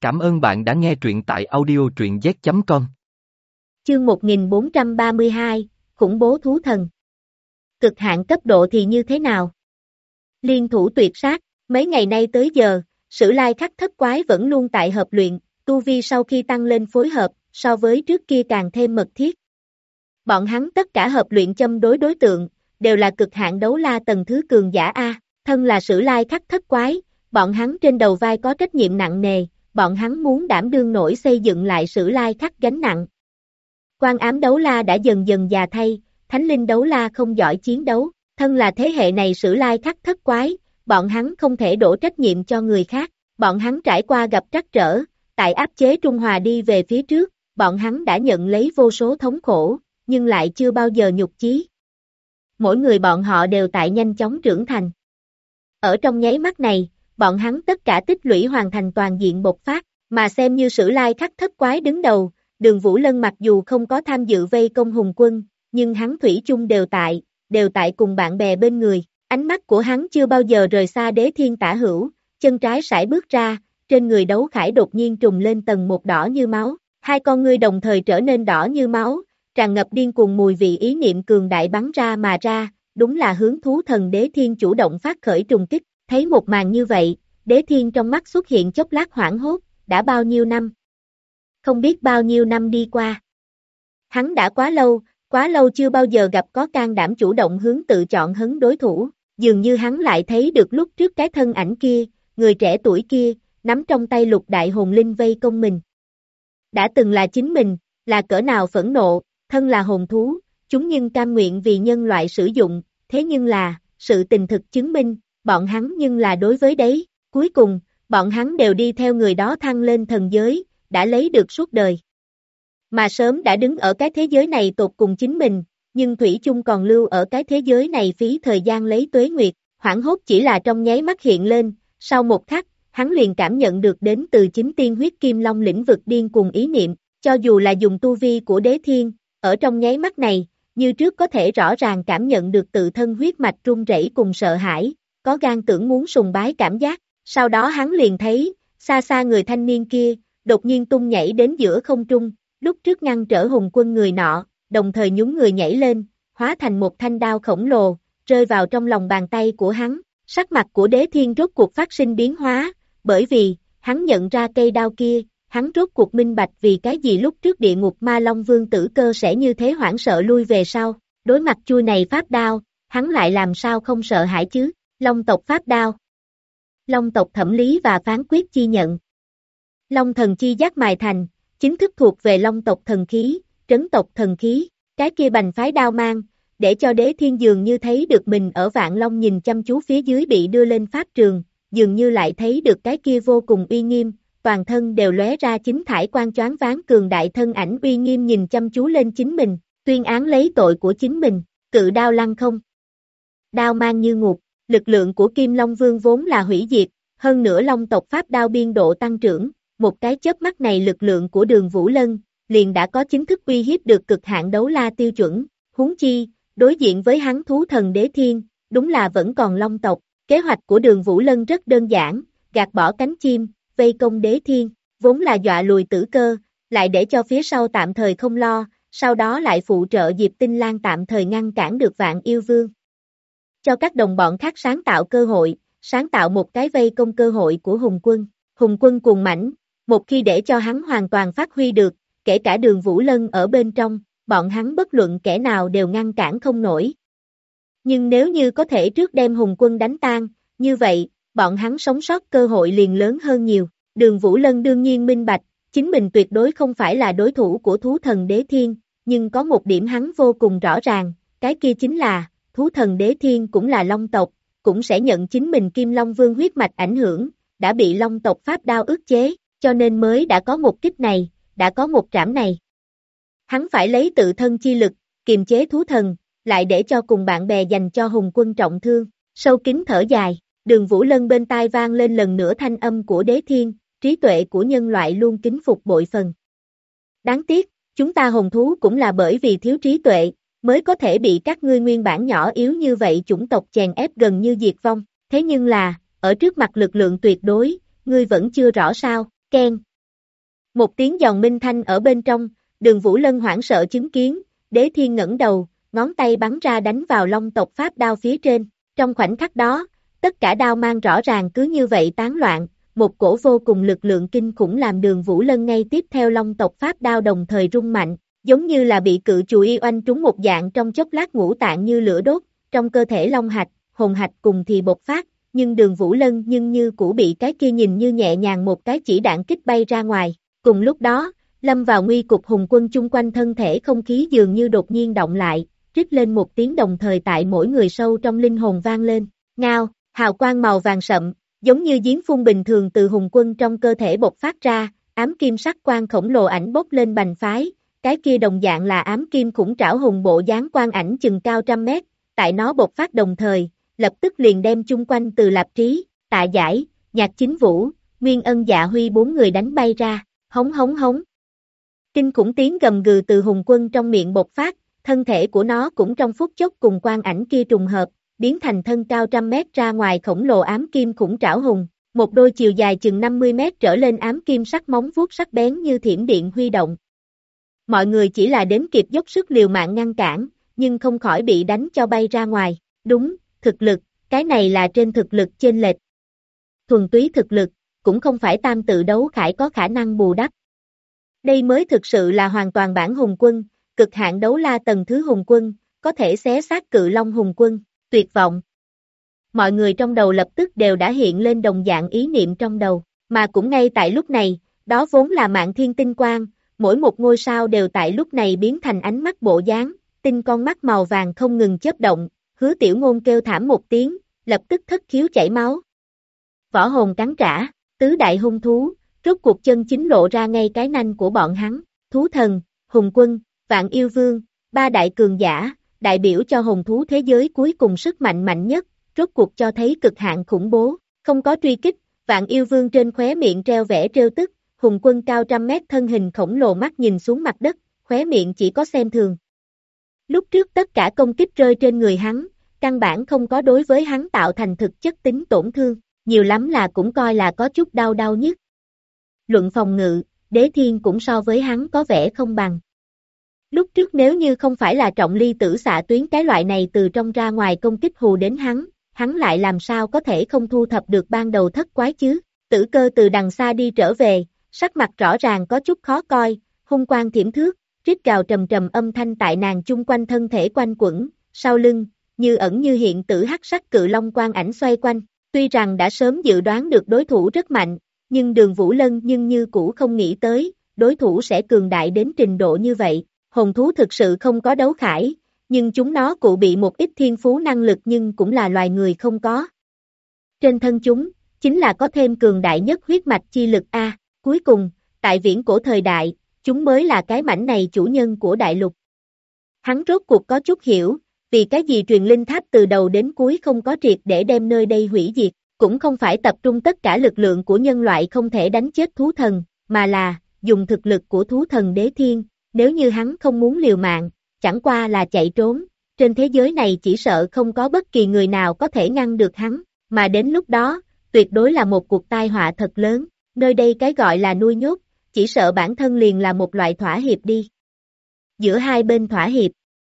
Cảm ơn bạn đã nghe truyện tại audio truyện z.com. Chương 1432, khủng bố thú thần. Cực hạn cấp độ thì như thế nào? Liên thủ tuyệt sát, mấy ngày nay tới giờ, Sử Lai Khắc Thất Quái vẫn luôn tại hợp luyện, tu vi sau khi tăng lên phối hợp, so với trước kia càng thêm mật thiết. Bọn hắn tất cả hợp luyện châm đối tượng, đều là cực hạn đấu la tầng thứ cường giả A, thân là Sử Lai Khắc Thất Quái, bọn hắn trên đầu vai có trách nhiệm nặng nề, bọn hắn muốn đảm đương nổi xây dựng lại Sử Lai Khắc gánh nặng. Quan ám đấu la đã dần dần già thay, thánh linh đấu la không giỏi chiến đấu, thân là thế hệ này Sử Lai Khắc Thất Quái, bọn hắn không thể đổ trách nhiệm cho người khác, bọn hắn trải qua gặp trắc trở, tại áp chế Trung Hòa đi về phía trước, bọn hắn đã nhận lấy vô số thống khổ, nhưng lại chưa bao giờ nhục chí. Mỗi người bọn họ đều tại nhanh chóng trưởng thành. Ở trong nháy mắt này, bọn hắn tất cả tích lũy hoàn thành toàn diện bộc phát, mà xem như Sử Lai Khắc Thất Quái đứng đầu, Đường Vũ Lân mặc dù không có tham dự vây công Hùng Quân, nhưng hắn thủy chung đều tại cùng bạn bè bên người, ánh mắt của hắn chưa bao giờ rời xa Đế Thiên tả hữu, chân trái sải bước ra, trên người đấu khải đột nhiên trùng lên tầng một đỏ như máu, hai con ngươi đồng thời trở nên đỏ như máu, tràn ngập điên cuồng mùi vị ý niệm cường đại bắn ra mà ra, đúng là hướng thú thần Đế Thiên chủ động phát khởi trùng kích, thấy một màn như vậy, Đế Thiên trong mắt xuất hiện chốc lát hoảng hốt, đã bao nhiêu năm? Không biết bao nhiêu năm đi qua. Hắn đã quá lâu chưa bao giờ gặp có can đảm chủ động hướng tự chọn hấn đối thủ, dường như hắn lại thấy được lúc trước cái thân ảnh kia, người trẻ tuổi kia, nắm trong tay lục đại hồn linh vây công mình. Đã từng là chính mình, là cỡ nào phẫn nộ, thân là hồn thú, chúng nhưng cam nguyện vì nhân loại sử dụng, thế nhưng là, sự tình thực chứng minh, bọn hắn nhưng là đối với đấy, cuối cùng, bọn hắn đều đi theo người đó thăng lên thần giới, đã lấy được suốt đời. Mà sớm đã đứng ở cái thế giới này tột cùng chính mình, nhưng Thủy chung còn lưu ở cái thế giới này phí thời gian lấy tuế nguyệt, hoảng hốt chỉ là trong nháy mắt hiện lên, sau một khắc, hắn liền cảm nhận được đến từ chính tiên huyết kim long lĩnh vực điên cùng ý niệm, cho dù là dùng tu vi của Đế Thiên, ở trong nháy mắt này, như trước có thể rõ ràng cảm nhận được tự thân huyết mạch run rẩy cùng sợ hãi, có gan tưởng muốn sùng bái cảm giác, sau đó hắn liền thấy, xa xa người thanh niên kia, đột nhiên tung nhảy đến giữa không trung, lúc trước ngăn trở Hùng Quân người nọ, đồng thời nhún người nhảy lên, hóa thành một thanh đao khổng lồ, rơi vào trong lòng bàn tay của hắn, sắc mặt của Đế Thiên rốt cuộc phát sinh biến hóa, bởi vì, hắn nhận ra cây đao kia, hắn rốt cuộc minh bạch vì cái gì lúc trước địa ngục ma Long Vương Tử Cơ sẽ như thế hoảng sợ lui về sau, đối mặt chui này pháp đao, hắn lại làm sao không sợ hãi chứ, Long tộc pháp đao. Long tộc thẩm lý và phán quyết chi nhận. Long thần chi giác mài thành, chính thức thuộc về Long tộc thần khí, trấn tộc thần khí, cái kia bành phái đao mang, để cho Đế Thiên dường như thấy được mình ở Vạn Long nhìn chăm chú phía dưới bị đưa lên pháp trường, dường như lại thấy được cái kia vô cùng uy nghiêm, toàn thân đều lóe ra chính thải quang choáng váng cường đại thân ảnh uy nghiêm nhìn chăm chú lên chính mình, tuyên án lấy tội của chính mình, cự đao lăng không. Đao mang như ngục, lực lượng của Kim Long Vương vốn là hủy diệt, hơn nữa Long tộc pháp đao biên độ tăng trưởng, một cái chớp mắt này lực lượng của Đường Vũ Lân, liền đã có chính thức uy hiếp được cực hạn đấu la tiêu chuẩn, huống chi, đối diện với hắn thú thần Đế Thiên, đúng là vẫn còn Long tộc, kế hoạch của Đường Vũ Lân rất đơn giản, gạt bỏ cánh chim, vây công Đế Thiên, vốn là dọa lùi Tử Cơ, lại để cho phía sau tạm thời không lo, sau đó lại phụ trợ Diệp Tinh Lan tạm thời ngăn cản được Vạn Yêu Vương. Cho các đồng bọn khác sáng tạo cơ hội, sáng tạo một cái vây công cơ hội của Hùng Quân cuồng mãnh, một khi để cho hắn hoàn toàn phát huy được, kể cả Đường Vũ Lân ở bên trong, bọn hắn bất luận kẻ nào đều ngăn cản không nổi. Nhưng nếu như có thể trước đem Hùng Quân đánh tan, như vậy, bọn hắn sống sót cơ hội liền lớn hơn nhiều. Đường Vũ Lân đương nhiên minh bạch, chính mình tuyệt đối không phải là đối thủ của thú thần Đế Thiên, nhưng có một điểm hắn vô cùng rõ ràng, cái kia chính là, thú thần Đế Thiên cũng là Long tộc, cũng sẽ nhận chính mình Kim Long Vương huyết mạch ảnh hưởng, đã bị Long tộc pháp đao ức chế, cho nên mới đã có một kích này, đã có một trảm này. Hắn phải lấy tự thân chi lực, kiềm chế thú thần, lại để cho cùng bạn bè dành cho Hùng Quân trọng thương, sâu kín thở dài, Đường Vũ Lân bên tai vang lên lần nữa thanh âm của Đế Thiên, trí tuệ của nhân loại luôn kính phục bội phần. Đáng tiếc, chúng ta hồn thú cũng là bởi vì thiếu trí tuệ, mới có thể bị các ngươi nguyên bản nhỏ yếu như vậy chủng tộc chèn ép gần như diệt vong, thế nhưng là, ở trước mặt lực lượng tuyệt đối, ngươi vẫn chưa rõ sao, Ken. Một tiếng giòn minh thanh ở bên trong, Đường Vũ Lân hoảng sợ chứng kiến, Đế Thiên ngẩng đầu, ngón tay bắn ra đánh vào long tộc pháp đao phía trên. Trong khoảnh khắc đó, tất cả đao mang rõ ràng cứ như vậy tán loạn, một cổ vô cùng lực lượng kinh khủng làm Đường Vũ Lân ngay tiếp theo long tộc pháp đao đồng thời rung mạnh, giống như là bị cự chùy y oanh trúng một dạng trong chốc lát ngũ tạng như lửa đốt, trong cơ thể long hạch, hồn hạch cùng thì bộc phát, nhưng Đường Vũ Lân nhưng như cũ bị cái kia nhìn như nhẹ nhàng một cái chỉ đạn kích bay ra ngoài. Cùng lúc đó, lâm vào nguy cục Hùng Quân chung quanh thân thể không khí dường như đột nhiên động lại, rít lên một tiếng đồng thời tại mỗi người sâu trong linh hồn vang lên, ngao, hào quang màu vàng sậm, giống như giếng phun bình thường từ Hùng Quân trong cơ thể bộc phát ra, ám kim sắc quang khổng lồ ảnh bốc lên bành phái, cái kia đồng dạng là ám kim khủng trảo hùng bộ dáng quang ảnh chừng cao trăm mét, tại nó bộc phát đồng thời, lập tức liền đem chung quanh Từ Lạp Trí, Tạ Giải, Nhạc Chính Vũ, Nguyên Ân Dạ Huy bốn người đánh bay ra, hống hống hống. Kinh khủng tiếng gầm gừ từ Hùng Quân trong miệng bộc phát, thân thể của nó cũng trong phút chốc cùng quang ảnh kia trùng hợp, biến thành thân cao trăm mét ra ngoài khổng lồ ám kim khủng trảo hùng, một đôi chiều dài chừng 50 mét trở lên ám kim sắc móng vuốt sắc bén như thiểm điện huy động. Mọi người chỉ là đến kịp dốc sức liều mạng ngăn cản, nhưng không khỏi bị đánh cho bay ra ngoài. Đúng, thực lực, cái này là trên thực lực chênh lệch. Thuần túy thực lực, cũng không phải tam tự đấu khải có khả năng bù đắp. Đây mới thực sự là hoàn toàn bản Hùng Quân, cực hạn đấu la tầng thứ Hùng Quân, có thể xé xác cự long Hùng Quân, tuyệt vọng. Mọi người trong đầu lập tức đều đã hiện lên đồng dạng ý niệm trong đầu, mà cũng ngay tại lúc này, đó vốn là Mạn Thiên tinh quang, mỗi một ngôi sao đều tại lúc này biến thành ánh mắt bộ dáng, tinh con mắt màu vàng không ngừng chớp động, Hứa Tiểu Ngôn kêu thảm một tiếng, lập tức thất khiếu chảy máu. Võ hồn cắn trả, tứ đại hung thú, rốt cuộc chân chính lộ ra ngay cái nanh của bọn hắn, thú thần, Hùng Quân, Vạn Yêu Vương, ba đại cường giả, đại biểu cho hồn thú thế giới cuối cùng sức mạnh mạnh nhất, rốt cuộc cho thấy cực hạn khủng bố, không có truy kích, Vạn Yêu Vương trên khóe miệng treo vẻ trêu tức, Hùng Quân cao trăm mét thân hình khổng lồ mắt nhìn xuống mặt đất, khóe miệng chỉ có xem thường. Lúc trước tất cả công kích rơi trên người hắn, căn bản không có đối với hắn tạo thành thực chất tính tổn thương, nhiều lắm là cũng coi là có chút đau đau nhất. Luận phòng ngự, Đế Thiên cũng so với hắn có vẻ không bằng. Lúc trước nếu như không phải là trọng ly tử xạ tuyến cái loại này từ trong ra ngoài công kích hù đến hắn lại làm sao có thể không thu thập được ban đầu thất quái chứ. Tử Cơ từ đằng xa đi trở về, sắc mặt rõ ràng có chút khó coi, hung quang thiểm thước, rít gào trầm trầm âm thanh tại nàng chung quanh thân thể quanh quẩn, sau lưng, như ẩn như hiện tử hắc sắc cự long quang ảnh xoay quanh, tuy rằng đã sớm dự đoán được đối thủ rất mạnh, nhưng Đường Vũ Lân nhưng như cũ không nghĩ tới, đối thủ sẽ cường đại đến trình độ như vậy, hồn thú thực sự không có đấu khải, nhưng chúng nó cụ bị một ít thiên phú năng lực nhưng cũng là loài người không có. Trên thân chúng, chính là có thêm cường đại nhất huyết mạch chi lực A, cuối cùng, tại viễn cổ thời đại, chúng mới là cái mảnh này chủ nhân của đại lục. Hắn rốt cuộc có chút hiểu, vì cái gì truyền linh tháp từ đầu đến cuối không có triệt để đem nơi đây hủy diệt, cũng không phải tập trung tất cả lực lượng của nhân loại không thể đánh chết thú thần, mà là, dùng thực lực của thú thần Đế Thiên, nếu như hắn không muốn liều mạng, chẳng qua là chạy trốn, trên thế giới này chỉ sợ không có bất kỳ người nào có thể ngăn được hắn, mà đến lúc đó, tuyệt đối là một cuộc tai họa thật lớn, nơi đây cái gọi là nuôi nhốt, chỉ sợ bản thân liền là một loại thỏa hiệp đi. Giữa hai bên thỏa hiệp,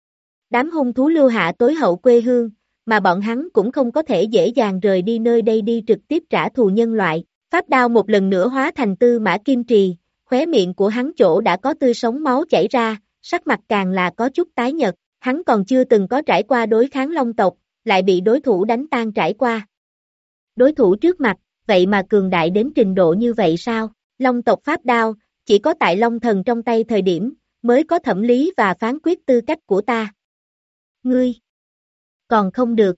đám hung thú lưu hạ tối hậu quê hương, mà bọn hắn cũng không có thể dễ dàng rời đi nơi đây đi trực tiếp trả thù nhân loại, pháp đao một lần nữa hóa thành tư mã kim trì, khóe miệng của hắn chỗ đã có tươi sống máu chảy ra, sắc mặt càng là có chút tái nhợt, hắn còn chưa từng có trải qua đối kháng long tộc, lại bị đối thủ đánh tan trải qua. Đối thủ trước mặt, vậy mà cường đại đến trình độ như vậy sao? Long tộc pháp đao, chỉ có tại Long Thần trong tay thời điểm, mới có thẩm lý và phán quyết tư cách của ta. Ngươi, còn không được.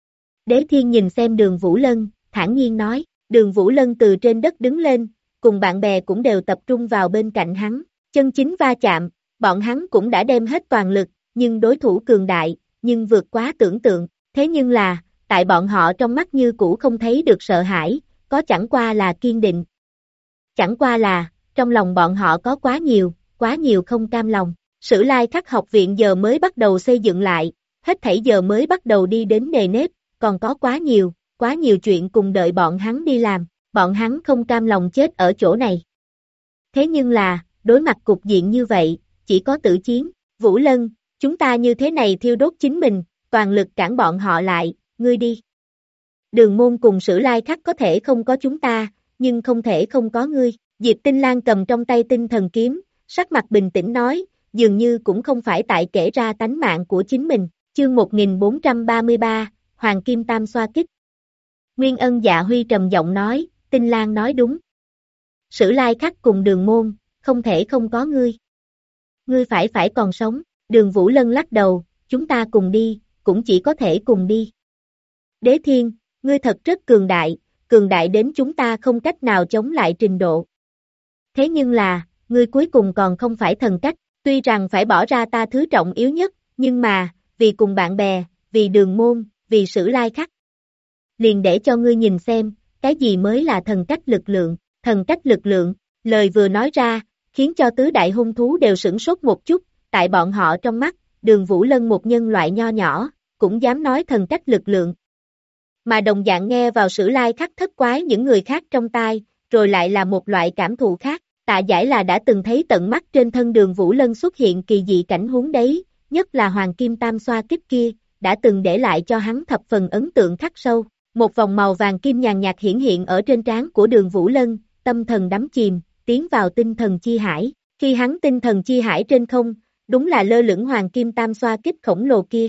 Đế Thiên nhìn xem Đường Vũ Lân, thản nhiên nói, Đường Vũ Lân từ trên đất đứng lên, cùng bạn bè cũng đều tập trung vào bên cạnh hắn, chân chính va chạm, bọn hắn cũng đã đem hết toàn lực, nhưng đối thủ cường đại, nhưng vượt quá tưởng tượng, thế nhưng là, tại bọn họ trong mắt như cũ không thấy được sợ hãi, có chẳng qua là kiên định. Chẳng qua là, trong lòng bọn họ có quá nhiều không cam lòng. Sử Lai Khắc học viện giờ mới bắt đầu xây dựng lại, hết thảy giờ mới bắt đầu đi đến nề nếp, còn có quá nhiều chuyện cùng đợi bọn hắn đi làm, bọn hắn không cam lòng chết ở chỗ này. Thế nhưng là, đối mặt cục diện như vậy, chỉ có tử chiến. Vũ Lân, chúng ta như thế này thiêu đốt chính mình, toàn lực cản bọn họ lại, ngươi đi. Đường Môn cùng Sử Lai Khắc có thể không có chúng ta, nhưng không thể không có ngươi. Diệp Tinh Lan cầm trong tay tinh thần kiếm, sắc mặt bình tĩnh nói, dường như cũng không phải tại kể ra tánh mạng của chính mình. Chương 1433, Hoàng Kim Tam xoa kích. Nguyên Ân Dạ Huy trầm giọng nói, Tinh Lan nói đúng. Sử Lai Khắc cùng Đường Môn, không thể không có ngươi. Ngươi phải còn sống. Đường Vũ Lân lắc đầu, chúng ta cùng đi, cũng chỉ có thể cùng đi. Đế Thiên, ngươi thật rất cường đại đến chúng ta không cách nào chống lại trình độ. Thế nhưng là, ngươi cuối cùng còn không phải thần cách, tuy rằng phải bỏ ra ta thứ trọng yếu nhất, nhưng mà, vì cùng bạn bè, vì Đường Môn, vì Sử Lai Khắc. Liền để cho ngươi nhìn xem, cái gì mới là thần cách lực lượng, lời vừa nói ra, khiến cho tứ đại hung thú đều sửng sốt một chút, tại bọn họ trong mắt, Đường Vũ Lân một nhân loại nho nhỏ, cũng dám nói thần cách lực lượng. Mà đồng dạng nghe vào Sử Lai Khắc thất quái những người khác trong tai, rồi lại là một loại cảm thụ khác, Tạ Giải là đã từng thấy tận mắt trên thân Đường Vũ Lân xuất hiện kỳ dị cảnh huống đấy, nhất là Hoàng Kim Tam xoa kích kia, đã từng để lại cho hắn thập phần ấn tượng khắc sâu. Một vòng màu vàng kim nhàn nhạt hiển hiện ở trên trán của Đường Vũ Lân, tâm thần đắm chìm, tiến vào tinh thần chi hải. Khi hắn tinh thần chi hải trên không, đúng là lơ lửng Hoàng Kim Tam xoa kích khổng lồ kia.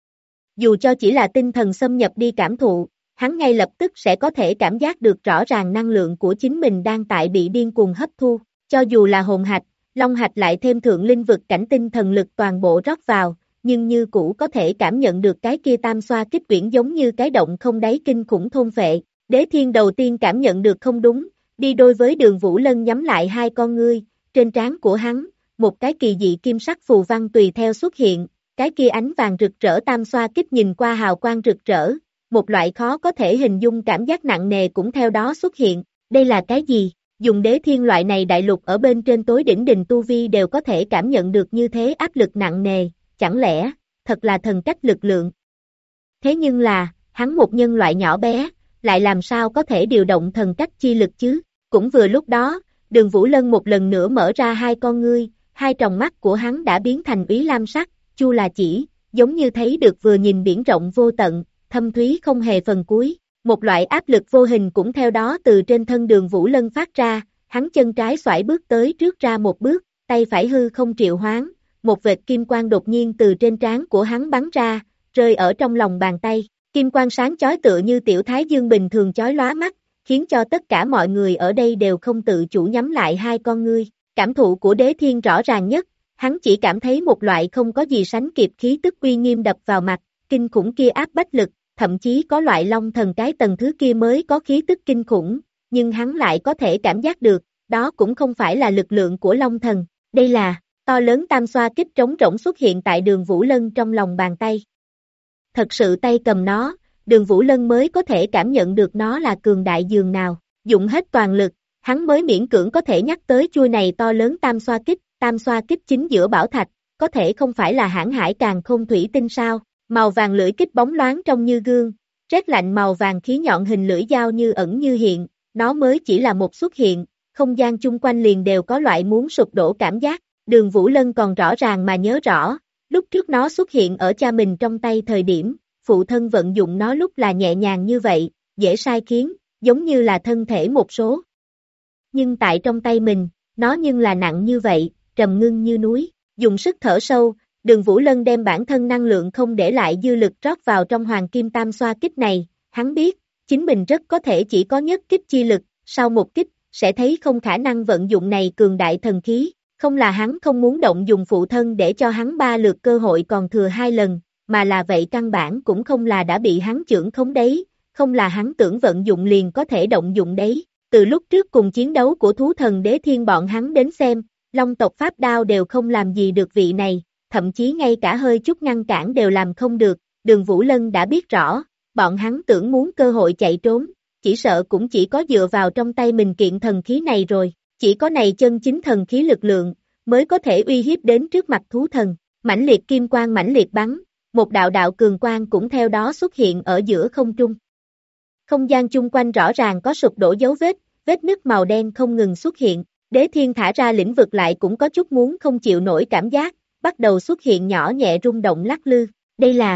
Dù cho chỉ là tinh thần xâm nhập đi cảm thụ, hắn ngay lập tức sẽ có thể cảm giác được rõ ràng năng lượng của chính mình đang tại bị điên cuồng hấp thu. Cho dù là hồn hạch, long hạch lại thêm thượng linh vực cảnh tinh thần lực toàn bộ rót vào, nhưng như cũ có thể cảm nhận được cái kia tam xoa kích quyển giống như cái động không đáy kinh khủng thôn phệ. Đế Thiên đầu tiên cảm nhận được không đúng, đi đôi với Đường Vũ Lân nhắm lại hai con ngươi, trên trán của hắn, một cái kỳ dị kim sắc phù văn tùy theo xuất hiện, cái kia ánh vàng rực rỡ tam xoa kích nhìn qua hào quang rực rỡ, một loại khó có thể hình dung cảm giác nặng nề cũng theo đó xuất hiện. Đây là cái gì? Dùng Đế Thiên loại này đại lục ở bên trên tối đỉnh đình tu vi đều có thể cảm nhận được như thế áp lực nặng nề, chẳng lẽ, thật là thần cách lực lượng. Thế nhưng là, hắn một nhân loại nhỏ bé, lại làm sao có thể điều động thần cách chi lực chứ? Cũng vừa lúc đó, Đường Vũ Lân một lần nữa mở ra hai con ngươi, hai tròng mắt của hắn đã biến thành úy lam sắc, chu là chỉ, giống như thấy được vừa nhìn biển rộng vô tận, thâm thúy không hề phần cuối. Một loại áp lực vô hình cũng theo đó từ trên thân Đường Vũ Lân phát ra, hắn chân trái xoải bước tới trước ra một bước, tay phải hư không triệu hoán, một vệt kim quang đột nhiên từ trên trán của hắn bắn ra, rơi ở trong lòng bàn tay. Kim quang sáng chói tựa như tiểu thái dương bình thường chói lóa mắt, khiến cho tất cả mọi người ở đây đều không tự chủ nhắm lại hai con ngươi. Cảm thụ của Đế Thiên rõ ràng nhất, hắn chỉ cảm thấy một loại không có gì sánh kịp khí tức uy nghiêm đập vào mặt, kinh khủng kia áp bách lực, thậm chí có loại long thần cái tầng thứ kia mới có khí tức kinh khủng, nhưng hắn lại có thể cảm giác được, đó cũng không phải là lực lượng của long thần, đây là to lớn tam xoa kích trống rỗng xuất hiện tại Đường Vũ Lân trong lòng bàn tay. Thật sự tay cầm nó, Đường Vũ Lân mới có thể cảm nhận được nó là cường đại dường nào, dụng hết toàn lực, hắn mới miễn cưỡng có thể nhắc tới chuôi này to lớn tam xoa kích chính giữa bảo thạch, có thể không phải là hãn hải càn khôn thủy tinh sao, màu vàng lưỡi kích bóng loáng trông như gương, rét lạnh màu vàng khí nhọn hình lưỡi dao như ẩn như hiện, nó mới chỉ là một xuất hiện, không gian chung quanh liền đều có loại muốn sụp đổ cảm giác. Đường Vũ Lân còn rõ ràng mà nhớ rõ, lúc trước nó xuất hiện ở cha mình trong tay thời điểm, phụ thân vận dụng nó lúc là nhẹ nhàng như vậy, dễ sai khiến, giống như là thân thể một số. Nhưng tại trong tay mình, nó nhưng là nặng như vậy, trầm ngưng như núi, dùng sức thở sâu, Đường Vũ Lân đem bản thân năng lượng không để lại dư lực rót vào trong Hoàng Kim Tam xoa kích này, hắn biết, chính mình rất có thể chỉ có nhất kích chi lực, sau một kích, sẽ thấy không khả năng vận dụng này cường đại thần khí. Không là hắn không muốn động dùng phụ thân để cho hắn 3 lượt cơ hội còn thừa 2 lần, mà là vậy căn bản cũng không là đã bị hắn chưởng khống đấy, không là hắn tưởng vận dụng liền có thể động dụng đấy. Từ lúc trước cùng chiến đấu của thú thần Đế Thiên bọn hắn đến xem, Long tộc Pháp Đao đều không làm gì được vị này, thậm chí ngay cả hơi chút ngăn cản đều làm không được. Đường Vũ Lân đã biết rõ, bọn hắn tưởng muốn cơ hội chạy trốn, chỉ sợ cũng chỉ có dựa vào trong tay mình kiện thần khí này rồi. Chỉ có này chân chính thần khí lực lượng, mới có thể uy hiếp đến trước mặt thú thần. Mãnh liệt kim quang mãnh liệt bắn, một đạo đạo cường quang cũng theo đó xuất hiện ở giữa không trung. Không gian chung quanh rõ ràng có sụp đổ dấu vết, vết nứt màu đen không ngừng xuất hiện. Đế Thiên thả ra lĩnh vực lại cũng có chút muốn không chịu nổi cảm giác, bắt đầu xuất hiện nhỏ nhẹ rung động lắc lư. Đây là...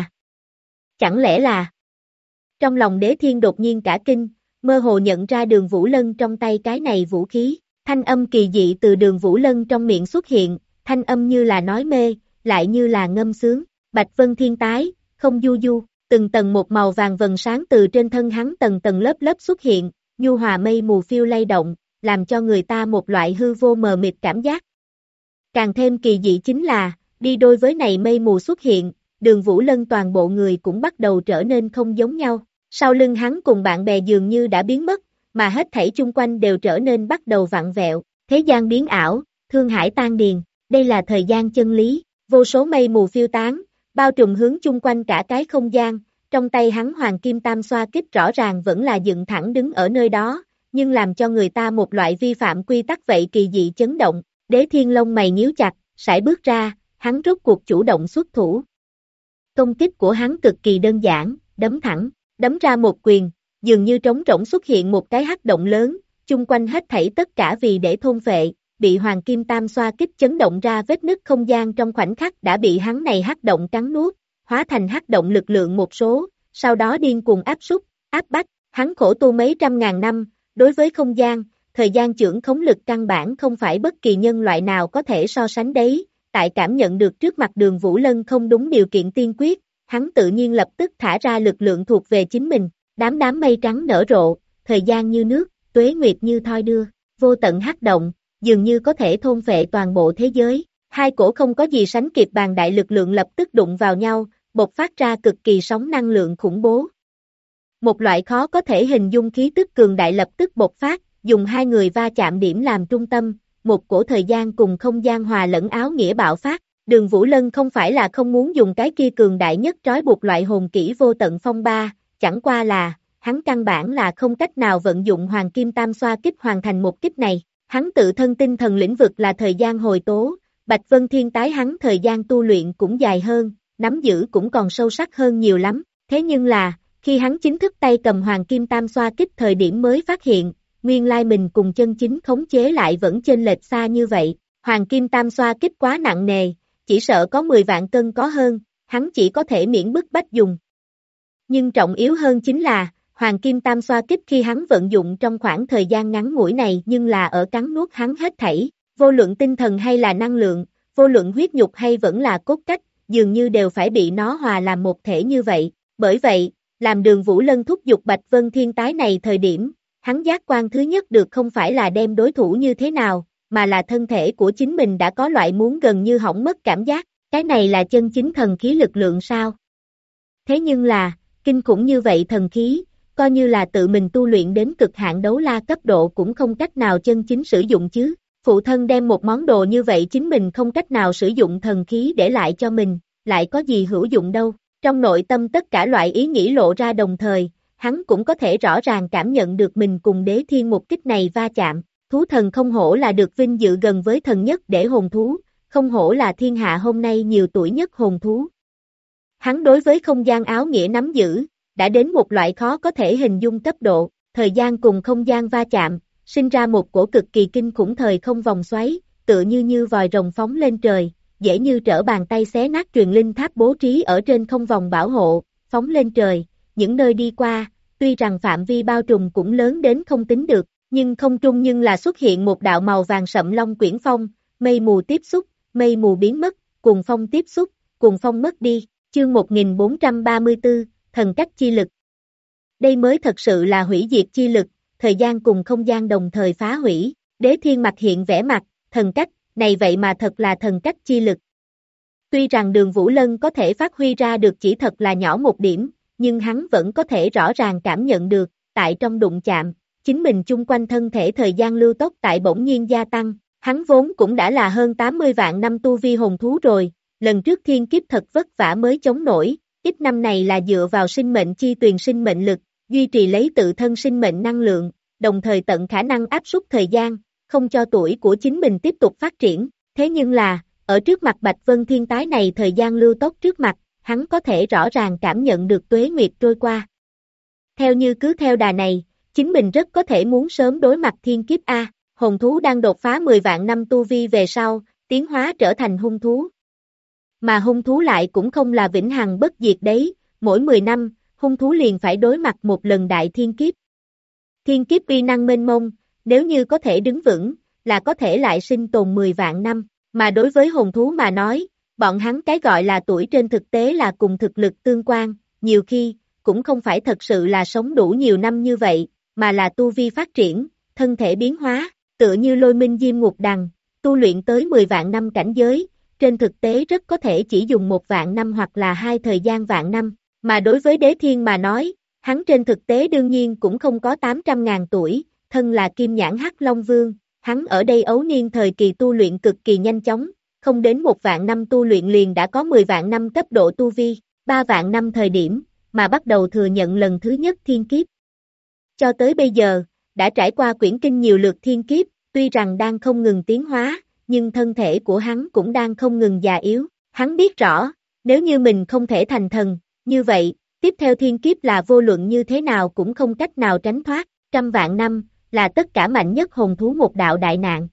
Chẳng lẽ là... Trong lòng Đế Thiên đột nhiên cả kinh, mơ hồ nhận ra Đường Vũ Lân trong tay cái này vũ khí. Thanh âm kỳ dị từ Đường Vũ Lân trong miệng xuất hiện, thanh âm như là nói mê, lại như là ngâm sướng. Bạch Vân Thiên tái, không du du, từng tầng một màu vàng vần sáng từ trên thân hắn tầng tầng lớp lớp xuất hiện, nhu hòa mây mù phiêu lay động, làm cho người ta một loại hư vô mờ mịt cảm giác. Càng thêm kỳ dị chính là, đi đôi với này mây mù xuất hiện, Đường Vũ Lân toàn bộ người cũng bắt đầu trở nên không giống nhau. Sau lưng hắn cùng bạn bè dường như đã biến mất, mà hết thảy chung quanh đều trở nên bắt đầu vặn vẹo, thế gian biến ảo, thương hải tan điền, đây là thời gian chân lý, vô số mây mù phiêu tán, bao trùm hướng chung quanh cả cái không gian, trong tay hắn hoàng kim tam xoa kích rõ ràng vẫn là dựng thẳng đứng ở nơi đó, nhưng làm cho người ta một loại vi phạm quy tắc vậy kỳ dị chấn động, Đế Thiên lông mày nhíu chặt, sải bước ra, hắn rốt cuộc chủ động xuất thủ. Công kích của hắn cực kỳ đơn giản, đấm thẳng, đấm ra một quyền, dường như trống rỗng xuất hiện một cái hắc động lớn, chung quanh hết thảy tất cả vì để thôn phệ, bị hoàng kim tam xoa kích chấn động ra vết nứt không gian trong khoảnh khắc đã bị hắn này hắc động cắn nuốt, hóa thành hắc động lực lượng một số, sau đó điên cuồng áp súc, áp bách, hắn khổ tu mấy trăm ngàn năm, đối với không gian, thời gian chưởng khống lực căn bản không phải bất kỳ nhân loại nào có thể so sánh đấy, tại cảm nhận được trước mặt Đường Vũ Lân không đúng điều kiện tiên quyết, hắn tự nhiên lập tức thả ra lực lượng thuộc về chính mình, đám mây trắng nở rộ, thời gian như nước, tuế nguyệt như thoi đưa, vô tận hắc động, dường như có thể thôn phệ toàn bộ thế giới, hai cổ không có gì sánh kịp bàn đại lực lượng lập tức đụng vào nhau, bộc phát ra cực kỳ sóng năng lượng khủng bố. Một loại khó có thể hình dung khí tức cường đại lập tức bộc phát, dùng hai người va chạm điểm làm trung tâm, một cổ thời gian cùng không gian hòa lẫn áo nghĩa bạo phát. Đường Vũ Lân không phải là không muốn dùng cái kia cường đại nhất trói buộc loại hồn kỹ vô tận phong ba, chẳng qua là, hắn căn bản là không cách nào vận dụng hoàng kim tam xoa kích hoàn thành một kích này, hắn tự thân tinh thần lĩnh vực là thời gian hồi tố, Bạch Vân Thiên tái hắn thời gian tu luyện cũng dài hơn, nắm giữ cũng còn sâu sắc hơn nhiều lắm, thế nhưng là, khi hắn chính thức tay cầm hoàng kim tam xoa kích thời điểm mới phát hiện, nguyên lai mình cùng chân chính khống chế lại vẫn chênh lệch xa như vậy, hoàng kim tam xoa kích quá nặng nề, chỉ sợ có 10 vạn cân có hơn, hắn chỉ có thể miễn bức bách dùng. Nhưng trọng yếu hơn chính là, hoàng kim tam xoa kích khi hắn vận dụng trong khoảng thời gian ngắn ngủi này nhưng là ở cắn nuốt hắn hết thảy, vô luận tinh thần hay là năng lượng, vô luận huyết nhục hay vẫn là cốt cách, dường như đều phải bị nó hòa làm một thể như vậy, bởi vậy, làm Đường Vũ Lân thúc giục Bạch Vân Thiên tái này thời điểm, hắn giác quan thứ nhất được không phải là đem đối thủ như thế nào, mà là thân thể của chính mình đã có loại muốn gần như hỏng mất cảm giác, cái này là chân chính thần khí lực lượng sao? Thế nhưng là, kinh khủng như vậy thần khí, coi như là tự mình tu luyện đến cực hạn đấu la cấp độ cũng không cách nào chân chính sử dụng chứ, phụ thân đem một món đồ như vậy chính mình không cách nào sử dụng thần khí để lại cho mình, lại có gì hữu dụng đâu, trong nội tâm tất cả loại ý nghĩ lộ ra đồng thời, hắn cũng có thể rõ ràng cảm nhận được mình cùng Đế Thiên một kích này va chạm. Thú thần không hổ là được vinh dự gần với thần nhất để hồn thú, không hổ là thiên hạ hôm nay nhiều tuổi nhất hồn thú. Hắn đối với không gian áo nghĩa nắm giữ, đã đến một loại khó có thể hình dung cấp độ, thời gian cùng không gian va chạm, sinh ra một cổ cực kỳ kinh khủng thời không vòng xoáy, tựa như vòi rồng phóng lên trời, dễ như trở bàn tay xé nát truyền linh tháp bố trí ở trên không vòng bảo hộ, phóng lên trời, những nơi đi qua, tuy rằng phạm vi bao trùm cũng lớn đến không tính được. Nhưng không trung nhưng là xuất hiện một đạo màu vàng sậm long quyển phong, mây mù tiếp xúc, mây mù biến mất, cuồng phong tiếp xúc, cuồng phong mất đi, chương 1434, thần cách chi lực. Đây mới thật sự là hủy diệt chi lực, thời gian cùng không gian đồng thời phá hủy, Đế Thiên mặt hiện vẻ mặt, thần cách, này vậy mà thật là thần cách chi lực. Tuy rằng Đường Vũ Lân có thể phát huy ra được chỉ thật là nhỏ một điểm, nhưng hắn vẫn có thể rõ ràng cảm nhận được, tại trong đụng chạm. Chính mình chung quanh thân thể thời gian lưu tốc tại bỗng nhiên gia tăng, hắn vốn cũng đã là hơn 80 vạn năm tu vi hồn thú rồi, lần trước thiên kiếp thật vất vả mới chống nổi, ít năm này là dựa vào sinh mệnh chi tuyền sinh mệnh lực, duy trì lấy tự thân sinh mệnh năng lượng, đồng thời tận khả năng áp suất thời gian, không cho tuổi của chính mình tiếp tục phát triển, thế nhưng là, ở trước mặt Bạch Vân Thiên tái này thời gian lưu tốc trước mặt, hắn có thể rõ ràng cảm nhận được tuế nguyệt trôi qua. Theo như cứ theo đà này, chính mình rất có thể muốn sớm đối mặt thiên kiếp A, hồn thú đang đột phá 10 vạn năm tu vi về sau, tiến hóa trở thành hung thú. Mà hung thú lại cũng không là vĩnh hằng bất diệt đấy, mỗi 10 năm, hung thú liền phải đối mặt một lần đại thiên kiếp. Thiên kiếp uy năng mênh mông, nếu như có thể đứng vững, là có thể lại sinh tồn 10 vạn năm, mà đối với hồn thú mà nói, bọn hắn cái gọi là tuổi trên thực tế là cùng thực lực tương quan, nhiều khi, cũng không phải thật sự là sống đủ nhiều năm như vậy, mà là tu vi phát triển, thân thể biến hóa, tựa như Lôi Minh Diêm Ngục Đằng, tu luyện tới 10 vạn năm cảnh giới, trên thực tế rất có thể chỉ dùng 1 vạn năm hoặc là 2 thời gian vạn năm, mà đối với Đế Thiên mà nói, hắn trên thực tế đương nhiên cũng không có 800.000 tuổi, thân là Kim Nhãn Hắc Long Vương, hắn ở đây ấu niên thời kỳ tu luyện cực kỳ nhanh chóng, không đến 1 vạn năm tu luyện liền đã có 10 vạn năm cấp độ tu vi, 3 vạn năm thời điểm, mà bắt đầu thừa nhận lần thứ nhất thiên kiếp. Cho tới bây giờ, đã trải qua quyển kinh nhiều lượt thiên kiếp, tuy rằng đang không ngừng tiến hóa, nhưng thân thể của hắn cũng đang không ngừng già yếu. Hắn biết rõ, nếu như mình không thể thành thần, như vậy, tiếp theo thiên kiếp là vô luận như thế nào cũng không cách nào tránh thoát, 100 vạn năm, là tất cả mạnh nhất hồn thú một đạo đại nạn.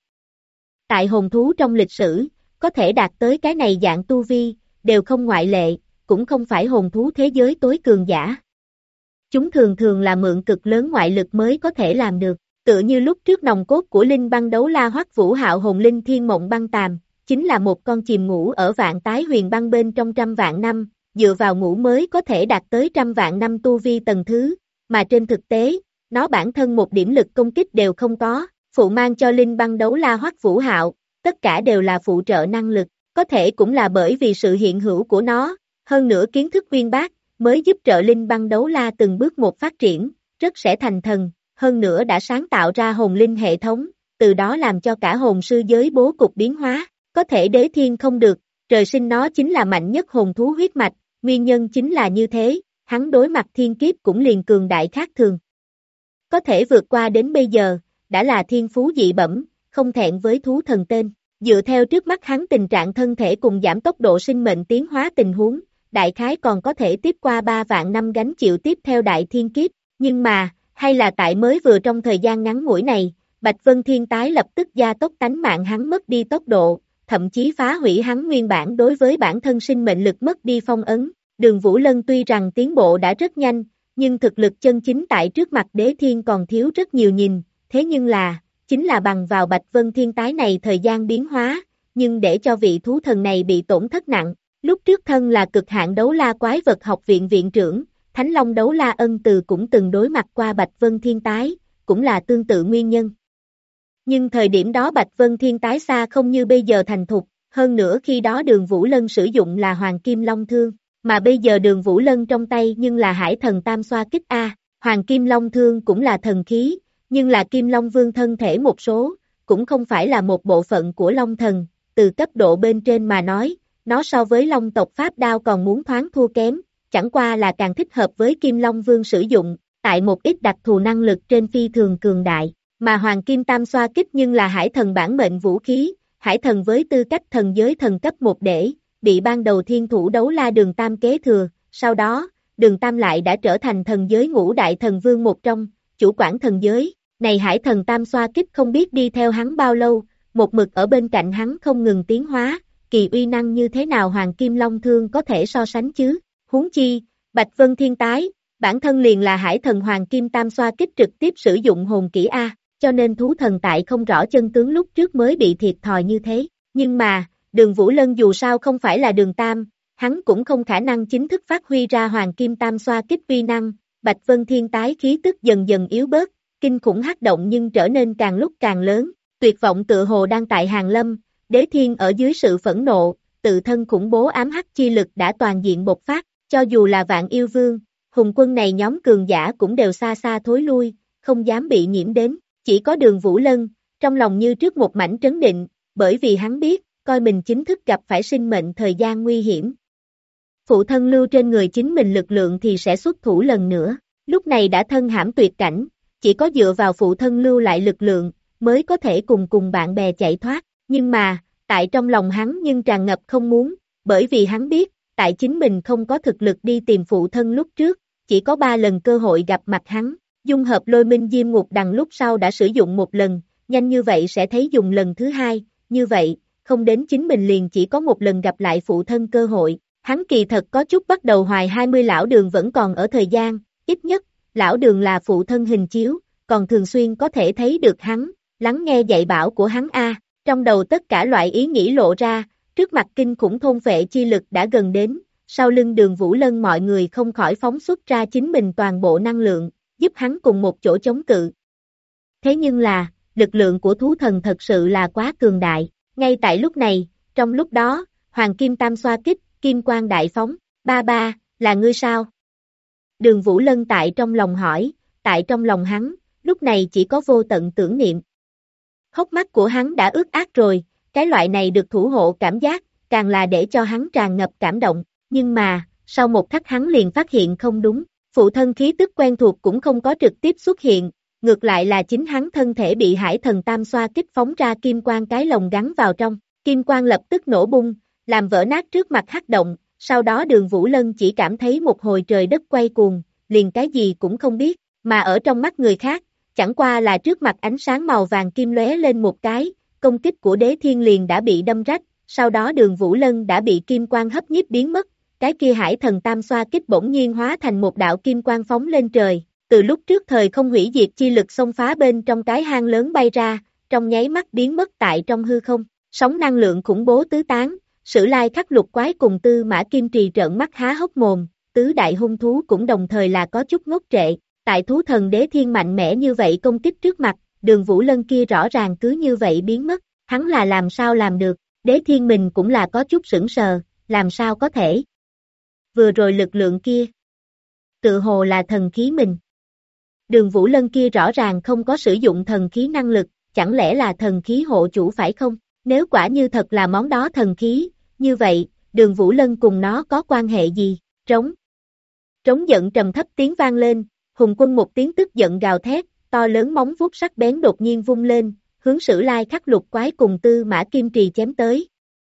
Tại hồn thú trong lịch sử, có thể đạt tới cái này dạng tu vi, đều không ngoại lệ, cũng không phải hồn thú thế giới tối cường giả. Chúng thường thường là mượn cực lớn ngoại lực mới có thể làm được, tựa như lúc trước nòng cốt của Linh Băng Đấu La Hoắc Vũ Hạo hồn linh Thiên Mộng Băng Tàm, chính là một con chìm ngủ ở vạn tái huyền băng bên trong 100 vạn năm, dựa vào ngủ mới có thể đạt tới 100 vạn năm tu vi tầng thứ, mà trên thực tế, nó bản thân một điểm lực công kích đều không có, phụ mang cho Linh Băng Đấu La Hoắc Vũ Hạo, tất cả đều là phụ trợ năng lực, có thể cũng là bởi vì sự hiện hữu của nó, hơn nữa kiến thức uyên bác, mới giúp trợ Linh Băng Đấu La từng bước một phát triển, rất sẽ thành thần, hơn nữa đã sáng tạo ra hồn linh hệ thống, từ đó làm cho cả hồn sư giới bố cục biến hóa, có thể Đế Thiên không được, trời sinh nó chính là mạnh nhất hồn thú huyết mạch, nguyên nhân chính là như thế, hắn đối mặt thiên kiếp cũng liền cường đại khác thường. Có thể vượt qua đến bây giờ, đã là thiên phú dị bẩm, không thẹn với thú thần tên. Dựa theo trước mắt hắn tình trạng thân thể cùng giảm tốc độ sinh mệnh tiến hóa tình huống, đại khái còn có thể tiếp qua 3 vạn năm gánh chịu tiếp theo đại thiên kiếp, nhưng mà, hay là tại mới vừa trong thời gian ngắn ngủi này, Bạch Vân Thiên tái lập tức gia tốc tánh mạng hắn mất đi tốc độ, thậm chí phá hủy hắn nguyên bản đối với bản thân sinh mệnh lực mất đi phong ấn. Đường Vũ Lân tuy rằng tiến bộ đã rất nhanh, nhưng thực lực chân chính tại trước mặt Đế Thiên còn thiếu rất nhiều nhìn, thế nhưng chính là bằng vào Bạch Vân Thiên tái này thời gian biến hóa, nhưng để cho vị thú thần này bị tổn thất nặng. Lúc trước thân là cực hạn đấu la quái vật học viện viện trưởng, Thánh Long Đấu La Ân Từ cũng từng đối mặt qua Bạch Vân Thiên tái, cũng là tương tự nguyên nhân. Nhưng thời điểm đó Bạch Vân Thiên tái xa không như bây giờ thành thục, hơn nữa khi đó Đường Vũ Lân sử dụng là Hoàng Kim Long Thương, mà bây giờ Đường Vũ Lân trong tay nhưng là Hải Thần Tam Xoa Kích A, Hoàng Kim Long Thương cũng là thần khí, nhưng là Kim Long Vương thân thể một số, cũng không phải là một bộ phận của Long Thần, từ cấp độ bên trên mà nói, nó so với Long tộc Pháp Đao còn muốn thoáng thua kém, chẳng qua là càng thích hợp với Kim Long Vương sử dụng, tại một ít đặc thù năng lực trên phi thường cường đại, mà Hoàng Kim Tam Xoa Kích nhưng là Hải Thần bản mệnh vũ khí, Hải Thần với tư cách thần giới thần cấp 1 để, bị ban đầu thiên thủ đấu la Đường Tam kế thừa, sau đó, Đường Tam lại đã trở thành thần giới ngũ đại thần vương một trong, chủ quản thần giới, này Hải Thần Tam Xoa Kích không biết đi theo hắn bao lâu, một mực ở bên cạnh hắn không ngừng tiến hóa, kỳ uy năng như thế nào Hoàng Kim Long Thương có thể so sánh chứ, huống chi, Bạch Vân Thiên tái, bản thân liền là Hải Thần Hoàng Kim Tam Xoa Kích trực tiếp sử dụng hồn kỹ A, cho nên thú thần tại không rõ chân tướng lúc trước mới bị thiệt thòi như thế, nhưng mà, Đường Vũ Lân dù sao không phải là Đường Tam, hắn cũng không khả năng chính thức phát huy ra Hoàng Kim Tam Xoa Kích uy năng, Bạch Vân Thiên tái khí tức dần dần yếu bớt, kinh khủng hắc động nhưng trở nên càng lúc càng lớn, tuyệt vọng tựa hồ đang tại hàng lâm, Đế Thiên ở dưới sự phẫn nộ, tự thân khủng bố ám hắc chi lực đã toàn diện bộc phát, cho dù là Vạn Yêu Vương, hùng quân này nhóm cường giả cũng đều xa xa thối lui, không dám bị nhiễm đến, chỉ có Đường Vũ Lân, trong lòng như trước một mảnh trấn định, bởi vì hắn biết, coi mình chính thức gặp phải sinh mệnh thời gian nguy hiểm. Phụ thân lưu trên người chính mình lực lượng thì sẽ xuất thủ lần nữa, lúc này đã thân hãm tuyệt cảnh, chỉ có dựa vào phụ thân lưu lại lực lượng, mới có thể cùng bạn bè chạy thoát, nhưng mà, tại trong lòng hắn nhưng tràn ngập không muốn, bởi vì hắn biết, tại chính mình không có thực lực đi tìm phụ thân lúc trước, chỉ có 3 lần cơ hội gặp mặt hắn, dung hợp Lôi Minh Diêm Ngục Đằng lúc sau đã sử dụng 1 lần, nhanh như vậy sẽ thấy dùng lần thứ hai, như vậy, không đến chính mình liền chỉ có một lần gặp lại phụ thân cơ hội. Hắn kỳ thật có chút bắt đầu hoài 20 lão đường vẫn còn ở thời gian, ít nhất, lão đường là phụ thân hình chiếu, còn thường xuyên có thể thấy được hắn, lắng nghe dạy bảo của hắn trong đầu tất cả loại ý nghĩ lộ ra, trước mặt kinh khủng thôn phệ chi lực đã gần đến, sau lưng Đường Vũ Lân mọi người không khỏi phóng xuất ra chính mình toàn bộ năng lượng, giúp hắn cùng một chỗ chống cự. Thế nhưng là, lực lượng của thú thần thật sự là quá cường đại, ngay tại lúc này, trong lúc đó, Hoàng Kim Tam xoa kích, Kim Quang đại phóng, ba, là ngươi sao? Đường Vũ Lân tại trong lòng hỏi, tại trong lòng hắn, lúc này chỉ có vô tận tưởng niệm. Hốc mắt của hắn đã ướt át rồi, cái loại này được thủ hộ cảm giác, càng là để cho hắn tràn ngập cảm động, nhưng mà, sau một khắc hắn liền phát hiện không đúng, phụ thân khí tức quen thuộc cũng không có trực tiếp xuất hiện, ngược lại là chính hắn thân thể bị Hải Thần Tam xoa kích phóng ra kim quang cái lồng gắn vào trong, kim quang lập tức nổ bung, làm vỡ nát trước mặt hắc động, sau đó Đường Vũ Lân chỉ cảm thấy một hồi trời đất quay cuồng, liền cái gì cũng không biết, mà ở trong mắt người khác, chẳng qua là trước mặt ánh sáng màu vàng kim lóe lên một cái, công kích của Đế Thiên liền đã bị đâm rách, sau đó Đường Vũ Lân đã bị kim quang hấp nhiếp biến mất, cái kia Hải Thần Tam xoa kích bỗng nhiên hóa thành một đạo kim quang phóng lên trời, từ lúc trước thời không hủy diệt chi lực xông phá bên trong cái hang lớn bay ra, trong nháy mắt biến mất tại trong hư không, sóng năng lượng khủng bố tứ tán, Sử Lai Khắc Lục Quái cùng Tư Mã Kim Trì trợn mắt há hốc mồm, tứ đại hung thú cũng đồng thời là có chút ngốc trệ, tại thú thần Đế Thiên mạnh mẽ như vậy công kích trước mặt, Đường Vũ Lân kia rõ ràng cứ như vậy biến mất, hắn là làm sao làm được, Đế Thiên mình cũng là có chút sững sờ, làm sao có thể. Vừa rồi lực lượng kia, tự hồ là thần khí mình. Đường Vũ Lân kia rõ ràng không có sử dụng thần khí năng lực, chẳng lẽ là thần khí hộ chủ phải không? Nếu quả như thật là món đó thần khí, như vậy, Đường Vũ Lân cùng nó có quan hệ gì? Trống giận trầm thấp tiếng vang lên, Hùng Quân một tiếng tức giận gào thét, to lớn móng vuốt sắc bén đột nhiên vung lên, hướng Sử Lai Khắc Lục Quái cùng Tư Mã Kim Trì chém tới.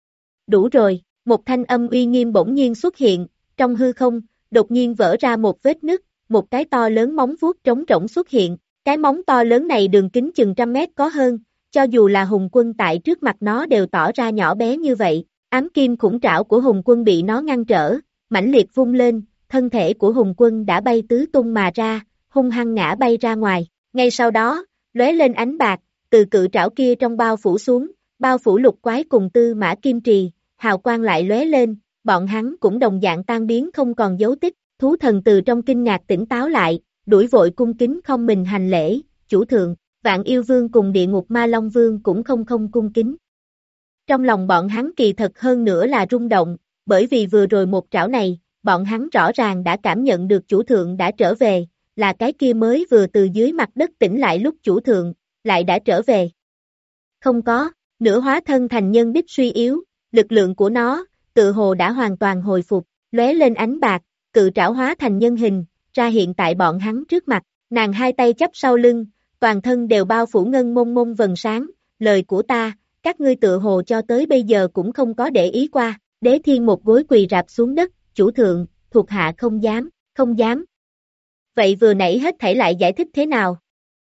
Đủ rồi, một thanh âm uy nghiêm bỗng nhiên xuất hiện, trong hư không, đột nhiên vỡ ra một vết nứt, một cái to lớn móng vuốt trống rỗng xuất hiện, cái móng to lớn này đường kính chừng 100 mét có hơn, cho dù là Hùng Quân tại trước mặt nó đều tỏ ra nhỏ bé như vậy, ám kim khủng trảo của Hùng Quân bị nó ngăn trở, mãnh liệt vung lên, thân thể của Hùng Quân đã bay tứ tung mà ra, hung hăng ngã bay ra ngoài, ngay sau đó, lóe lên ánh bạc, từ cự trảo kia trong bao phủ xuống, bao phủ Lục Quái cùng Tư Mã Kim Trì, hào quang lại lóe lên, bọn hắn cũng đồng dạng tan biến không còn dấu tích, thú thần từ trong kinh ngạc tỉnh táo lại, đuổi vội cung kính không mình hành lễ, chủ thượng, Vạn Yêu Vương cùng Địa Ngục Ma Long Vương cũng không cung kính. Trong lòng bọn hắn kỳ thật hơn nữa là rung động, bởi vì vừa rồi một trảo này, bọn hắn rõ ràng đã cảm nhận được chủ thượng đã trở về, là cái kia mới vừa từ dưới mặt đất tỉnh lại lúc chủ thượng, lại đã trở về. Không có, nửa hóa thân thành nhân đích suy yếu, lực lượng của nó, tự hồ đã hoàn toàn hồi phục, lóe lên ánh bạc, cự trảo hóa thành nhân hình, ra hiện tại bọn hắn trước mặt, nàng hai tay chắp sau lưng, toàn thân đều bao phủ ngân mông mông vầng sáng, lời của ta, các ngươi tự hồ cho tới bây giờ cũng không có để ý qua, Đế Thiên một gối quỳ rạp xuống đất, chủ thượng, thuộc hạ không dám. Vậy vừa nãy hết thảy lại giải thích thế nào?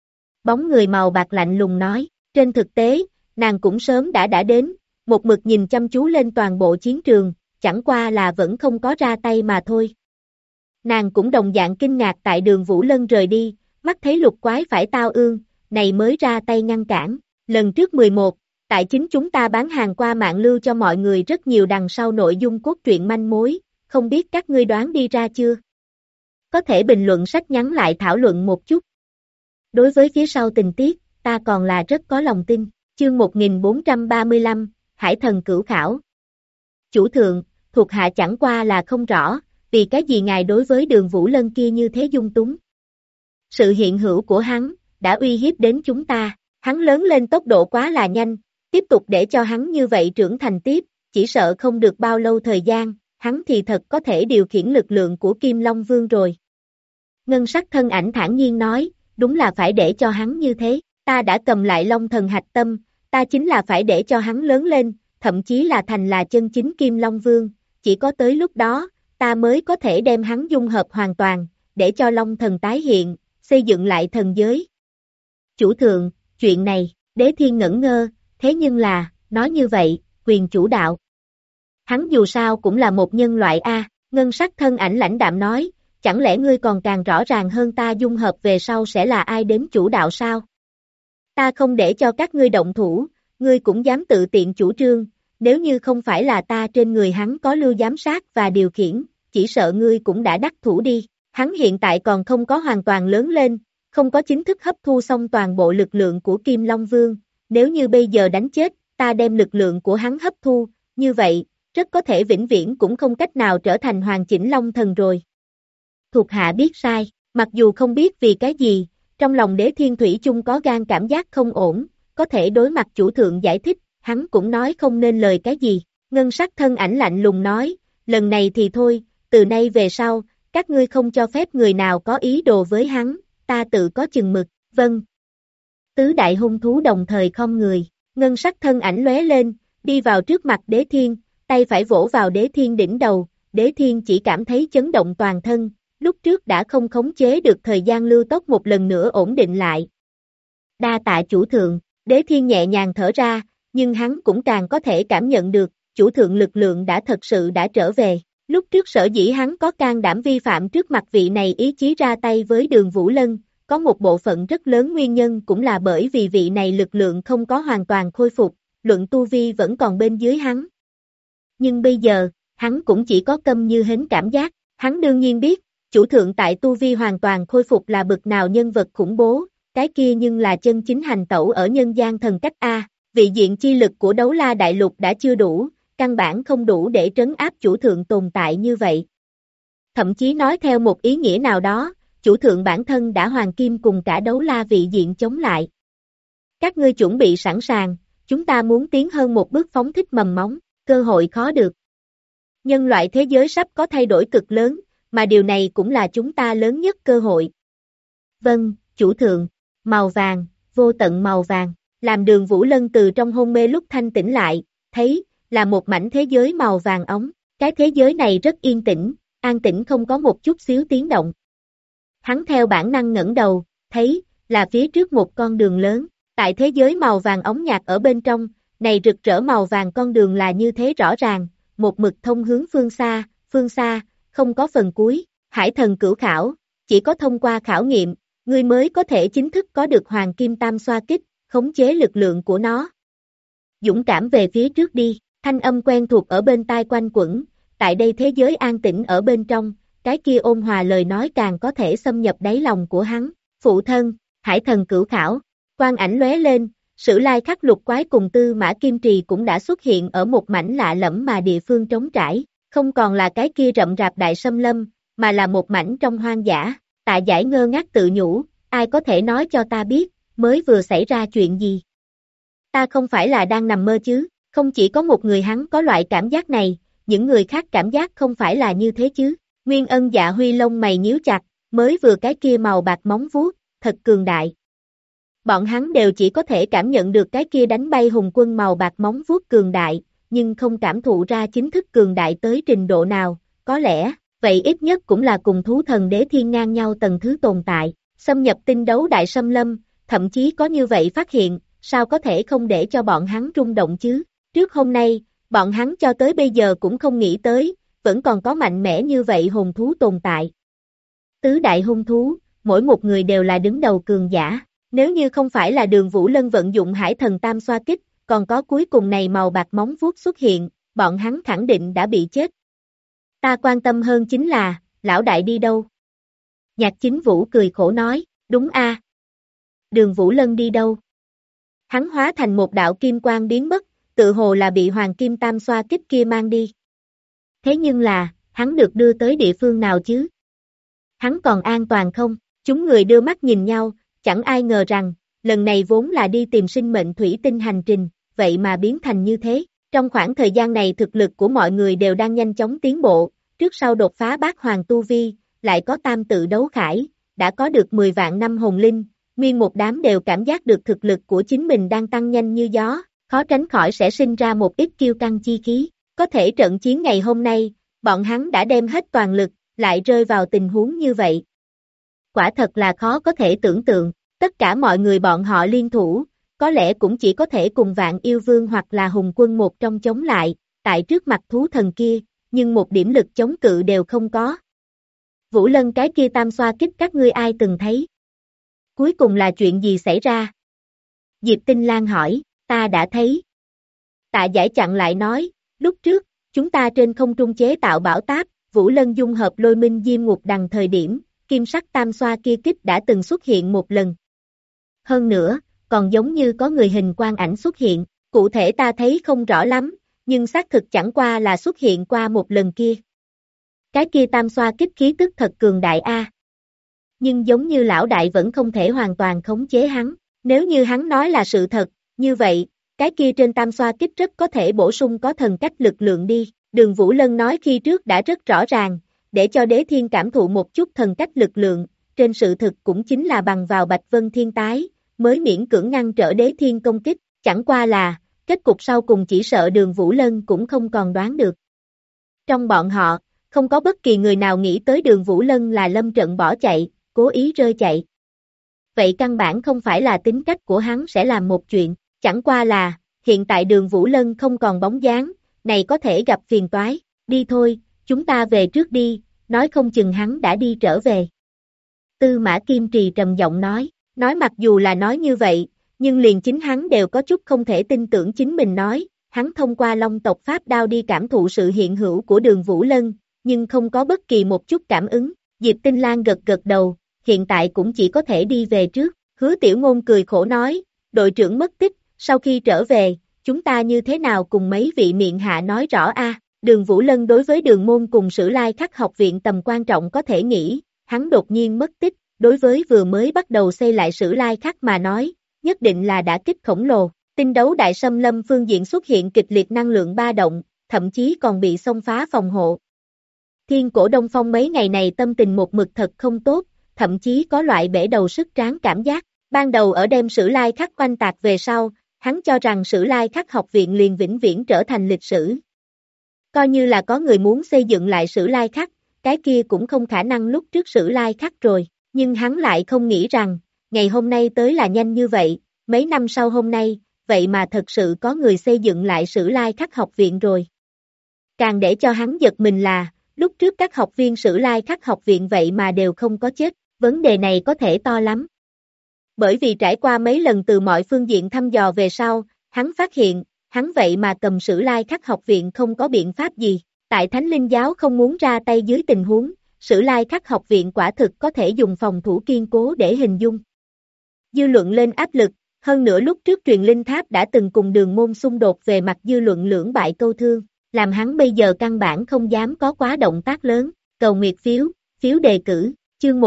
Bóng người màu bạc lạnh lùng nói, trên thực tế, nàng cũng sớm đã đến, một mực nhìn chăm chú lên toàn bộ chiến trường, chẳng qua là vẫn không có ra tay mà thôi. Nàng cũng đồng dạng kinh ngạc tại Đường Vũ Lân rời đi, mắt thấy Lục Quái phải tao ương, này mới ra tay ngăn cản. Lần trước 11, tại chính chúng ta bán hàng qua mạng lưu cho mọi người rất nhiều đằng sau nội dung cốt truyện manh mối, không biết các ngươi đoán đi ra chưa? Có thể bình luận sách nhắn lại thảo luận một chút. Đối với phía sau tình tiết, ta còn là rất có lòng tin. Chương 1435, Hải Thần Cửu Khảo. Chủ thượng, thuộc hạ chẳng qua là không rõ, vì cái gì ngài đối với Đường Vũ Lân kia như thế dung túng. Sự hiện hữu của hắn, đã uy hiếp đến chúng ta, hắn lớn lên tốc độ quá là nhanh, tiếp tục để cho hắn như vậy trưởng thành tiếp, chỉ sợ không được bao lâu thời gian, hắn thì thật có thể điều khiển lực lượng của Kim Long Vương rồi. Ngân sắc thân ảnh thản nhiên nói, đúng là phải để cho hắn như thế, ta đã cầm lại Long Thần Hạch Tâm, ta chính là phải để cho hắn lớn lên, thậm chí là thành là chân chính Kim Long Vương, chỉ có tới lúc đó, ta mới có thể đem hắn dung hợp hoàn toàn, để cho Long Thần tái hiện, xây dựng lại thần giới. Chủ thượng, chuyện này, Đế Thiên ngẩn ngơ, thế nhưng là, nói như vậy, quyền chủ đạo. Hắn dù sao cũng là một nhân loại A, ngân sắc thân ảnh lãnh đạm nói, chẳng lẽ ngươi còn càng rõ ràng hơn ta dung hợp về sau sẽ là ai đến chủ đạo sao? Ta không để cho các ngươi động thủ, ngươi cũng dám tự tiện chủ trương, nếu như không phải là ta trên người hắn có lưu giám sát và điều khiển, chỉ sợ ngươi cũng đã đắc thủ đi. Hắn hiện tại còn không có hoàn toàn lớn lên, không có chính thức hấp thu xong toàn bộ lực lượng của Kim Long Vương, nếu như bây giờ đánh chết, ta đem lực lượng của hắn hấp thu, như vậy, rất có thể vĩnh viễn cũng không cách nào trở thành hoàn chỉnh Long Thần rồi. Thuộc hạ biết sai, mặc dù không biết vì cái gì, trong lòng Đế Thiên Thủy chung có gan cảm giác không ổn, có thể đối mặt chủ thượng giải thích, hắn cũng nói không nên lời cái gì. Ngân sắc thân ảnh lạnh lùng nói, lần này thì thôi, từ nay về sau, các ngươi không cho phép người nào có ý đồ với hắn, ta tự có chừng mực, vâng. Tứ đại hung thú đồng thời khom người, ngân sắc thân ảnh lóe lên, đi vào trước mặt Đế Thiên, tay phải vỗ vào Đế Thiên đỉnh đầu, Đế Thiên chỉ cảm thấy chấn động toàn thân, lúc trước đã không khống chế được thời gian lưu tốc một lần nữa ổn định lại. Đa tạ chủ thượng, Đế Thiên nhẹ nhàng thở ra, nhưng hắn cũng càng có thể cảm nhận được, chủ thượng lực lượng đã thật sự đã trở về. Lúc trước sở dĩ hắn có can đảm vi phạm trước mặt vị này ý chí ra tay với Đường Vũ Lân, có một bộ phận rất lớn nguyên nhân cũng là bởi vì vị này lực lượng không có hoàn toàn khôi phục, luận tu vi vẫn còn bên dưới hắn. Nhưng bây giờ, hắn cũng chỉ có câm như hến cảm giác, hắn đương nhiên biết, chủ thượng tại tu vi hoàn toàn khôi phục là bực nào nhân vật khủng bố, cái kia nhưng là chân chính hành tẩu ở nhân gian thần cách A, vị diện chi lực của Đấu La Đại Lục đã chưa đủ, căn bản không đủ để trấn áp chủ thượng tồn tại như vậy. Thậm chí nói theo một ý nghĩa nào đó, chủ thượng bản thân đã hoàng kim cùng cả Đấu La vị diện chống lại. Các ngươi chuẩn bị sẵn sàng, chúng ta muốn tiến hơn một bước phóng thích mầm móng, cơ hội khó được. Nhân loại thế giới sắp có thay đổi cực lớn, mà điều này cũng là chúng ta lớn nhất cơ hội. Vâng, chủ thượng, màu vàng, vô tận màu vàng, làm Đường Vũ Lân từ trong hôn mê lúc thanh tỉnh lại, thấy, là một mảnh thế giới màu vàng ống, cái thế giới này rất yên tĩnh, an tĩnh không có một chút xíu tiếng động. Hắn theo bản năng ngẩng đầu, thấy, là phía trước một con đường lớn, tại thế giới màu vàng ống nhạt ở bên trong, này rực rỡ màu vàng con đường là như thế rõ ràng, một mực thông hướng phương xa, không có phần cuối, Hải Thần Cửu Khảo, chỉ có thông qua khảo nghiệm, ngươi mới có thể chính thức có được Hoàng Kim Tam Xoa Kích, khống chế lực lượng của nó. Dũng cảm về phía trước đi, thanh âm quen thuộc ở bên tai quanh quẩn, tại đây thế giới an tĩnh ở bên trong, cái kia ôn hòa lời nói càng có thể xâm nhập đáy lòng của hắn. Phụ thân, Hải Thần Cửu Khảo, quang ảnh lóe lên, Sử Lai Khắc Lục Quái cùng Tư Mã Kim Trì cũng đã xuất hiện ở một mảnh lạ lẫm mà địa phương trống trải, không còn là cái kia rậm rạp đại xâm lâm, mà là một mảnh trong hoang dã. Tạ Giải ngơ ngác tự nhủ, ai có thể nói cho ta biết, mới vừa xảy ra chuyện gì? Ta không phải là đang nằm mơ chứ, không chỉ có một người hắn có loại cảm giác này, những người khác cảm giác không phải là như thế chứ. Nguyên Ân Dạ Huy lông mày nhíu chặt, mới vừa cái kia màu bạc móng vuốt, thật cường đại. Bọn hắn đều chỉ có thể cảm nhận được cái kia đánh bay hùng quân màu bạc móng vuốt cường đại, nhưng không cảm thụ ra chính thức cường đại tới trình độ nào, có lẽ, vậy ít nhất cũng là cùng thú thần Đế Thiên ngang nhau tầng thứ tồn tại, xâm nhập tinh đấu đại xâm lâm, thậm chí có như vậy phát hiện, sao có thể không để cho bọn hắn rung động chứ? Trước hôm nay, bọn hắn cho tới bây giờ cũng không nghĩ tới, vẫn còn có mạnh mẽ như vậy hồn thú tồn tại. Tứ đại hung thú, mỗi một người đều là đứng đầu cường giả, nếu như không phải là Đường Vũ Lân vận dụng Hải Thần Tam Xoa Kích, còn có cuối cùng này màu bạc móng vuốt xuất hiện, bọn hắn khẳng định đã bị chết. Ta quan tâm hơn chính là, lão đại đi đâu? Nhạc Chính Vũ cười khổ nói, đúng a. Đường Vũ Lân đi đâu? Hắn hóa thành một đạo kim quang biến mất, tự hồ là bị Hoàng Kim Tam Xoa Kích kia mang đi. Thế nhưng là, hắn được đưa tới địa phương nào chứ? Hắn còn an toàn không? Chúng người đưa mắt nhìn nhau, chẳng ai ngờ rằng, lần này vốn là đi tìm sinh mệnh thủy tinh hành trình, vậy mà biến thành như thế. Trong khoảng thời gian này thực lực của mọi người đều đang nhanh chóng tiến bộ, trước sau đột phá bát hoàng tu vi, lại có tam tự đấu khải, đã có được 10 vạn năm hồn linh, nguyên một đám đều cảm giác được thực lực của chính mình đang tăng nhanh như gió, khó tránh khỏi sẽ sinh ra một ít kiêu căng chi khí. Có thể trận chiến ngày hôm nay, bọn hắn đã đem hết toàn lực, lại rơi vào tình huống như vậy. Quả thật là khó có thể tưởng tượng, tất cả mọi người bọn họ liên thủ, có lẽ cũng chỉ có thể cùng Vạn Yêu Vương hoặc là Hùng Quân một trong chống lại, tại trước mặt thú thần kia, nhưng một điểm lực chống cự đều không có. Vũ Lân cái kia tam xoa kích các ngươi ai từng thấy? Cuối cùng là chuyện gì xảy ra? Diệp Tinh Lan hỏi, ta đã thấy. Tạ Giải chặn lại nói, lúc trước, chúng ta trên không trung chế tạo bảo táp, Vũ Lân dung hợp lôi minh diêm ngục đằng thời điểm, kim sắc tam xoa kia kích đã từng xuất hiện một lần. Hơn nữa, còn giống như có người hình quang ảnh xuất hiện, cụ thể ta thấy không rõ lắm, nhưng xác thực chẳng qua là xuất hiện qua một lần kia. Cái kia tam xoa kích khí tức thật cường đại a. Nhưng giống như lão đại vẫn không thể hoàn toàn khống chế hắn, nếu như hắn nói là sự thật, như vậy, cái kia trên tam xoa kích rất có thể bổ sung có thần cách lực lượng đi. Đường Vũ Lân nói khi trước đã rất rõ ràng, để cho Đế Thiên cảm thụ một chút thần cách lực lượng, trên sự thực cũng chính là bằng vào Bạch Vân Thiên tái, mới miễn cưỡng ngăn trở Đế Thiên công kích, chẳng qua là, kết cục sau cùng chỉ sợ Đường Vũ Lân cũng không còn đoán được. Trong bọn họ, không có bất kỳ người nào nghĩ tới Đường Vũ Lân là lâm trận bỏ chạy, cố ý rơi chạy. Vậy căn bản không phải là tính cách của hắn sẽ làm một chuyện, chẳng qua là, hiện tại Đường Vũ Lân không còn bóng dáng, này có thể gặp phiền toái, đi thôi, chúng ta về trước đi, nói không chừng hắn đã đi trở về. Tư Mã Kim Trì trầm giọng nói mặc dù là nói như vậy, nhưng liền chính hắn đều có chút không thể tin tưởng chính mình nói, hắn thông qua Long tộc Pháp đao đi cảm thụ sự hiện hữu của Đường Vũ Lân, nhưng không có bất kỳ một chút cảm ứng, Diệp Tinh Lan gật gật đầu, hiện tại cũng chỉ có thể đi về trước, Hứa Tiểu Ngôn cười khổ nói, đội trưởng mất tích, sau khi trở về, chúng ta như thế nào cùng mấy vị miệng hạ nói rõ a. Đường Vũ Lân đối với Đường Môn cùng Sử Lai Khắc học viện tầm quan trọng có thể nghĩ, hắn đột nhiên mất tích, đối với vừa mới bắt đầu xây lại Sử Lai Khắc mà nói, nhất định là đã kích khổng lồ, tinh đấu đại xâm lâm phương diện xuất hiện kịch liệt năng lượng ba động, thậm chí còn bị xông phá phòng hộ. Thiên Cổ Đông Phong mấy ngày này tâm tình một mực thật không tốt, thậm chí có loại bể đầu sức tráng cảm giác, ban đầu ở đem Sử Lai Khắc oanh tạc về sau, hắn cho rằng Sử Lai Khắc học viện liền vĩnh viễn trở thành lịch sử. Coi như là có người muốn xây dựng lại Sử Lai Khắc, cái kia cũng không khả năng lúc trước Sử Lai Khắc rồi, nhưng hắn lại không nghĩ rằng, ngày hôm nay tới là nhanh như vậy, mấy năm sau hôm nay, vậy mà thật sự có người xây dựng lại Sử Lai Khắc học viện rồi. Càng để cho hắn giật mình là, lúc trước các học viên Sử Lai Khắc học viện vậy mà đều không có chết, vấn đề này có thể to lắm. Bởi vì trải qua mấy lần từ mọi phương diện thăm dò về sau, hắn phát hiện, hắn vậy mà cầm Sử Lai Khắc học viện không có biện pháp gì. Tại Thánh Linh Giáo không muốn ra tay dưới tình huống, Sử Lai Khắc học viện quả thực có thể dùng phòng thủ kiên cố để hình dung. Dư luận lên áp lực, hơn nữa lúc trước truyền linh tháp đã từng cùng Đường Môn xung đột về mặt dư luận lưỡng bại câu thương, làm hắn bây giờ căn bản không dám có quá động tác lớn. Cầu nguyệt phiếu, phiếu đề cử, chương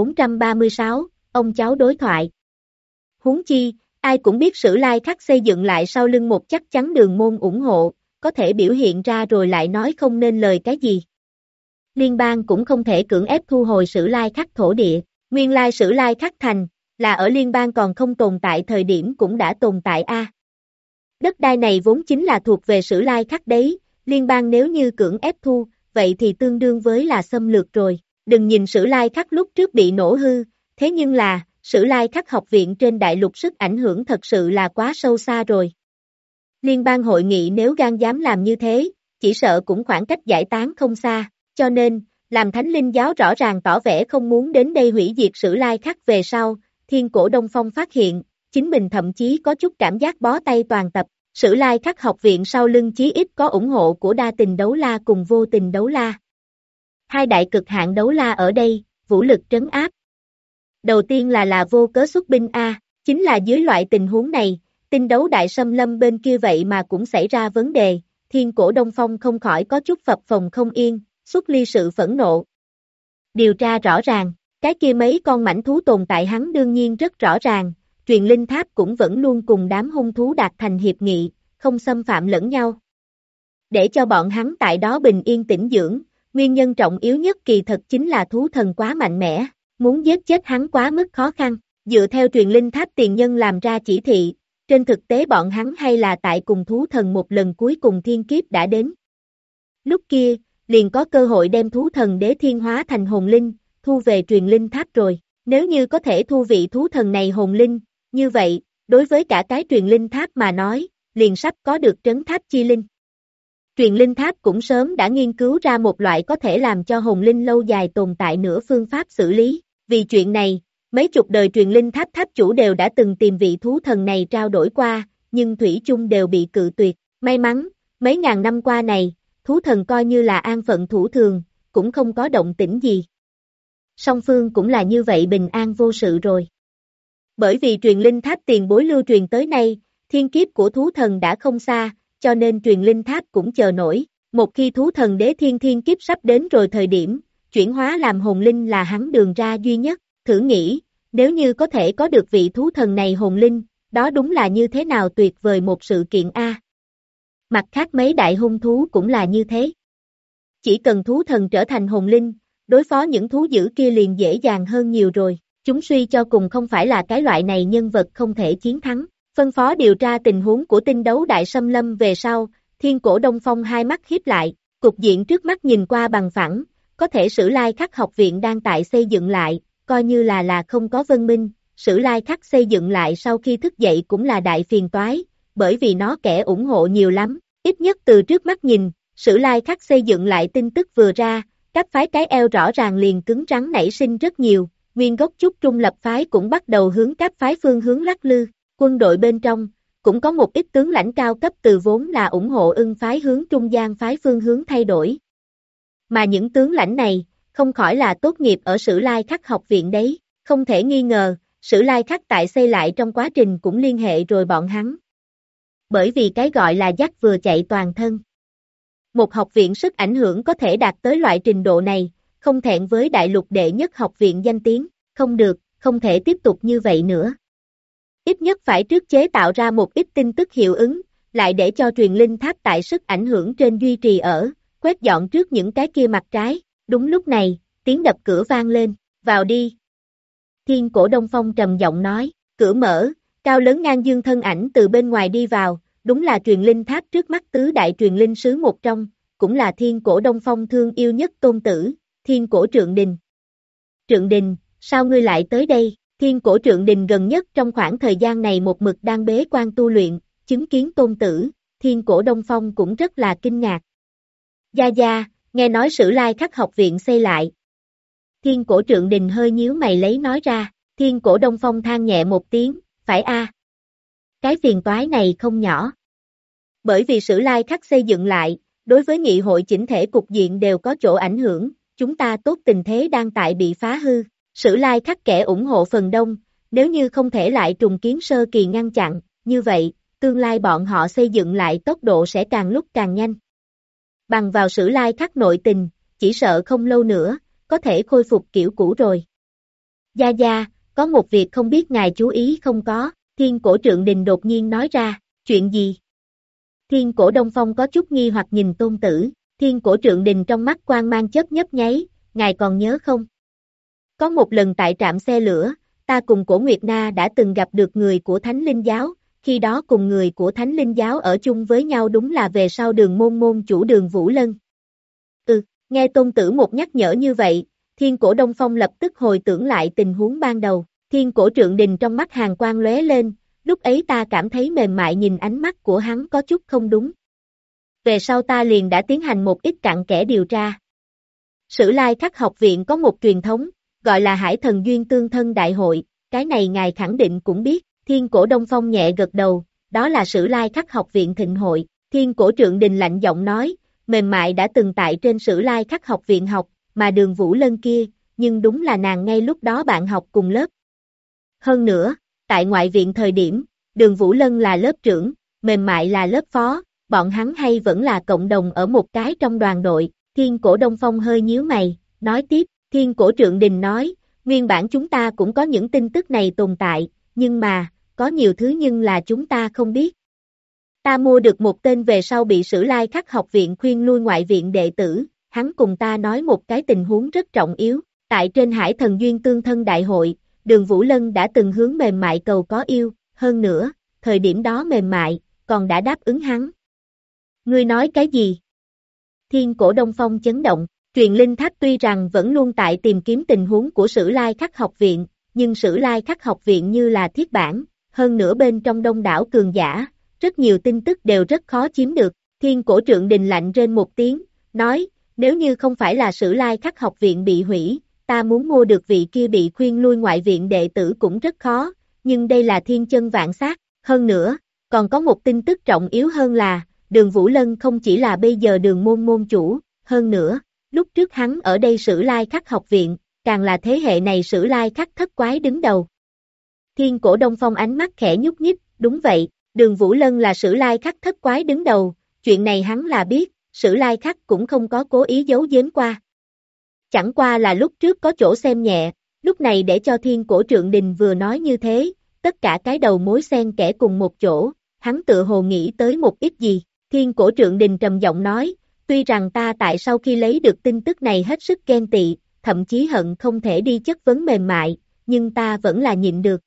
1436, ông cháu đối thoại. Huống chi, ai cũng biết Sử Lai Khắc xây dựng lại sau lưng một chắc chắn Đường Môn ủng hộ, có thể biểu hiện ra rồi lại nói không nên lời cái gì. Liên bang cũng không thể cưỡng ép thu hồi Sử Lai Khắc thổ địa, nguyên lai Sử Lai Khắc thành, là ở liên bang còn không tồn tại thời điểm cũng đã tồn tại a. Đất đai này vốn chính là thuộc về Sử Lai Khắc đấy, liên bang nếu như cưỡng ép thu, vậy thì tương đương với là xâm lược rồi. Đừng nhìn Sử Lai Khắc lúc trước bị nổ hư, thế nhưng là, Sử Lai Khắc học viện trên đại lục sức ảnh hưởng thật sự là quá sâu xa rồi. Liên bang hội nghị nếu gan dám làm như thế, chỉ sợ cũng khoảng cách giải tán không xa, cho nên, làm Thánh Linh Giáo rõ ràng tỏ vẻ không muốn đến đây hủy diệt Sử Lai Khắc về sau, Thiên Cổ Đông Phong phát hiện, chính mình thậm chí có chút cảm giác bó tay toàn tập, Sử Lai Khắc học viện sau lưng chí ít có ủng hộ của Đa Tình Đấu La cùng Vô Tình Đấu La. Hai đại cực hạn đấu la ở đây, vũ lực trấn áp. Đầu tiên là vô cớ xuất binh a, chính là dưới loại tình huống này, tinh đấu đại xâm lâm bên kia vậy mà cũng xảy ra vấn đề, Thiên Cổ Đông Phong không khỏi có chút phập phồng không yên, xuất ly sự phẫn nộ. Điều tra rõ ràng, cái kia mấy con mãnh thú tồn tại hắn đương nhiên rất rõ ràng, truyền linh tháp cũng vẫn luôn cùng đám hung thú đạt thành hiệp nghị, không xâm phạm lẫn nhau. Để cho bọn hắn tại đó bình yên tĩnh dưỡng, nguyên nhân trọng yếu nhất kỳ thật chính là thú thần quá mạnh mẽ, muốn giết chết hắn quá mức khó khăn, dựa theo truyền linh tháp tiền nhân làm ra chỉ thị, trên thực tế bọn hắn hay là tại cùng thú thần một lần cuối cùng thiên kiếp đã đến. Lúc kia, liền có cơ hội đem thú thần đế thiên hóa thành hồn linh, thu về truyền linh tháp rồi, nếu như có thể thu vị thú thần này hồn linh, như vậy, đối với cả cái truyền linh tháp mà nói, liền sắp có được trấn tháp chi linh. Truyền linh tháp cũng sớm đã nghiên cứu ra một loại có thể làm cho hồn linh lâu dài tồn tại nửa phương pháp xử lý. Vì chuyện này, mấy chục đời truyền linh tháp tháp chủ đều đã từng tìm vị thú thần này trao đổi qua, nhưng thủy chung đều bị cự tuyệt. May mắn, mấy ngàn năm qua này, thú thần coi như là an phận thủ thường, cũng không có động tĩnh gì. Song phương cũng là như vậy bình an vô sự rồi. Bởi vì truyền linh tháp tiền bối lưu truyền tới nay, thiên kiếp của thú thần đã không xa, cho nên truyền linh tháp cũng chờ nổi. Một khi thú thần đế thiên kiếp sắp đến rồi thời điểm, chuyển hóa làm hồn linh là hắn đường ra duy nhất. Thử nghĩ, nếu như có thể có được vị thú thần này hồn linh, đó đúng là như thế nào tuyệt vời một sự kiện a. Mặt khác mấy đại hung thú cũng là như thế. Chỉ cần thú thần trở thành hồn linh, đối phó những thú dữ kia liền dễ dàng hơn nhiều rồi. Chúng suy cho cùng không phải là cái loại này nhân vật không thể chiến thắng. Phân phó điều tra tình huống của tinh đấu đại xâm lâm về sau, Thiên Cổ Đông Phong hai mắt híp lại, cục diện trước mắt nhìn qua bằng phẳng, có thể Sử Lai Khắc học viện đang tại xây dựng lại, coi như là không có vân minh, Sử Lai Khắc xây dựng lại sau khi thức dậy cũng là đại phiền toái, bởi vì nó kẻ ủng hộ nhiều lắm, ít nhất từ trước mắt nhìn, Sử Lai Khắc xây dựng lại tin tức vừa ra, các phái cái eo rõ ràng liền cứng rắn nảy sinh rất nhiều, nguyên gốc Chúc Trung lập phái cũng bắt đầu hướng các phái phương hướng lắc lư. Quân đội bên trong, cũng có một ít tướng lãnh cao cấp từ vốn là ủng hộ Ưng phái hướng Trung Gian phái phương hướng thay đổi. Mà những tướng lãnh này, không khỏi là tốt nghiệp ở Sử Lai Khắc học viện đấy, không thể nghi ngờ, Sử Lai Khắc tại xây lại trong quá trình cũng liên hệ rồi bọn hắn. Bởi vì cái gọi là dắt vừa chạy toàn thân. Một học viện sức ảnh hưởng có thể đạt tới loại trình độ này, không thẹn với đại lục đệ nhất học viện danh tiếng, không được, không thể tiếp tục như vậy nữa. Ít nhất phải trước chế tạo ra một ít tin tức hiệu ứng, lại để cho truyền linh tháp tại sức ảnh hưởng trên duy trì ở, quét dọn trước những cái kia mặt trái. Đúng lúc này, tiếng đập cửa vang lên, vào đi. Thiên Cổ Đông Phong trầm giọng nói, cửa mở, cao lớn ngang dương thân ảnh từ bên ngoài đi vào, đúng là truyền linh tháp trước mắt tứ đại truyền linh sứ một trong, cũng là Thiên Cổ Đông Phong thương yêu nhất tôn tử, Thiên Cổ Trượng Đình. Trượng Đình, sao ngươi lại tới đây? Thiên Cổ Trượng Đình gần nhất trong khoảng thời gian này một mực đang bế quan tu luyện, chứng kiến tôn tử, Thiên Cổ Đông Phong cũng rất là kinh ngạc. Gia Gia, nghe nói Sử Lai Khắc học viện xây lại. Thiên Cổ Trượng Đình hơi nhíu mày lấy nói ra, Thiên Cổ Đông Phong than nhẹ một tiếng, phải a. Cái phiền toái này không nhỏ. Bởi vì Sử Lai Khắc xây dựng lại, đối với nghị hội chỉnh thể cục diện đều có chỗ ảnh hưởng, chúng ta tốt tình thế đang tại bị phá hư. Sử Lai Khắc kẻ ủng hộ phần đông, nếu như không thể lại trùng kiến sơ kỳ ngăn chặn, như vậy, tương lai bọn họ xây dựng lại tốc độ sẽ càng lúc càng nhanh. Bằng vào Sử Lai Khắc nội tình, chỉ sợ không lâu nữa, có thể khôi phục kiểu cũ rồi. Gia Gia, có một việc không biết ngài chú ý không có, Thiên Cổ Trượng Đình đột nhiên nói ra, chuyện gì? Thiên Cổ Đông Phong có chút nghi hoặc nhìn tôn tử, Thiên Cổ Trượng Đình trong mắt quang mang chớp nhấp nháy, ngài còn nhớ không? Có một lần tại trạm xe lửa, ta cùng Cổ Nguyệt Na đã từng gặp được người của Thánh Linh Giáo, khi đó cùng người của Thánh Linh Giáo ở chung với nhau đúng là về sau Đường môn môn chủ Đường Vũ Lân. Nghe tôn tử một nhắc nhở như vậy, Thiên Cổ Đông Phong lập tức hồi tưởng lại tình huống ban đầu, Thiên Cổ Trượng Đình trong mắt hàn quang lóe lên, lúc ấy ta cảm thấy mềm mại nhìn ánh mắt của hắn có chút không đúng. Về sau ta liền đã tiến hành một ít cặn kẽ điều tra. Sử Lai Khắc học viện có một truyền thống, gọi là Hải Thần Duyên Tương Thân Đại Hội, cái này ngài khẳng định cũng biết, Thiên Cổ Đông Phong nhẹ gật đầu, đó là Sử Lai Khắc học viện thịnh hội, Thiên Cổ Trượng Đình lạnh giọng nói, mềm mại đã từng tại trên Sử Lai Khắc học viện học, mà Đường Vũ Lân kia, nhưng đúng là nàng ngay lúc đó bạn học cùng lớp. Hơn nữa, tại ngoại viện thời điểm, Đường Vũ Lân là lớp trưởng, mềm mại là lớp phó, bọn hắn hay vẫn là cộng đồng ở một cái trong đoàn đội, Thiên Cổ Đông Phong hơi nhíu mày, nói tiếp, Thiên Cổ Trượng Đình nói, nguyên bản chúng ta cũng có những tin tức này tồn tại, nhưng mà, có nhiều thứ nhưng là chúng ta không biết. Ta mua được một tên về sau bị Sử Lai Khắc học viện khuyên lui ngoại viện đệ tử, hắn cùng ta nói một cái tình huống rất trọng yếu, tại trên Hải Thần Duyên Tương Thân Đại hội, Đường Vũ Lân đã từng hướng mềm mại cầu có yêu, hơn nữa, thời điểm đó mềm mại, còn đã đáp ứng hắn. Ngươi nói cái gì? Thiên Cổ Đông Phong chấn động, truyền linh tháp tuy rằng vẫn luôn tại tìm kiếm tình huống của Sử Lai Khắc học viện, nhưng Sử Lai Khắc học viện như là thiết bản, hơn nữa bên trong đông đảo cường giả, rất nhiều tin tức đều rất khó chiếm được. Thiên Cổ Trượng Đình lạnh rên một tiếng, nói, nếu như không phải là Sử Lai Khắc học viện bị hủy, ta muốn mua được vị kia bị khuyên lui ngoại viện đệ tử cũng rất khó, nhưng đây là thiên chân vạn sát. Hơn nữa, còn có một tin tức trọng yếu hơn là, Đường Vũ Lân không chỉ là bây giờ Đường môn môn chủ, hơn nữa, lúc trước hắn ở đây Sử Lai Khắc học viện, càng là thế hệ này Sử Lai Khắc thất quái đứng đầu. Thiên Cổ Đông Phong ánh mắt khẽ nhúc nhích, đúng vậy, Đường Vũ Lân là Sử Lai Khắc thất quái đứng đầu, chuyện này hắn là biết, Sử Lai Khắc cũng không có cố ý giấu giếm qua. Chẳng qua là lúc trước có chỗ xem nhẹ, lúc này để cho Thiên Cổ Trượng Đình vừa nói như thế, tất cả cái đầu mối xen kẽ cùng một chỗ, hắn tự hồ nghĩ tới một ít gì. Thiên Cổ Trượng Đình trầm giọng nói, tuy rằng ta tại sau khi lấy được tin tức này hết sức ghen tị, thậm chí hận không thể đi chất vấn mềm mại, nhưng ta vẫn là nhịn được.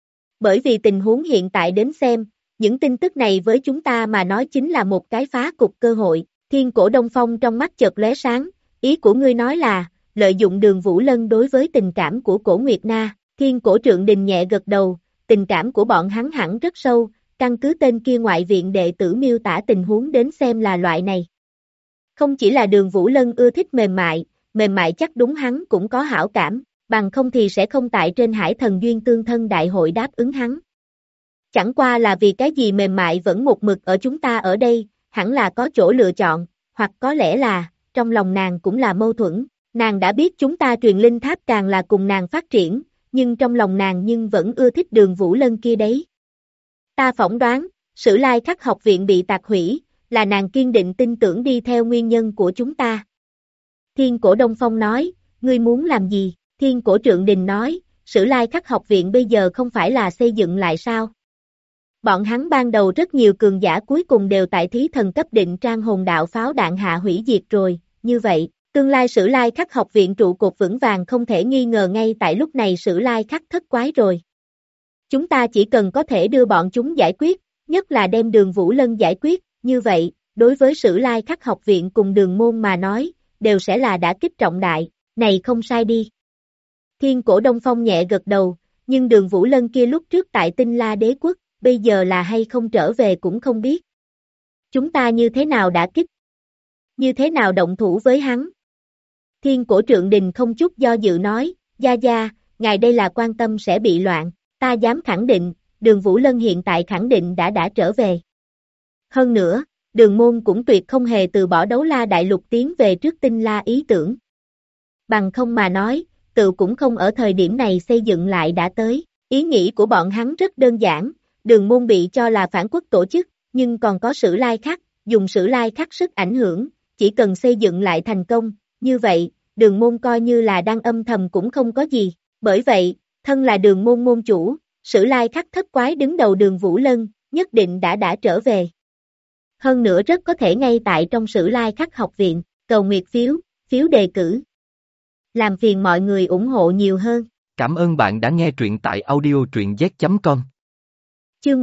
Bởi vì tình huống hiện tại đến xem, những tin tức này với chúng ta mà nói chính là một cái phá cục cơ hội. Thiên Cổ Đông Phong trong mắt chợt lóe sáng, ý của ngươi nói là, lợi dụng Đường Vũ Lân đối với tình cảm của Cổ Nguyệt Na. Thiên Cổ Trượng Đình nhẹ gật đầu, tình cảm của bọn hắn hẳn rất sâu, căn cứ tên kia ngoại viện đệ tử miêu tả tình huống đến xem là loại này. Không chỉ là Đường Vũ Lân ưa thích mềm mại chắc đúng hắn cũng có hảo cảm, bằng không thì sẽ không tại trên Hải Thần Duyên Tương Thân Đại hội đáp ứng hắn. Chẳng qua là vì cái gì mềm mại vẫn một mực ở chúng ta ở đây, hẳn là có chỗ lựa chọn, hoặc có lẽ là, trong lòng nàng cũng là mâu thuẫn, nàng đã biết chúng ta truyền linh tháp càng là cùng nàng phát triển, nhưng trong lòng nàng nhưng vẫn ưa thích Đường Vũ Lân kia đấy. Ta phỏng đoán, Sử Lai Khắc học viện bị tạc hủy, là nàng kiên định tin tưởng đi theo nguyên nhân của chúng ta. Thiên Cổ Đông Phong nói, ngươi muốn làm gì? Thiên Cổ Trượng Đình nói, Sử Lai Khắc học viện bây giờ không phải là xây dựng lại sao? Bọn hắn ban đầu rất nhiều cường giả cuối cùng đều tại thí thần cấp định trang hồn đạo pháo đạn hạ hủy diệt rồi, như vậy, tương lai Sử Lai Khắc học viện trụ cột vững vàng không thể nghi ngờ ngay tại lúc này Sử Lai Khắc thất quái rồi. Chúng ta chỉ cần có thể đưa bọn chúng giải quyết, nhất là đem Đường Vũ Lân giải quyết, như vậy, đối với Sử Lai Khắc học viện cùng Đường môn mà nói, đều sẽ là đả kích trọng đại, này không sai đi. Thiên Cổ Đông Phong nhẹ gật đầu, nhưng Đường Vũ Lân kia lúc trước tại Tinh La Đế Quốc, bây giờ là hay không trở về cũng không biết. Chúng ta như thế nào đả kích? Như thế nào động thủ với hắn? Thiên Cổ Trượng Đình không chút do dự nói, Gia Gia, ngài đây là quan tâm sẽ bị loạn, ta dám khẳng định, Đường Vũ Lân hiện tại khẳng định đã trở về. Hơn nữa, Đường môn cũng tuyệt không hề từ bỏ Đấu La Đại Lục tiến về trước Tinh La ý tưởng. Bằng không mà nói, tự cũng không ở thời điểm này xây dựng lại đã tới, ý nghĩ của bọn hắn rất đơn giản, Đường môn bị cho là phản quốc tổ chức, nhưng còn có Sử Lai Khắc, dùng Sử Lai Khắc sức ảnh hưởng, chỉ cần xây dựng lại thành công, như vậy, Đường môn coi như là đang âm thầm cũng không có gì, bởi vậy, thân là Đường môn môn chủ, Sử Lai Khắc thất quái đứng đầu Đường Vũ Lân, nhất định đã trở về. Hơn nữa rất có thể ngay tại trong Sử Lai Khắc học viện, cầu nguyệt phiếu đề cử. Làm phiền mọi người ủng hộ nhiều hơn. Cảm ơn bạn đã nghe truyện tại audio truyện z.com. Chương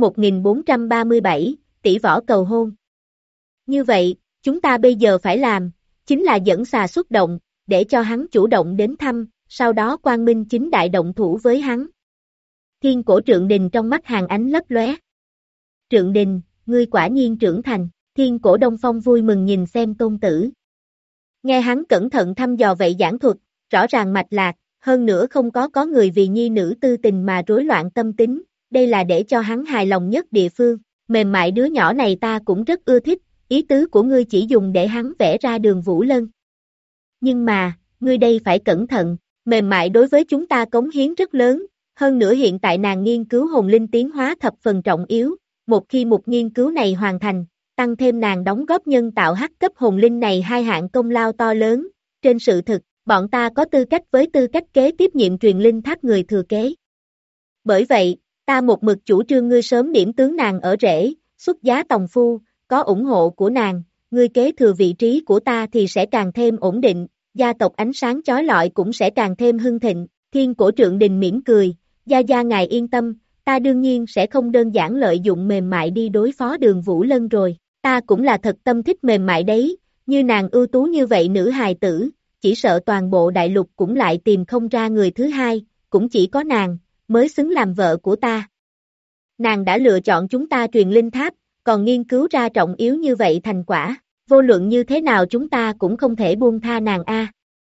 1437, tỷ võ cầu hôn. Như vậy, chúng ta bây giờ phải làm, chính là dẫn xà xuất động, để cho hắn chủ động đến thăm, sau đó quang minh chính đại động thủ với hắn. Thiên Cổ Trượng Đình trong mắt hàng ánh lấp lóe. Trượng Đình, ngươi quả nhiên trưởng thành, Thiên Cổ Đông Phong vui mừng nhìn xem tôn tử. Nghe hắn cẩn thận thăm dò vậy giảng thuật, rõ ràng mạch lạc, hơn nữa không có người vì nhi nữ tư tình mà rối loạn tâm tính, đây là để cho hắn hài lòng nhất địa phương, mềm mại đứa nhỏ này ta cũng rất ưa thích, ý tứ của ngươi chỉ dùng để hắn vẽ ra Đường Vũ Lân. Nhưng mà, ngươi đây phải cẩn thận, mềm mại đối với chúng ta cống hiến rất lớn, hơn nữa hiện tại nàng nghiên cứu hồn linh tiến hóa thập phần trọng yếu, một khi một nghiên cứu này hoàn thành, tăng thêm nàng đóng góp nhân tạo hắc cấp hồn linh này hai hạng công lao to lớn, trên sự thực, bọn ta có tư cách kế tiếp nhiệm truyền linh tháp người thừa kế. Bởi vậy, ta một mực chủ trương ngươi sớm điểm tướng nàng ở rễ, xuất giá tòng phu, có ủng hộ của nàng, ngươi kế thừa vị trí của ta thì sẽ càng thêm ổn định, gia tộc ánh sáng chói lọi cũng sẽ càng thêm hưng thịnh. Thiên Cổ Trượng Đình mỉm cười, Gia Gia ngài yên tâm, ta đương nhiên sẽ không đơn giản lợi dụng mềm mại đi đối phó Đường Vũ Lân rồi, ta cũng là thật tâm thích mềm mại đấy, như nàng ưu tú như vậy nữ hài tử, chỉ sợ toàn bộ đại lục cũng lại tìm không ra người thứ hai, cũng chỉ có nàng, mới xứng làm vợ của ta. Nàng đã lựa chọn chúng ta truyền linh tháp, còn nghiên cứu ra trọng yếu như vậy thành quả, vô luận như thế nào chúng ta cũng không thể buông tha nàng a.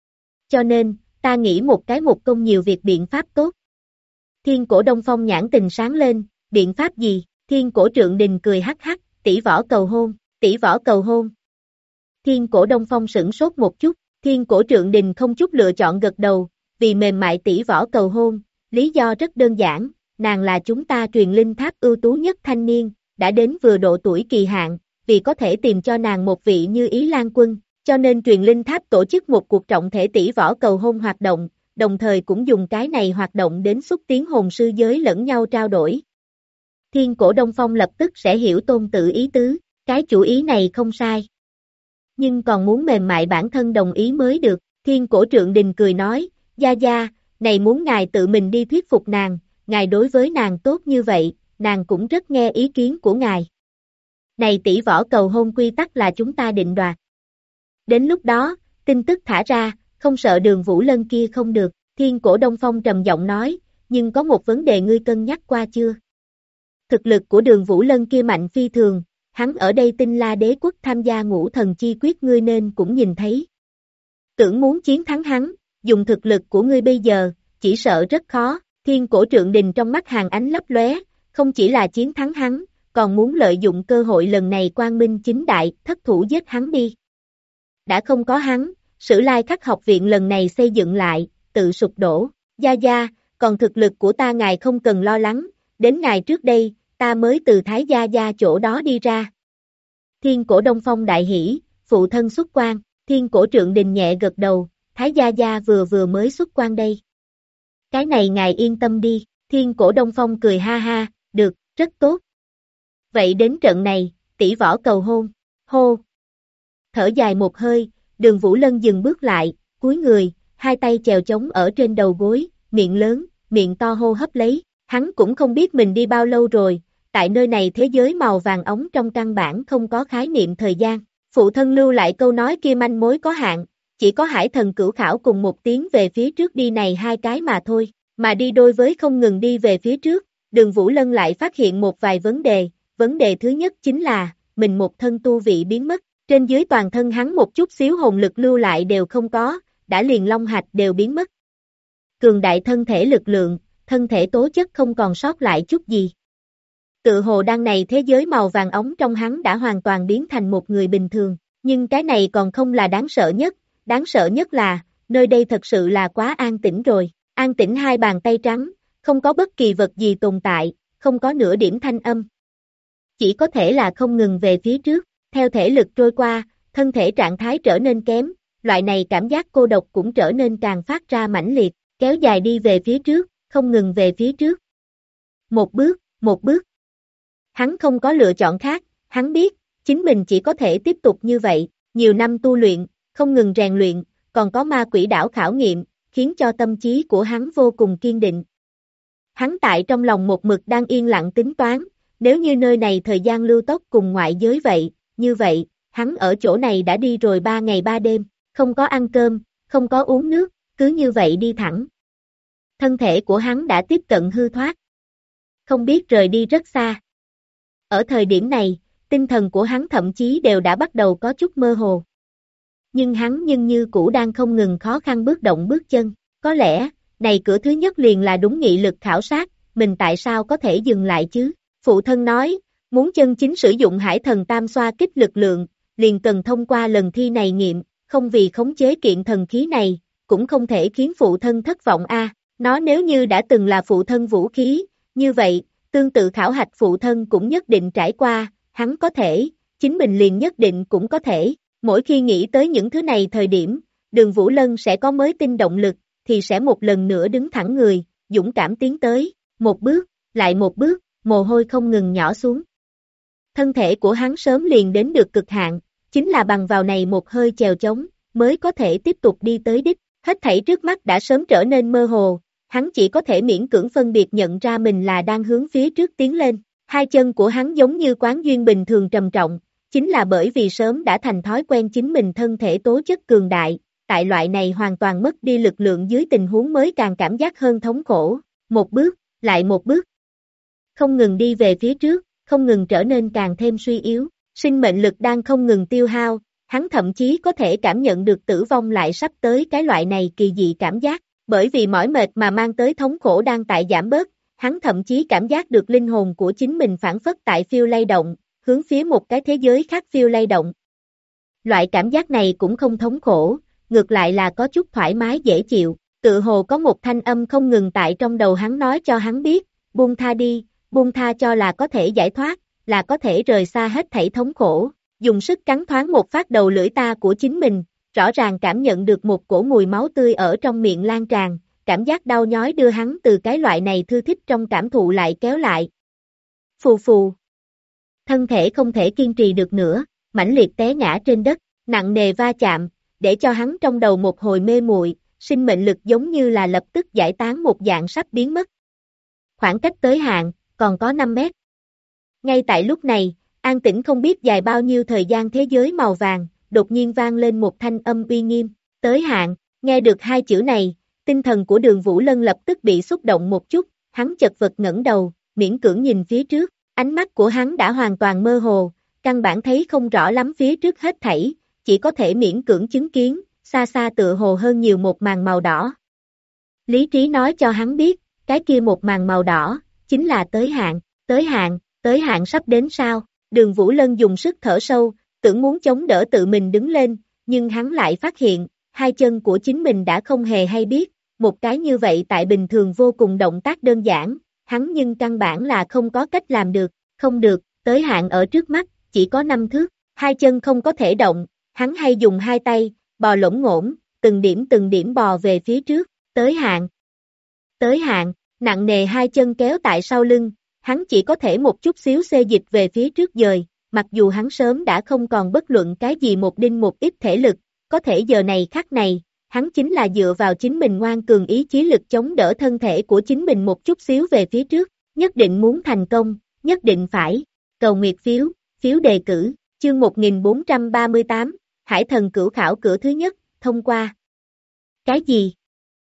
Cho nên, ta nghĩ một công nhiều việc biện pháp tốt. Thiên Cổ Đông Phong nhãn tình sáng lên, biện pháp gì? Thiên Cổ Trượng Đình cười hắc hắc, tỷ võ cầu hôn, tỷ võ cầu hôn. Thiên Cổ Đông Phong sửng sốt một chút, Thiên Cổ Trượng Đình không chút lựa chọn gật đầu, vì mềm mại tỷ võ cầu hôn, lý do rất đơn giản, nàng là chúng ta truyền linh tháp ưu tú nhất thanh niên, đã đến vừa độ tuổi kỳ hạn, vì có thể tìm cho nàng một vị như Ý Lan Quân, cho nên truyền linh tháp tổ chức một cuộc trọng thể tỷ võ cầu hôn hoạt động, đồng thời cũng dùng cái này hoạt động đến xúc tiến hồn sư giới lẫn nhau trao đổi. Thiên Cổ Đông Phong lập tức sẽ hiểu Tôn Tử ý tứ, cái chủ ý này không sai. Nhưng còn muốn mềm mại bản thân đồng ý mới được, Thiên Cổ Trượng Đình cười nói, gia gia, này muốn ngài tự mình đi thuyết phục nàng, ngài đối với nàng tốt như vậy, nàng cũng rất nghe ý kiến của ngài. Này tỷ võ cầu hôn quy tắc là chúng ta định đoạt. Đến lúc đó, tin tức thả ra, không sợ Đường Vũ Lân kia không được, Thiên Cổ Đông Phong trầm giọng nói, nhưng có một vấn đề ngươi cân nhắc qua chưa? Thực lực của Đường Vũ Lân kia mạnh phi thường, hắn ở đây Tinh La Đế Quốc tham gia Ngũ Thần Chi Quyết ngươi nên cũng nhìn thấy. Tưởng muốn chiến thắng hắn, dùng thực lực của ngươi bây giờ, chỉ sợ rất khó, Thiên Cổ Trượng Đình trong mắt hàng ánh lấp lóe, không chỉ là chiến thắng hắn, còn muốn lợi dụng cơ hội lần này quang minh chính đại, thất thủ giết hắn đi. Đã không có hắn, Sử Lai Khắc học viện lần này xây dựng lại, tự sụp đổ, gia gia, còn thực lực của ta ngài không cần lo lắng, đến ngày trước đây, ta mới từ Thái gia gia chỗ đó đi ra. Thiên Cổ Đông Phong đại hỉ, phụ thân xuất quan, Thiên Cổ Trượng Đình nhẹ gật đầu, Thái gia gia vừa mới xuất quan đây. Cái này ngài yên tâm đi, Thiên Cổ Đông Phong cười ha ha, được, rất tốt. Vậy đến trận này, tỷ võ cầu hôn, hô. Thở dài một hơi, Đường Vũ Lân dừng bước lại, cúi người, hai tay chèo chống ở trên đầu gối, miệng lớn, miệng to hô hấp lấy, hắn cũng không biết mình đi bao lâu rồi, tại nơi này thế giới màu vàng ống trong căn bản không có khái niệm thời gian, phụ thân lưu lại câu nói kia manh mối có hạn, chỉ có Hải Thần Cửu Khảo cùng một tiếng về phía trước đi này hai cái mà thôi, mà đi đôi với không ngừng đi về phía trước, Đường Vũ Lân lại phát hiện một vài vấn đề thứ nhất chính là, mình một thân tu vị biến mất, trên dưới toàn thân hắn một chút xíu hồn lực lưu lại đều không có, đã liền long hạch đều biến mất. Cường đại thân thể lực lượng, thân thể tố chất không còn sót lại chút gì. Tự hồ đang này thế giới màu vàng ống trong hắn đã hoàn toàn biến thành một người bình thường, nhưng cái này còn không là đáng sợ nhất là, nơi đây thật sự là quá an tĩnh rồi, an tĩnh hai bàn tay trắng, không có bất kỳ vật gì tồn tại, không có nửa điểm thanh âm. Chỉ có thể là không ngừng về phía trước, theo thể lực trôi qua, thân thể trạng thái trở nên kém, loại này cảm giác cô độc cũng trở nên càng phát ra mãnh liệt, kéo dài đi về phía trước, không ngừng về phía trước. Một bước. Hắn không có lựa chọn khác, hắn biết, chính mình chỉ có thể tiếp tục như vậy, nhiều năm tu luyện, không ngừng rèn luyện, còn có ma quỷ đảo khảo nghiệm, khiến cho tâm trí của hắn vô cùng kiên định. Hắn tại trong lòng một mực đang yên lặng tính toán, nếu như nơi này thời gian lưu tốc cùng ngoại giới vậy, như vậy, hắn ở chỗ này đã đi rồi 3 ngày 3 đêm, không có ăn cơm, không có uống nước, cứ như vậy đi thẳng. Thân thể của hắn đã tiếp cận hư thoát, không biết rời đi rất xa. Ở thời điểm này, tinh thần của hắn thậm chí đều đã bắt đầu có chút mơ hồ. Nhưng hắn như cũ đang không ngừng khó khăn bước động bước chân, có lẽ, này cửa thứ nhất liền là đúng nghị lực khảo sát, mình tại sao có thể dừng lại chứ? Phụ thân nói, muốn chân chính sử dụng Hải Thần Tam xoa kích lực lượng, liền cần thông qua lần thi này nghiệm, không vì khống chế kiện thần khí này, cũng không thể khiến phụ thân thất vọng a. Nó nếu như đã từng là phụ thân vũ khí, như vậy, tương tự khảo hạch phụ thân cũng nhất định trải qua, hắn có thể, chính mình liền nhất định cũng có thể. Mỗi khi nghĩ tới những thứ này thời điểm, Đường Vũ Lân sẽ có mới tinh động lực, thì sẽ một lần nữa đứng thẳng người, dũng cảm tiến tới, một bước, lại một bước, mồ hôi không ngừng nhỏ xuống. Thân thể của hắn sớm liền đến được cực hạn, chính là bằng vào này một hơi chèo chống, mới có thể tiếp tục đi tới đích, hết thảy trước mắt đã sớm trở nên mơ hồ, hắn chỉ có thể miễn cưỡng phân biệt nhận ra mình là đang hướng phía trước tiến lên, hai chân của hắn giống như quán duyên bình thường trầm trọng, chính là bởi vì sớm đã thành thói quen chính mình thân thể tố chất cường đại, tại loại này hoàn toàn mất đi lực lượng dưới tình huống mới càng cảm giác hơn thống khổ, một bước, lại một bước. không ngừng đi về phía trước, không ngừng trở nên càng thêm suy yếu, sinh mệnh lực đang không ngừng tiêu hao, hắn thậm chí có thể cảm nhận được tử vong lại sắp tới cái loại này kỳ dị cảm giác, bởi vì mỏi mệt mà mang tới thống khổ đang tại giảm bớt, hắn thậm chí cảm giác được linh hồn của chính mình phảng phất tại phiêu lay động, hướng phía một cái thế giới khác phiêu lay động. Loại cảm giác này cũng không thống khổ, ngược lại là có chút thoải mái dễ chịu, tự hồ có một thanh âm không ngừng tại trong đầu hắn nói cho hắn biết, buông tha đi, buông tha cho là có thể giải thoát, là có thể rời xa hết thảy thống khổ, dùng sức cắn thoáng một phát đầu lưỡi ta của chính mình, rõ ràng cảm nhận được một cổ mùi máu tươi ở trong miệng lan tràn, cảm giác đau nhói đưa hắn từ cái loại này thư thích trong cảm thụ lại kéo lại. Phù phù. Thân thể không thể kiên trì được nữa, mãnh liệt té ngã trên đất, nặng nề va chạm, để cho hắn trong đầu một hồi mê muội, sinh mệnh lực giống như là lập tức giải tán một dạng sắp biến mất. Khoảng cách tới hạn, còn có 5 mét. Ngay tại lúc này, an tĩnh không biết dài bao nhiêu thời gian thế giới màu vàng, đột nhiên vang lên một thanh âm uy nghiêm, tới hạn, nghe được hai chữ này, tinh thần của Đường Vũ Lân lập tức bị xúc động một chút, hắn chật vật ngẩng đầu, miễn cưỡng nhìn phía trước, ánh mắt của hắn đã hoàn toàn mơ hồ, căn bản thấy không rõ lắm phía trước hết thảy, chỉ có thể miễn cưỡng chứng kiến, xa xa tựa hồ hơn nhiều một màn màu đỏ. Lý trí nói cho hắn biết, cái kia một màn màu đỏ, chính là tới hạn, tới hạn sắp đến sao, Đường Vũ Lân dùng sức thở sâu, tưởng muốn chống đỡ tự mình đứng lên, nhưng hắn lại phát hiện, hai chân của chính mình đã không hề hay biết, một cái như vậy tại bình thường vô cùng động tác đơn giản, hắn nhưng căn bản là không có cách làm được, không được, tới hạn ở trước mắt, chỉ có 5 thước, hai chân không có thể động, hắn hay dùng hai tay, bò lổn ngổn, từng điểm bò về phía trước, tới hạn, nặng nề hai chân kéo tại sau lưng, hắn chỉ có thể một chút xíu xê dịch về phía trước dời, mặc dù hắn sớm đã không còn bất luận cái gì một đinh một ít thể lực, có thể giờ này khắc này, hắn chính là dựa vào chính mình ngoan cường ý chí lực chống đỡ thân thể của chính mình một chút xíu về phía trước, nhất định muốn thành công, nhất định phải, cầu nguyệt phiếu đề cử, chương 1438, Hải thần cửu khảo cửa thứ nhất, thông qua. Cái gì?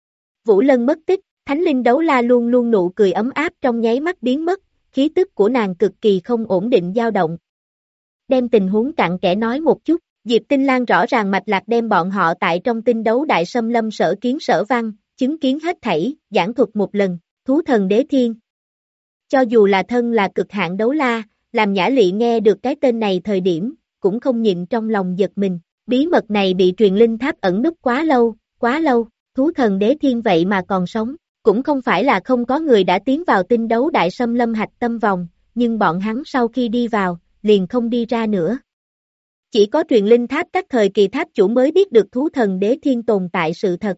Vũ Lân mất tích, Thánh linh đấu la luôn luôn nụ cười ấm áp trong nháy mắt biến mất, khí tức của nàng cực kỳ không ổn định dao động. Đem tình huống cặn kẽ nói một chút, Diệp Tinh Lang rõ ràng mạch lạc đem bọn họ tại trong tinh đấu đại xâm lâm sở kiến sở văn, chứng kiến hết thảy, giảng thuật một lần, thú thần đế thiên. Cho dù là thân là cực hạn đấu la, làm Nhã Lị nghe được cái tên này thời điểm, cũng không nhịn trong lòng giật mình, bí mật này bị truyền linh tháp ẩn núp quá lâu, thú thần đế thiên vậy mà còn sống, cũng không phải là không có người đã tiến vào tinh đấu đại xâm lâm hạch tâm vòng, nhưng bọn hắn sau khi đi vào, liền không đi ra nữa. Chỉ có truyền linh tháp các thời kỳ tháp chủ mới biết được thú thần đế thiên tồn tại sự thật.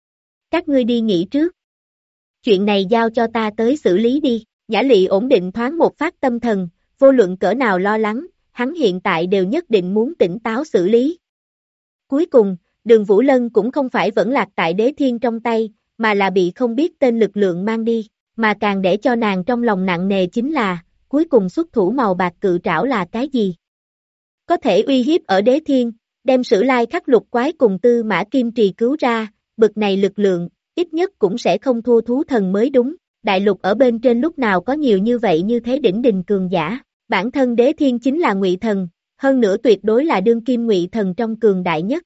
Các ngươi đi nghỉ trước. Chuyện này giao cho ta tới xử lý đi, Nhã Lị ổn định thoáng một phát tâm thần, vô luận cỡ nào lo lắng, hắn hiện tại đều nhất định muốn tỉnh táo xử lý. Cuối cùng, Đường Vũ Lân cũng không phải vẫn lạc tại đế thiên trong tay, mà là bị không biết tên lực lượng mang đi, mà càng để cho nàng trong lòng nặng nề chính là, cuối cùng xuất thủ màu bạc cự trảo là cái gì? Có thể uy hiếp ở đế thiên, đem Sử Lai Khắc Lục Quái cùng Tư Mã Kim Trì cứu ra, bực này lực lượng, ít nhất cũng sẽ không thua thú thần mới đúng, đại lục ở bên trên lúc nào có nhiều như vậy như thế đỉnh đình cường giả, bản thân đế thiên chính là ngụy thần, hơn nữa tuyệt đối là đương kim ngụy thần trong cường đại nhất.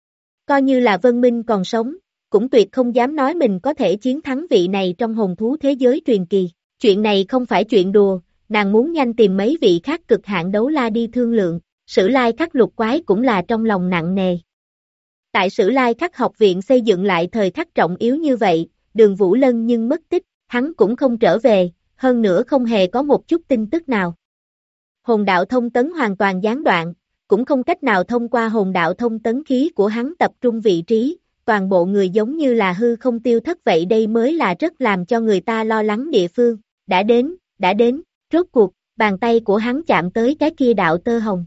Coi như là Vân Minh còn sống, cũng tuyệt không dám nói mình có thể chiến thắng vị này trong hồn thú thế giới truyền kỳ, chuyện này không phải chuyện đùa, nàng muốn nhanh tìm mấy vị khác cực hạn đấu la đi thương lượng. Sử Lai Khắc Lục Quái cũng là trong lòng nặng nề. Tại Sử Lai Khắc học viện xây dựng lại thời khắc trọng yếu như vậy, Đường Vũ Lân nhưng mất tích, hắn cũng không trở về, hơn nữa không hề có một chút tin tức nào. Hồn đạo thông tấn hoàn toàn gián đoạn, cũng không cách nào thông qua hồn đạo thông tấn khí của hắn tập trung vị trí, toàn bộ người giống như là hư không tiêu thất vậy, đây mới là rất làm cho người ta lo lắng địa phương. Đã đến, rốt cuộc, bàn tay của hắn chạm tới cái kia đạo tơ hồng.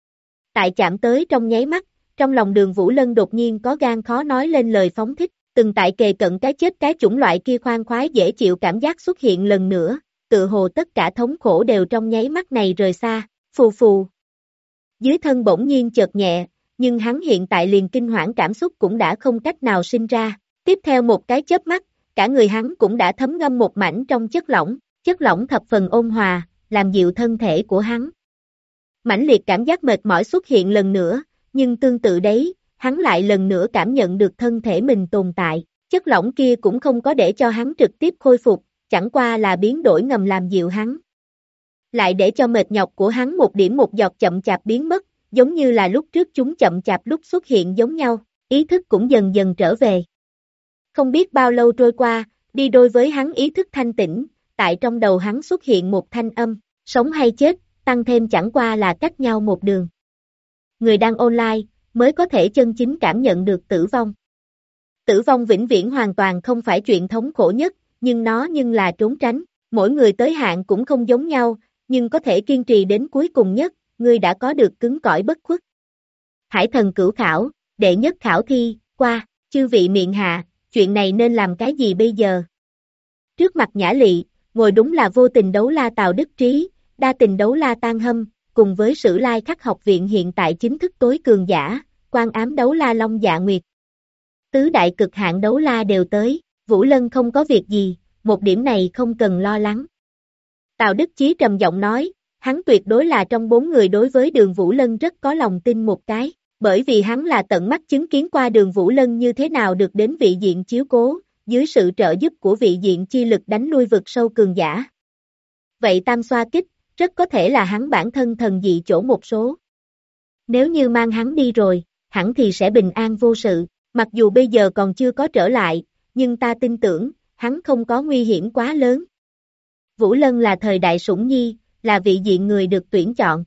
Tại chạm tới trong nháy mắt, trong lòng Đường Vũ Lân đột nhiên có gan khó nói lên lời phóng thích, từng tại kề cận cái chết cái chủng loại kia khoan khoái dễ chịu cảm giác xuất hiện lần nữa, tự hồ tất cả thống khổ đều trong nháy mắt này rời xa, phù phù. Dưới thân bỗng nhiên chợt nhẹ, nhưng hắn hiện tại liền kinh hoảng cảm xúc cũng đã không cách nào sinh ra, tiếp theo một cái chớp mắt, cả người hắn cũng đã thấm ngâm một mảnh trong chất lỏng, chất lỏng thập phần ôn hòa, làm dịu thân thể của hắn. Mãnh liệt cảm giác mệt mỏi xuất hiện lần nữa, nhưng tương tự đấy, hắn lại lần nữa cảm nhận được thân thể mình tồn tại, chất lỏng kia cũng không có để cho hắn trực tiếp khôi phục, chẳng qua là biến đổi ngầm làm dịu hắn. Lại để cho mệt nhọc của hắn một điểm một giọt chậm chạp biến mất, giống như là lúc trước chúng chậm chạp lúc xuất hiện giống nhau, ý thức cũng dần dần trở về. Không biết bao lâu trôi qua, đi đôi với hắn ý thức thanh tĩnh, tại trong đầu hắn xuất hiện một thanh âm, sống hay chết, tăng thêm chẳng qua là cách nhau một đường. Người đang online, mới có thể chân chính cảm nhận được tử vong. Tử vong vĩnh viễn hoàn toàn không phải chuyện thống khổ nhất, nhưng nó là trốn tránh, mỗi người tới hạn cũng không giống nhau, nhưng có thể kiên trì đến cuối cùng nhất, ngươi đã có được cứng cỏi bất khuất. Hải thần cửu khảo, đệ nhất khảo thi, qua, chư vị miệng hạ, chuyện này nên làm cái gì bây giờ? Trước mặt Nhã Lị, ngồi đúng là vô tình đấu la Tào Đức Trí, đa tình đấu la Tan Hâm, cùng với Sử Lai Khắc học viện hiện tại chính thức tối cường giả, Quan Ám đấu la Long Dạ Nguyệt. Tứ đại cực hạn đấu la đều tới, Vũ Lân không có việc gì, một điểm này không cần lo lắng. Tào Đức Chí trầm giọng nói, hắn tuyệt đối là trong 4 người đối với Đường Vũ Lân rất có lòng tin một cái, bởi vì hắn là tận mắt chứng kiến qua Đường Vũ Lân như thế nào được đến vị diện chiếu cố, dưới sự trợ giúp của vị diện chi lực đánh lui vực sâu cường giả. Vậy tam xoa kích, rất có thể là hắn bản thân thần dị chỗ một số. Nếu như mang hắn đi rồi, hẳn thì sẽ bình an vô sự, mặc dù bây giờ còn chưa có trở lại, nhưng ta tin tưởng, hắn không có nguy hiểm quá lớn. Vũ Lân là thời đại sủng nhi, là vị diện người được tuyển chọn.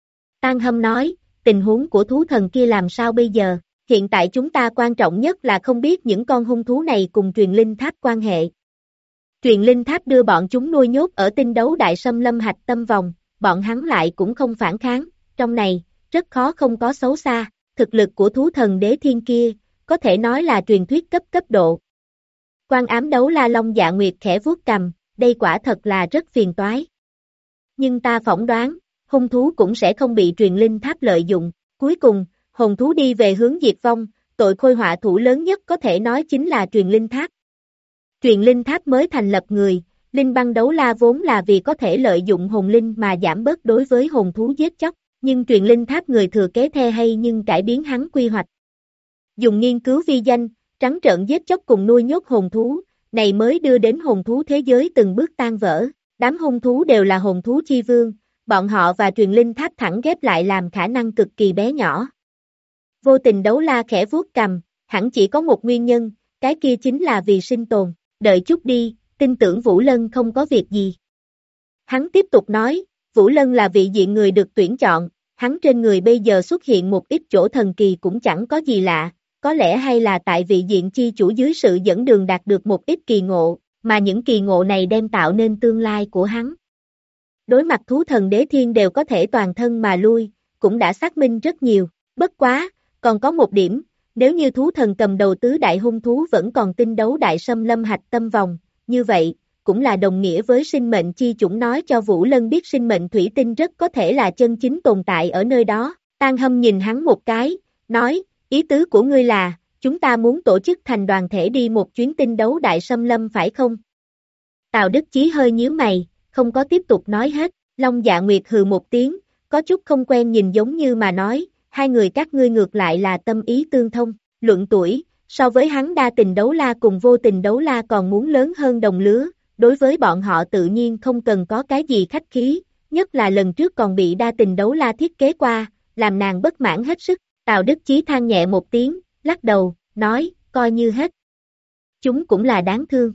Tan Hâm nói, tình huống của thú thần kia làm sao bây giờ, hiện tại chúng ta quan trọng nhất là không biết những con hung thú này cùng truyền linh tháp quan hệ. Truyền linh tháp đưa bọn chúng nuôi nhốt ở tinh đấu đại xâm lâm hạch tâm vòng, bọn hắn lại cũng không phản kháng, trong này, rất khó không có xấu xa, thực lực của thú thần đế thiên kia, có thể nói là truyền thuyết cấp độ. Quan Ám đấu la Long Dạ Nguyệt khẽ vuốt cằm, đây quả thật là rất phiền toái. Nhưng ta phỏng đoán, hung thú cũng sẽ không bị truyền linh tháp lợi dụng, cuối cùng, hồn thú đi về hướng diệt vong, tội khôi họa thủ lớn nhất có thể nói chính là truyền linh tháp. Truyền linh tháp mới thành lập người, linh băng đấu la vốn là vì có thể lợi dụng hồn linh mà giảm bớt đối với hồn thú giết chóc, nhưng truyền linh tháp người thừa kế the hay nhưng cải biến hắn quy hoạch. Dùng nghiên cứu vi danh, trắng trợn giết chóc cùng nuôi nhốt hồn thú, này mới đưa đến hồn thú thế giới từng bước tan vỡ, đám hung thú đều là hồn thú chi vương, bọn họ và truyền linh tháp thẳng ghép lại làm khả năng cực kỳ bé nhỏ. Vô tình đấu la khẽ vuốt cằm, hẳn chỉ có một nguyên nhân, cái kia chính là vì sinh tồn, đợi chút đi, tin tưởng Vũ Lân không có việc gì. Hắn tiếp tục nói, Vũ Lân là vị diện người được tuyển chọn, hắn trên người bây giờ xuất hiện một ít chỗ thần kỳ cũng chẳng có gì lạ, có lẽ hay là tại vị diện chi chủ dưới sự dẫn đường đạt được một ít kỳ ngộ, mà những kỳ ngộ này đem tạo nên tương lai của hắn. Đối mặt thú thần đế thiên đều có thể toàn thân mà lui, cũng đã xác minh rất nhiều, bất quá, còn có một điểm, nếu như thú thần cầm đầu tứ đại hung thú vẫn còn tinh đấu đại xâm lâm hạch tâm vòng, như vậy, cũng là đồng nghĩa với sinh mệnh chi chủng nói cho Vũ Lân biết sinh mệnh thủy tinh rất có thể là chân chính tồn tại ở nơi đó. Tan Hâm nhìn hắn một cái, nói, ý tứ của ngươi là, chúng ta muốn tổ chức thành đoàn thể đi một chuyến tinh đấu đại xâm lâm phải không? Tào Đức Chí hơi nhíu mày, không có tiếp tục nói hết, Long Dạ Nguyệt hừ một tiếng, có chút không quen nhìn giống như mà nói, hai người các ngươi ngược lại là tâm ý tương thông, luận tuổi, so với hắn đa tình đấu la cùng vô tình đấu la còn muốn lớn hơn đồng lứa, đối với bọn họ tự nhiên không cần có cái gì khách khí, nhất là lần trước còn bị đa tình đấu la thiết kế qua, làm nàng bất mãn hết sức, Tào Đức Chí than nhẹ một tiếng, lắc đầu, nói, coi như hết. Chúng cũng là đáng thương.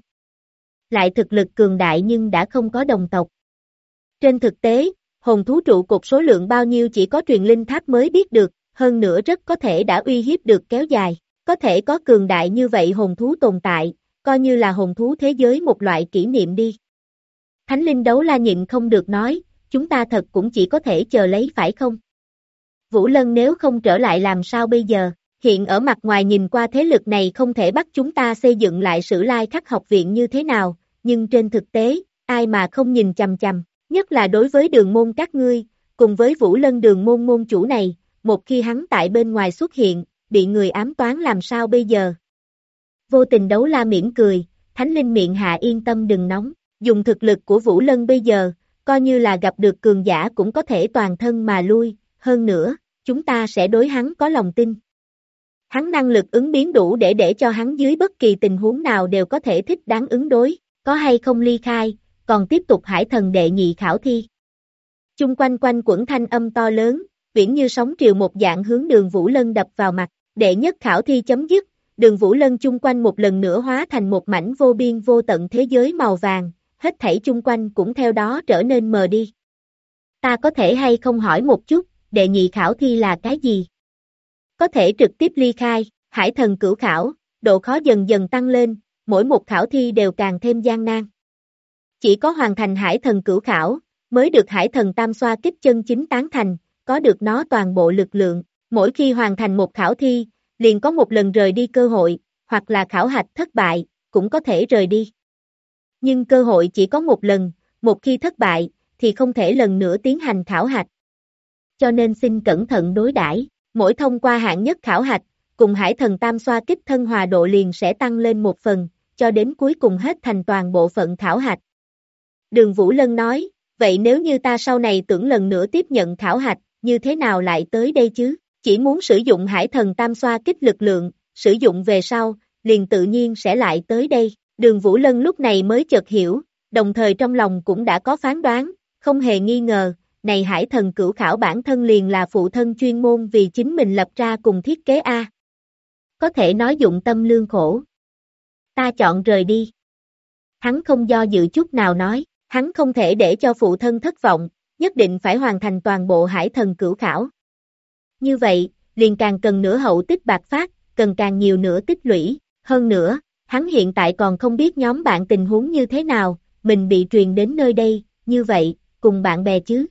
Lại thực lực cường đại nhưng đã không có đồng tộc. Trên thực tế, hồn thú trụ cột số lượng bao nhiêu chỉ có truyền linh tháp mới biết được, hơn nữa rất có thể đã uy hiếp được kéo dài, có thể có cường đại như vậy hồn thú tồn tại, coi như là hồn thú thế giới một loại kỷ niệm đi. Thánh linh đấu la nhịn không được nói, chúng ta thật cũng chỉ có thể chờ lấy phải không? Vũ Lân nếu không trở lại làm sao bây giờ, hiện ở mặt ngoài nhìn qua thế lực này không thể bắt chúng ta xây dựng lại Sử Lai Khắc học viện như thế nào, nhưng trên thực tế, ai mà không nhìn chằm chằm, nhất là đối với đường môn các ngươi, cùng với Vũ Lân đường môn môn chủ này, một khi hắn tại bên ngoài xuất hiện, bị người ám toán làm sao bây giờ? Vô tình đấu la mỉm cười, Thánh linh miệng hạ yên tâm đừng nóng, Dùng thực lực của Vũ Lân bây giờ, coi như là gặp được cường giả cũng có thể toàn thân mà lui, hơn nữa, chúng ta sẽ đối hắn có lòng tin. Hắn năng lực ứng biến đủ để cho hắn dưới bất kỳ tình huống nào đều có thể thích đáng ứng đối, có hay không ly khai, còn tiếp tục hải thần đệ nhị khảo thi. Chung quanh quanh quẩn thanh âm to lớn, viễn như sóng triều một dạng hướng Đường Vũ Lân đập vào mặt, đệ nhất khảo thi chấm dứt, Đường Vũ Lân chung quanh một lần nữa hóa thành một mảnh vô biên vô tận thế giới màu vàng, hết thảy chung quanh cũng theo đó trở nên mờ đi. Ta có thể hay không hỏi một chút, đệ nhị khảo thi là cái gì? Có thể trực tiếp ly khai, hải thần cửu khảo, độ khó dần dần tăng lên, mỗi một khảo thi đều càng thêm gian nan. Chỉ có hoàn thành hải thần cửu khảo, mới được hải thần tam xoa kích chân chính tán thành, có được nó toàn bộ lực lượng, mỗi khi hoàn thành một khảo thi, liền có một lần rời đi cơ hội, hoặc là khảo hạch thất bại, cũng có thể rời đi. Nhưng cơ hội chỉ có một lần, một khi thất bại, thì không thể lần nữa tiến hành khảo hạch. Cho nên xin cẩn thận đối đãi, mỗi thông qua hạng nhất khảo hạch, cùng hải thần tam xoa kích thân hòa độ liền sẽ tăng lên một phần, cho đến cuối cùng hết thành toàn bộ phận khảo hạch. Đường Vũ Lân nói, vậy nếu như ta sau này tưởng lần nữa tiếp nhận khảo hạch, như thế nào lại tới đây chứ? Chỉ muốn sử dụng hải thần tam xoa kích lực lượng, sử dụng về sau, liền tự nhiên sẽ lại tới đây. Đường Vũ Lân lúc này mới chợt hiểu, đồng thời trong lòng cũng đã có phán đoán, không hề nghi ngờ, này hải thần cửu khảo bản thân liền là phụ thân chuyên môn vì chính mình lập ra cùng thiết kế A. Có thể nói dụng tâm lương khổ. Ta chọn rời đi. Hắn không do dự chút nào nói, hắn không thể để cho phụ thân thất vọng, nhất định phải hoàn thành toàn bộ hải thần cửu khảo. Như vậy, liền càng cần nữa hậu tích bạc phát, cần càng nhiều nữa tích lũy, hơn nữa, hắn hiện tại còn không biết nhóm bạn tình huống như thế nào, mình bị truyền đến nơi đây, như vậy, cùng bạn bè chứ.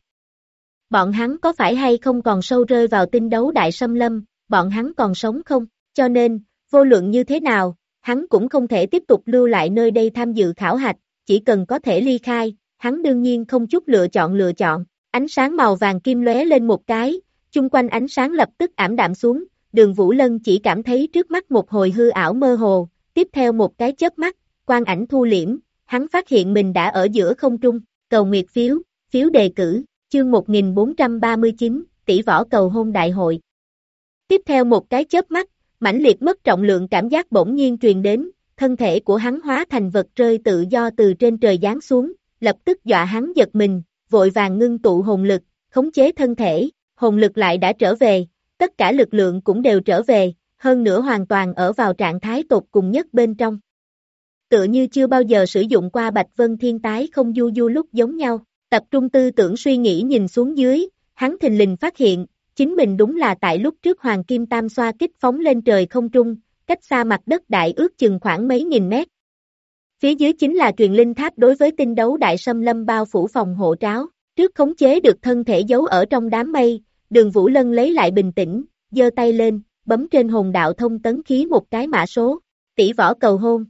Bọn hắn có phải hay không còn sâu rơi vào tinh đấu đại xâm lâm, bọn hắn còn sống không, cho nên, vô luận như thế nào, hắn cũng không thể tiếp tục lưu lại nơi đây tham dự khảo hạch, chỉ cần có thể ly khai, hắn đương nhiên không chút lựa chọn, ánh sáng màu vàng kim lóe lên một cái, chung quanh ánh sáng lập tức ảm đạm xuống, Đường Vũ Lân chỉ cảm thấy trước mắt một hồi hư ảo mơ hồ, tiếp theo một cái chớp mắt, quang ảnh thu liễm, hắn phát hiện mình đã ở giữa không trung, cầu nguyệt phiếu đề cử, chương 1439, tỷ võ cầu hôn đại hội. Tiếp theo một cái chớp mắt, mãnh liệt mất trọng lượng cảm giác bỗng nhiên truyền đến, thân thể của hắn hóa thành vật rơi tự do từ trên trời giáng xuống, lập tức dọa hắn giật mình, vội vàng ngưng tụ hồn lực, khống chế thân thể, hồn lực lại đã trở về, tất cả lực lượng cũng đều trở về, hơn nữa hoàn toàn ở vào trạng thái tột cùng nhất bên trong. Tựa như chưa bao giờ sử dụng qua Bạch Vân Thiên tái không du du lúc giống nhau, tập trung tư tưởng suy nghĩ nhìn xuống dưới, hắn thình lình phát hiện, chính mình đúng là tại lúc trước Hoàng Kim Tam xoa kích phóng lên trời không trung, cách xa mặt đất đại ước chừng khoảng mấy nghìn mét. Phía dưới chính là truyền linh tháp đối với tinh đấu đại xâm lâm bao phủ phòng hộ tráo, trước khống chế được thân thể giấu ở trong đám mây, Đường Vũ Lân lấy lại bình tĩnh, giơ tay lên, bấm trên hồn đạo thông tấn khí một cái mã số, tỷ võ cầu hôn.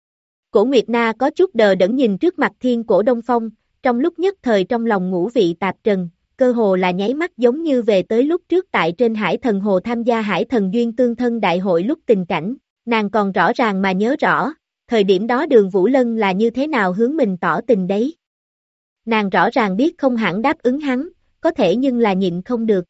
Cổ Nguyệt Na có chút đờ đẫn nhìn trước mặt Thiên Cổ Đông Phong, trong lúc nhất thời trong lòng ngũ vị tạp trần, cơ hồ là nháy mắt giống như về tới lúc trước tại trên Hải Thần Hồ tham gia Hải Thần Duyên Tương Thân Đại hội lúc tình cảnh, nàng còn rõ ràng mà nhớ rõ, thời điểm đó Đường Vũ Lân là như thế nào hướng mình tỏ tình đấy. Nàng rõ ràng biết không hẳn đáp ứng hắn, có thể nhưng là nhịn không được.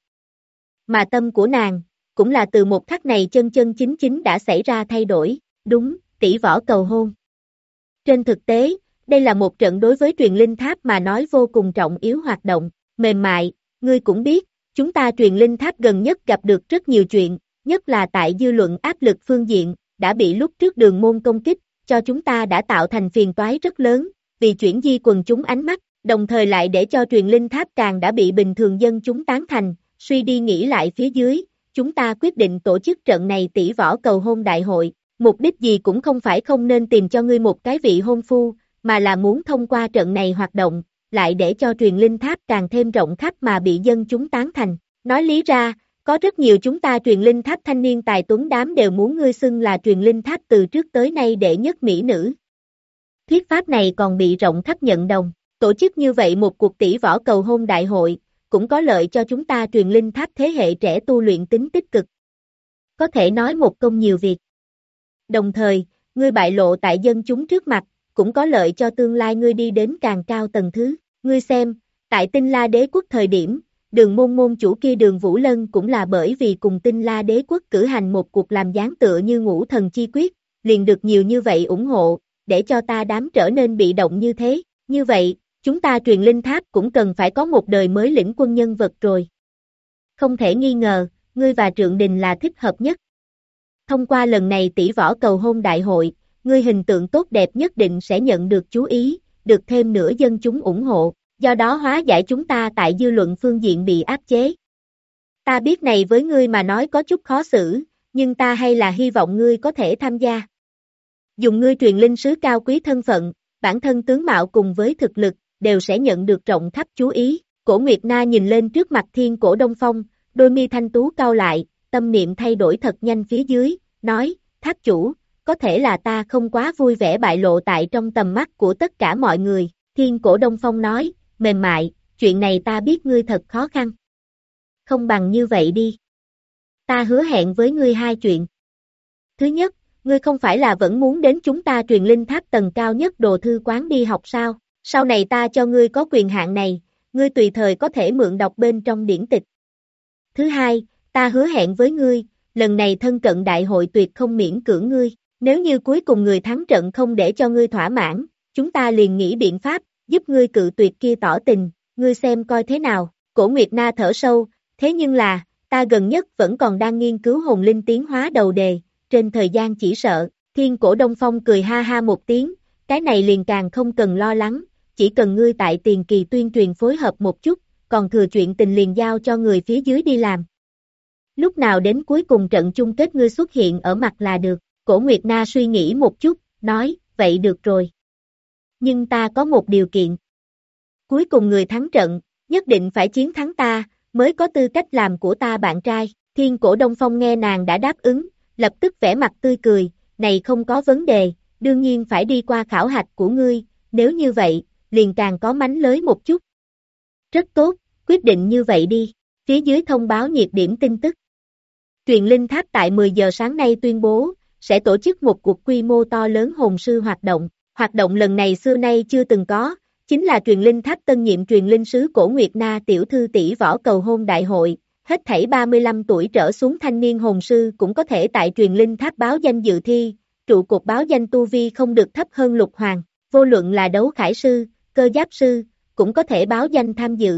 Mà tâm của nàng, cũng là từ một khắc này chân chân chính chính đã xảy ra thay đổi, đúng, tỷ võ cầu hôn. Trên thực tế, đây là một trận đối với truyền linh tháp mà nói vô cùng trọng yếu hoạt động, mềm mại, ngươi cũng biết, chúng ta truyền linh tháp gần nhất gặp được rất nhiều chuyện, nhất là tại dư luận áp lực phương diện, đã bị lúc trước Đường môn công kích, cho chúng ta đã tạo thành phiền toái rất lớn, vì chuyển di quần chúng ánh mắt, đồng thời lại để cho truyền linh tháp càng đã bị bình thường dân chúng tán thành, suy đi nghĩ lại phía dưới, chúng ta quyết định tổ chức trận này tỷ võ cầu hôn đại hội, mục đích gì cũng không phải không nên tìm cho ngươi một cái vị hôn phu, mà là muốn thông qua trận này hoạt động, lại để cho truyền linh tháp càng thêm rộng khắp mà bị dân chúng tán thành. Nói lý ra, có rất nhiều chúng ta truyền linh tháp thanh niên tài tuấn đám đều muốn ngươi xưng là truyền linh tháp từ trước tới nay đệ nhất mỹ nữ. Thuyết pháp này còn bị rộng khắp nhận đồng, tổ chức như vậy một cuộc tỷ võ cầu hôn đại hội, cũng có lợi cho chúng ta truyền linh tháp thế hệ trẻ tu luyện tính tích cực. Có thể nói một công nhiều việc. Đồng thời, ngươi bại lộ tại dân chúng trước mặt, cũng có lợi cho tương lai ngươi đi đến càng cao tầng thứ. Ngươi xem, tại Tinh La Đế quốc thời điểm, Đường Môn môn chủ kia Đường Vũ Lân cũng là bởi vì cùng Tinh La Đế quốc cử hành một cuộc làm dáng tựa như Ngũ Thần Chi Quyết, liền được nhiều như vậy ủng hộ, để cho ta đám trở nên bị động như thế. Như vậy, chúng ta Truyền Linh Tháp cũng cần phải có một đời mới lĩnh quân nhân vật rồi. Không thể nghi ngờ, ngươi và Trượng Đình là thích hợp nhất. Thông qua lần này tỷ võ cầu hôn đại hội, ngươi hình tượng tốt đẹp nhất định sẽ nhận được chú ý, được thêm nữa dân chúng ủng hộ, do đó hóa giải chúng ta tại dư luận phương diện bị áp chế. Ta biết này với ngươi mà nói có chút khó xử, nhưng ta hay là hy vọng ngươi có thể tham gia. Dùng ngươi Truyền Linh sứ cao quý thân phận, bản thân tướng mạo cùng với thực lực, đều sẽ nhận được rộng khắp chú ý. Cổ Nguyệt Na nhìn lên trước mặt Thiên Cổ Đông Phong, đôi mi thanh tú cau lại, tâm niệm thay đổi thật nhanh phía dưới, nói, tháp chủ, có thể là ta không quá vui vẻ bại lộ tại trong tầm mắt của tất cả mọi người. Thiên Cổ Đông Phong nói, mềm mại, chuyện này ta biết ngươi thật khó khăn. Không bằng như vậy đi. Ta hứa hẹn với ngươi hai chuyện. Thứ nhất, ngươi không phải là vẫn muốn đến chúng ta Truyền Linh Tháp tầng cao nhất đồ thư quán đi học sao? Sau này ta cho ngươi có quyền hạn này, ngươi tùy thời có thể mượn đọc bên trong điển tịch. Thứ hai, ta hứa hẹn với ngươi, lần này thân cận đại hội tuyệt không miễn cưỡng ngươi. Nếu như cuối cùng người thắng trận không để cho ngươi thỏa mãn, chúng ta liền nghĩ biện pháp, giúp ngươi cự tuyệt kia tỏ tình, ngươi xem coi thế nào. Cổ Nguyệt Na thở sâu, thế nhưng là, ta gần nhất vẫn còn đang nghiên cứu hồn linh tiến hóa đầu đề, trên thời gian chỉ sợ. Thiên Cổ Đông Phong cười ha ha một tiếng, cái này liền càng không cần lo lắng, chỉ cần ngươi tại tiền kỳ tuyên truyền phối hợp một chút, còn thừa chuyện tình liền giao cho người phía dưới đi làm. Lúc nào đến cuối cùng trận chung kết ngươi xuất hiện ở mặt là được. Cổ Nguyệt Na suy nghĩ một chút, nói, vậy được rồi. Nhưng ta có một điều kiện. Cuối cùng người thắng trận, nhất định phải chiến thắng ta, mới có tư cách làm của ta bạn trai. Thiên Cổ Đông Phong nghe nàng đã đáp ứng, lập tức vẻ mặt tươi cười, này không có vấn đề, đương nhiên phải đi qua khảo hạch của ngươi, nếu như vậy, liền càng có mánh lới một chút. Rất tốt, quyết định như vậy đi. Phía dưới thông báo nhiệt điểm tin tức. Truyền Linh Tháp tại 10 giờ sáng nay tuyên bố, sẽ tổ chức một cuộc quy mô to lớn hồn sư hoạt động. Hoạt động lần này xưa nay chưa từng có, chính là Truyền Linh Tháp tân nhiệm Truyền Linh sứ Cổ Nguyệt Na tiểu thư tỷ võ cầu hôn đại hội. Hết thảy 35 tuổi trở xuống thanh niên hồn sư cũng có thể tại Truyền Linh Tháp báo danh dự thi, trụ cột báo danh tu vi không được thấp hơn lục hoàng, vô luận là đấu khải sư, cơ giáp sư, cũng có thể báo danh tham dự.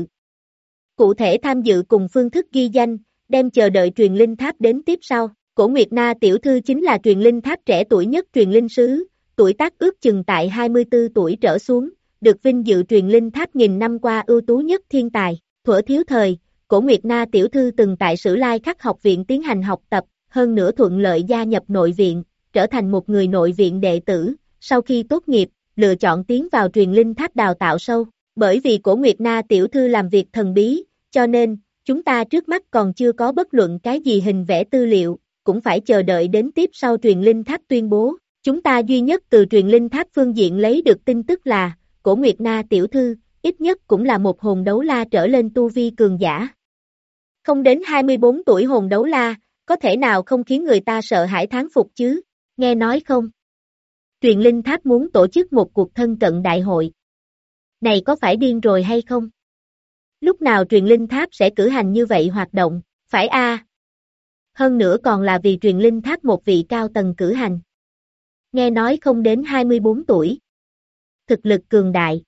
Cụ thể tham dự cùng phương thức ghi danh, đem chờ đợi Truyền Linh Tháp đến tiếp sau. Cổ Nguyệt Na tiểu thư chính là Truyền Linh Tháp trẻ tuổi nhất Truyền Linh sứ, tuổi tác ước chừng tại 24 tuổi trở xuống, được vinh dự Truyền Linh Tháp nghìn năm qua ưu tú nhất thiên tài. Thuở thiếu thời, Cổ Nguyệt Na tiểu thư từng tại Sử Lai Khắc học viện tiến hành học tập, hơn nữa thuận lợi gia nhập nội viện, trở thành một người nội viện đệ tử. Sau khi tốt nghiệp, lựa chọn tiến vào Truyền Linh Tháp đào tạo sâu. Bởi vì Cổ Nguyệt Na tiểu thư làm việc thần bí, cho nên, chúng ta trước mắt còn chưa có bất luận cái gì hình vẽ tư liệu, cũng phải chờ đợi đến tiếp sau Truyền Linh Tháp tuyên bố. Chúng ta duy nhất từ Truyền Linh Tháp phương diện lấy được tin tức là, Cổ Nguyệt Na tiểu thư, ít nhất cũng là một hồn đấu la trở lên tu vi cường giả. Không đến 24 tuổi hồn đấu la, có thể nào không khiến người ta sợ hãi thán phục chứ, nghe nói không? Truyền Linh Tháp muốn tổ chức một cuộc thân cận đại hội. Này có phải điên rồi hay không? Lúc nào Truyền Linh Tháp sẽ cử hành như vậy hoạt động, phải a? Hơn nữa còn là vì Truyền Linh Tháp một vị cao tầng cử hành. Nghe nói không đến 24 tuổi. Thực lực cường đại.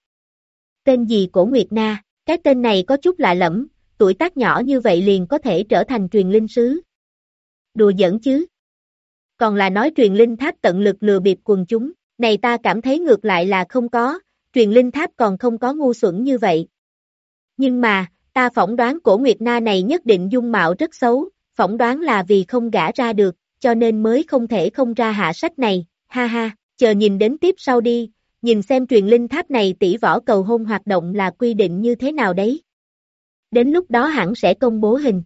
Tên gì Cổ Nguyệt Na, cái tên này có chút lạ lẫm, tuổi tác nhỏ như vậy liền có thể trở thành Truyền Linh sứ. Đùa giỡn chứ. Còn là nói Truyền Linh Tháp tận lực lừa bịp quần chúng, này ta cảm thấy ngược lại là không có, Truyền Linh Tháp còn không có ngu xuẩn như vậy. Nhưng mà, ta phỏng đoán Cổ Nguyệt Na này nhất định dung mạo rất xấu, phỏng đoán là vì không gả ra được, cho nên mới không thể không ra hạ sách này, ha ha, chờ nhìn đến tiếp sau đi, nhìn xem Truyền Linh Tháp này tỷ võ cầu hôn hoạt động là quy định như thế nào đấy. Đến lúc đó hẳn sẽ công bố hình.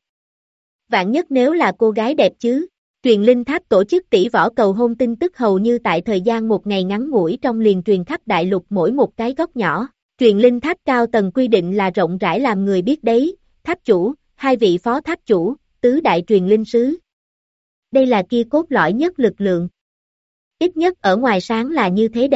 Vạn nhất nếu là cô gái đẹp chứ, Truyền Linh Tháp tổ chức tỷ võ cầu hôn tin tức hầu như tại thời gian một ngày ngắn ngủi trong liền truyền khắp đại lục mỗi một cái góc nhỏ. Truyền Linh Tháp cao tầng quy định là rộng rãi làm người biết đấy, tháp chủ, hai vị phó tháp chủ, tứ đại Truyền Linh sứ. Đây là kia cốt lõi nhất lực lượng. Ít nhất ở ngoài sáng là như thế đấy,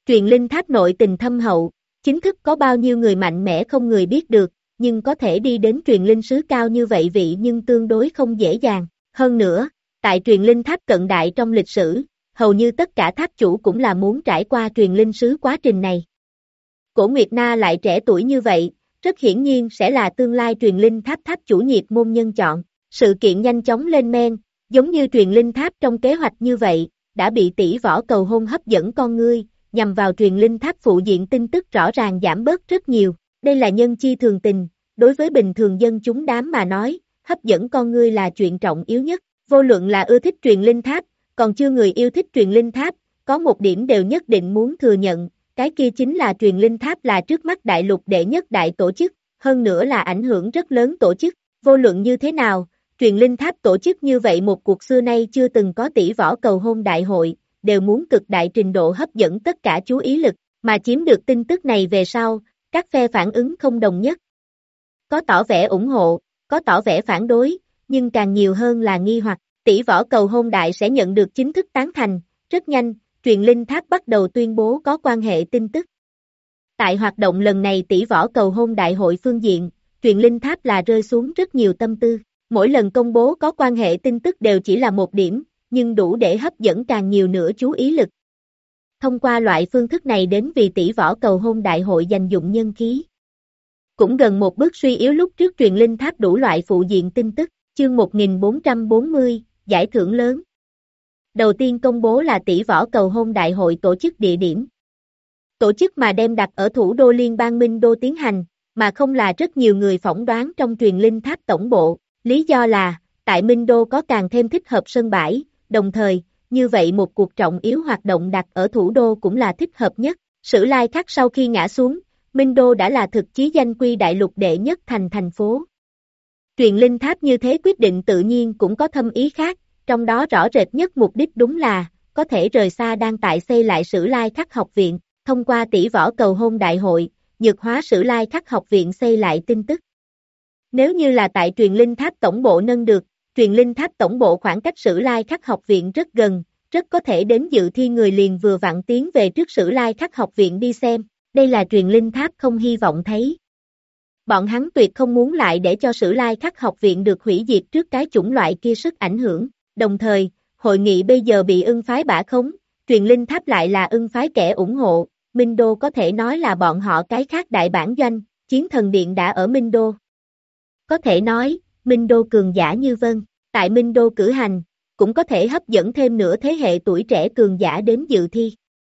Truyền linh tháp nội tình thâm hậu, chính thức có bao nhiêu người mạnh mẽ không người biết được, nhưng có thể đi đến truyền linh sứ cao như vậy vị nhưng tương đối không dễ dàng. Hơn nữa, tại truyền linh tháp cận đại trong lịch sử, hầu như tất cả tháp chủ cũng là muốn trải qua truyền linh sứ quá trình này. Cổ Nguyệt Na lại trẻ tuổi như vậy, rất hiển nhiên sẽ là tương lai truyền linh tháp tháp chủ nhiệt môn nhân chọn. Sự kiện nhanh chóng lên men, giống như truyền linh tháp trong kế hoạch như vậy, đã bị tỷ võ cầu hôn hấp dẫn con ngươi, nhằm vào truyền linh tháp phụ diện tin tức rõ ràng giảm bớt rất nhiều. Đây là nhân chi thường tình, đối với bình thường dân chúng đám mà nói, hấp dẫn con ngươi là chuyện trọng yếu nhất. Vô luận là ưa thích truyền linh tháp, còn chưa người yêu thích truyền linh tháp, có một điểm đều nhất định muốn thừa nhận, cái kia chính là truyền linh tháp là trước mắt đại lục đệ nhất đại tổ chức, hơn nữa là ảnh hưởng rất lớn tổ chức. Vô luận như thế nào, truyền linh tháp tổ chức như vậy một cuộc xưa nay chưa từng có tỷ võ cầu hôn đại hội, đều muốn cực đại trình độ hấp dẫn tất cả chú ý lực, mà chiếm được tin tức này về sau, các phe phản ứng không đồng nhất. Có tỏ vẻ ủng hộ, có tỏ vẻ phản đối, nhưng càng nhiều hơn là nghi hoặc. Tỷ võ cầu hôn đại sẽ nhận được chính thức tán thành, rất nhanh, truyền linh tháp bắt đầu tuyên bố có quan hệ tin tức. Tại hoạt động lần này tỷ võ cầu hôn đại hội phương diện, truyền linh tháp là rơi xuống rất nhiều tâm tư. Mỗi lần công bố có quan hệ tin tức đều chỉ là một điểm, nhưng đủ để hấp dẫn càng nhiều nữa chú ý lực. Thông qua loại phương thức này đến vì tỷ võ cầu hôn đại hội dành dụng nhân khí. Cũng gần một bước suy yếu lúc trước truyền linh tháp đủ loại phụ diện tin tức, chương 1440, giải thưởng lớn. Đầu tiên công bố là tỷ võ cầu hôn đại hội tổ chức địa điểm. Tổ chức mà đem đặt ở thủ đô liên bang Minh Đô tiến hành, mà không là rất nhiều người phỏng đoán trong truyền linh tháp tổng bộ. Lý do là, tại Minh Đô có càng thêm thích hợp sân bãi, đồng thời, như vậy một cuộc trọng yếu hoạt động đặt ở thủ đô cũng là thích hợp nhất. Sử Lai Khắc sau khi ngã xuống, Minh Đô đã là thực chí danh quy đại lục đệ nhất thành phố. Truyền linh tháp như thế quyết định tự nhiên cũng có thâm ý khác, trong đó rõ rệt nhất mục đích đúng là, có thể rời xa đang tại xây lại Sử Lai Khắc học viện, thông qua tỷ võ cầu hôn đại hội, nhược hóa Sử Lai Khắc học viện xây lại tin tức. Nếu như là tại truyền linh tháp tổng bộ nâng được, truyền linh tháp tổng bộ khoảng cách Sử Lai Khắc học viện rất gần, rất có thể đến dự thi người liền vừa vặn tiến về trước Sử Lai Khắc học viện đi xem, đây là truyền linh tháp không hy vọng thấy. Bọn hắn tuyệt không muốn lại để cho Sử Lai Khắc học viện được hủy diệt trước cái chủng loại kia sức ảnh hưởng, đồng thời, hội nghị bây giờ bị ưng phái bả khống, truyền linh tháp lại là ưng phái kẻ ủng hộ, Minh Đô có thể nói là bọn họ cái khác đại bản doanh, chiến thần điện đã ở Minh Đô. Có thể nói, Minh Đô cường giả như vân, tại Minh Đô cử hành, cũng có thể hấp dẫn thêm nửa thế hệ tuổi trẻ cường giả đến dự thi.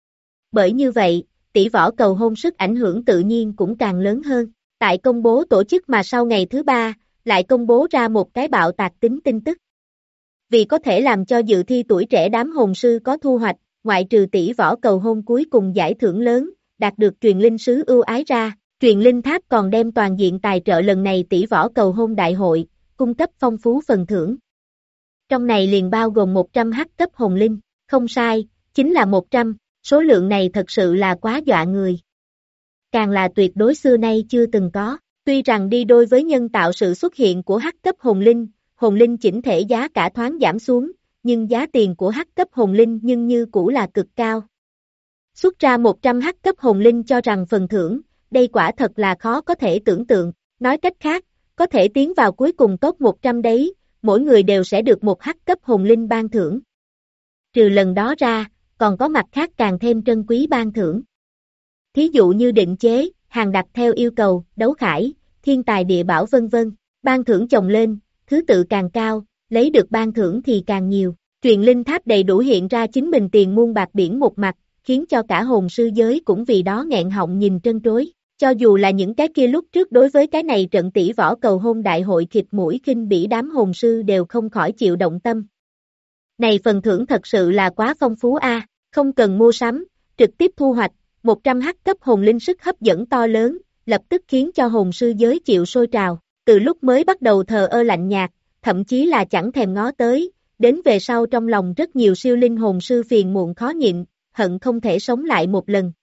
Bởi như vậy, tỷ võ cầu hôn sức ảnh hưởng tự nhiên cũng càng lớn hơn. Tại công bố tổ chức mà sau ngày thứ ba, lại công bố ra một cái bạo tạc tính tin tức. Vì có thể làm cho dự thi tuổi trẻ đám hồn sư có thu hoạch, ngoại trừ tỷ võ cầu hôn cuối cùng giải thưởng lớn, đạt được truyền linh sứ ưu ái ra, truyền linh tháp còn đem toàn diện tài trợ lần này tỷ võ cầu hôn đại hội, cung cấp phong phú phần thưởng. Trong này liền bao gồm 100 H cấp hồn linh, không sai, chính là 100, số lượng này thật sự là quá dọa người. Càng là tuyệt đối xưa nay chưa từng có, tuy rằng đi đôi với nhân tạo sự xuất hiện của H cấp hồn linh chỉnh thể giá cả thoáng giảm xuống, nhưng giá tiền của H cấp hồn linh nhưng như cũ là cực cao. Xuất ra 100 H cấp hồn linh cho rằng phần thưởng, đây quả thật là khó có thể tưởng tượng, nói cách khác, có thể tiến vào cuối cùng top 100 đấy, mỗi người đều sẽ được một H cấp hồn linh ban thưởng. Trừ lần đó ra, còn có mặt khác càng thêm trân quý ban thưởng. Thí dụ như định chế, hàng đặt theo yêu cầu, đấu khải, thiên tài địa bảo vân vân, ban thưởng chồng lên, thứ tự càng cao, lấy được ban thưởng thì càng nhiều. Truyền linh tháp đầy đủ hiện ra chính mình tiền muôn bạc biển một mặt, khiến cho cả hồn sư giới cũng vì đó nghẹn họng nhìn trân trối. Cho dù là những cái kia lúc trước đối với cái này trận tỷ võ cầu hôn đại hội khịt mũi khinh bỉ đám hồn sư đều không khỏi chịu động tâm. Này phần thưởng thật sự là quá phong phú a, không cần mua sắm, trực tiếp thu hoạch, 100 H cấp hồn linh sức hấp dẫn to lớn, lập tức khiến cho hồn sư giới chịu sôi trào. Từ lúc mới bắt đầu thờ ơ lạnh nhạt, thậm chí là chẳng thèm ngó tới, đến về sau trong lòng rất nhiều siêu linh hồn sư phiền muộn khó nhịn, hận không thể sống lại một lần.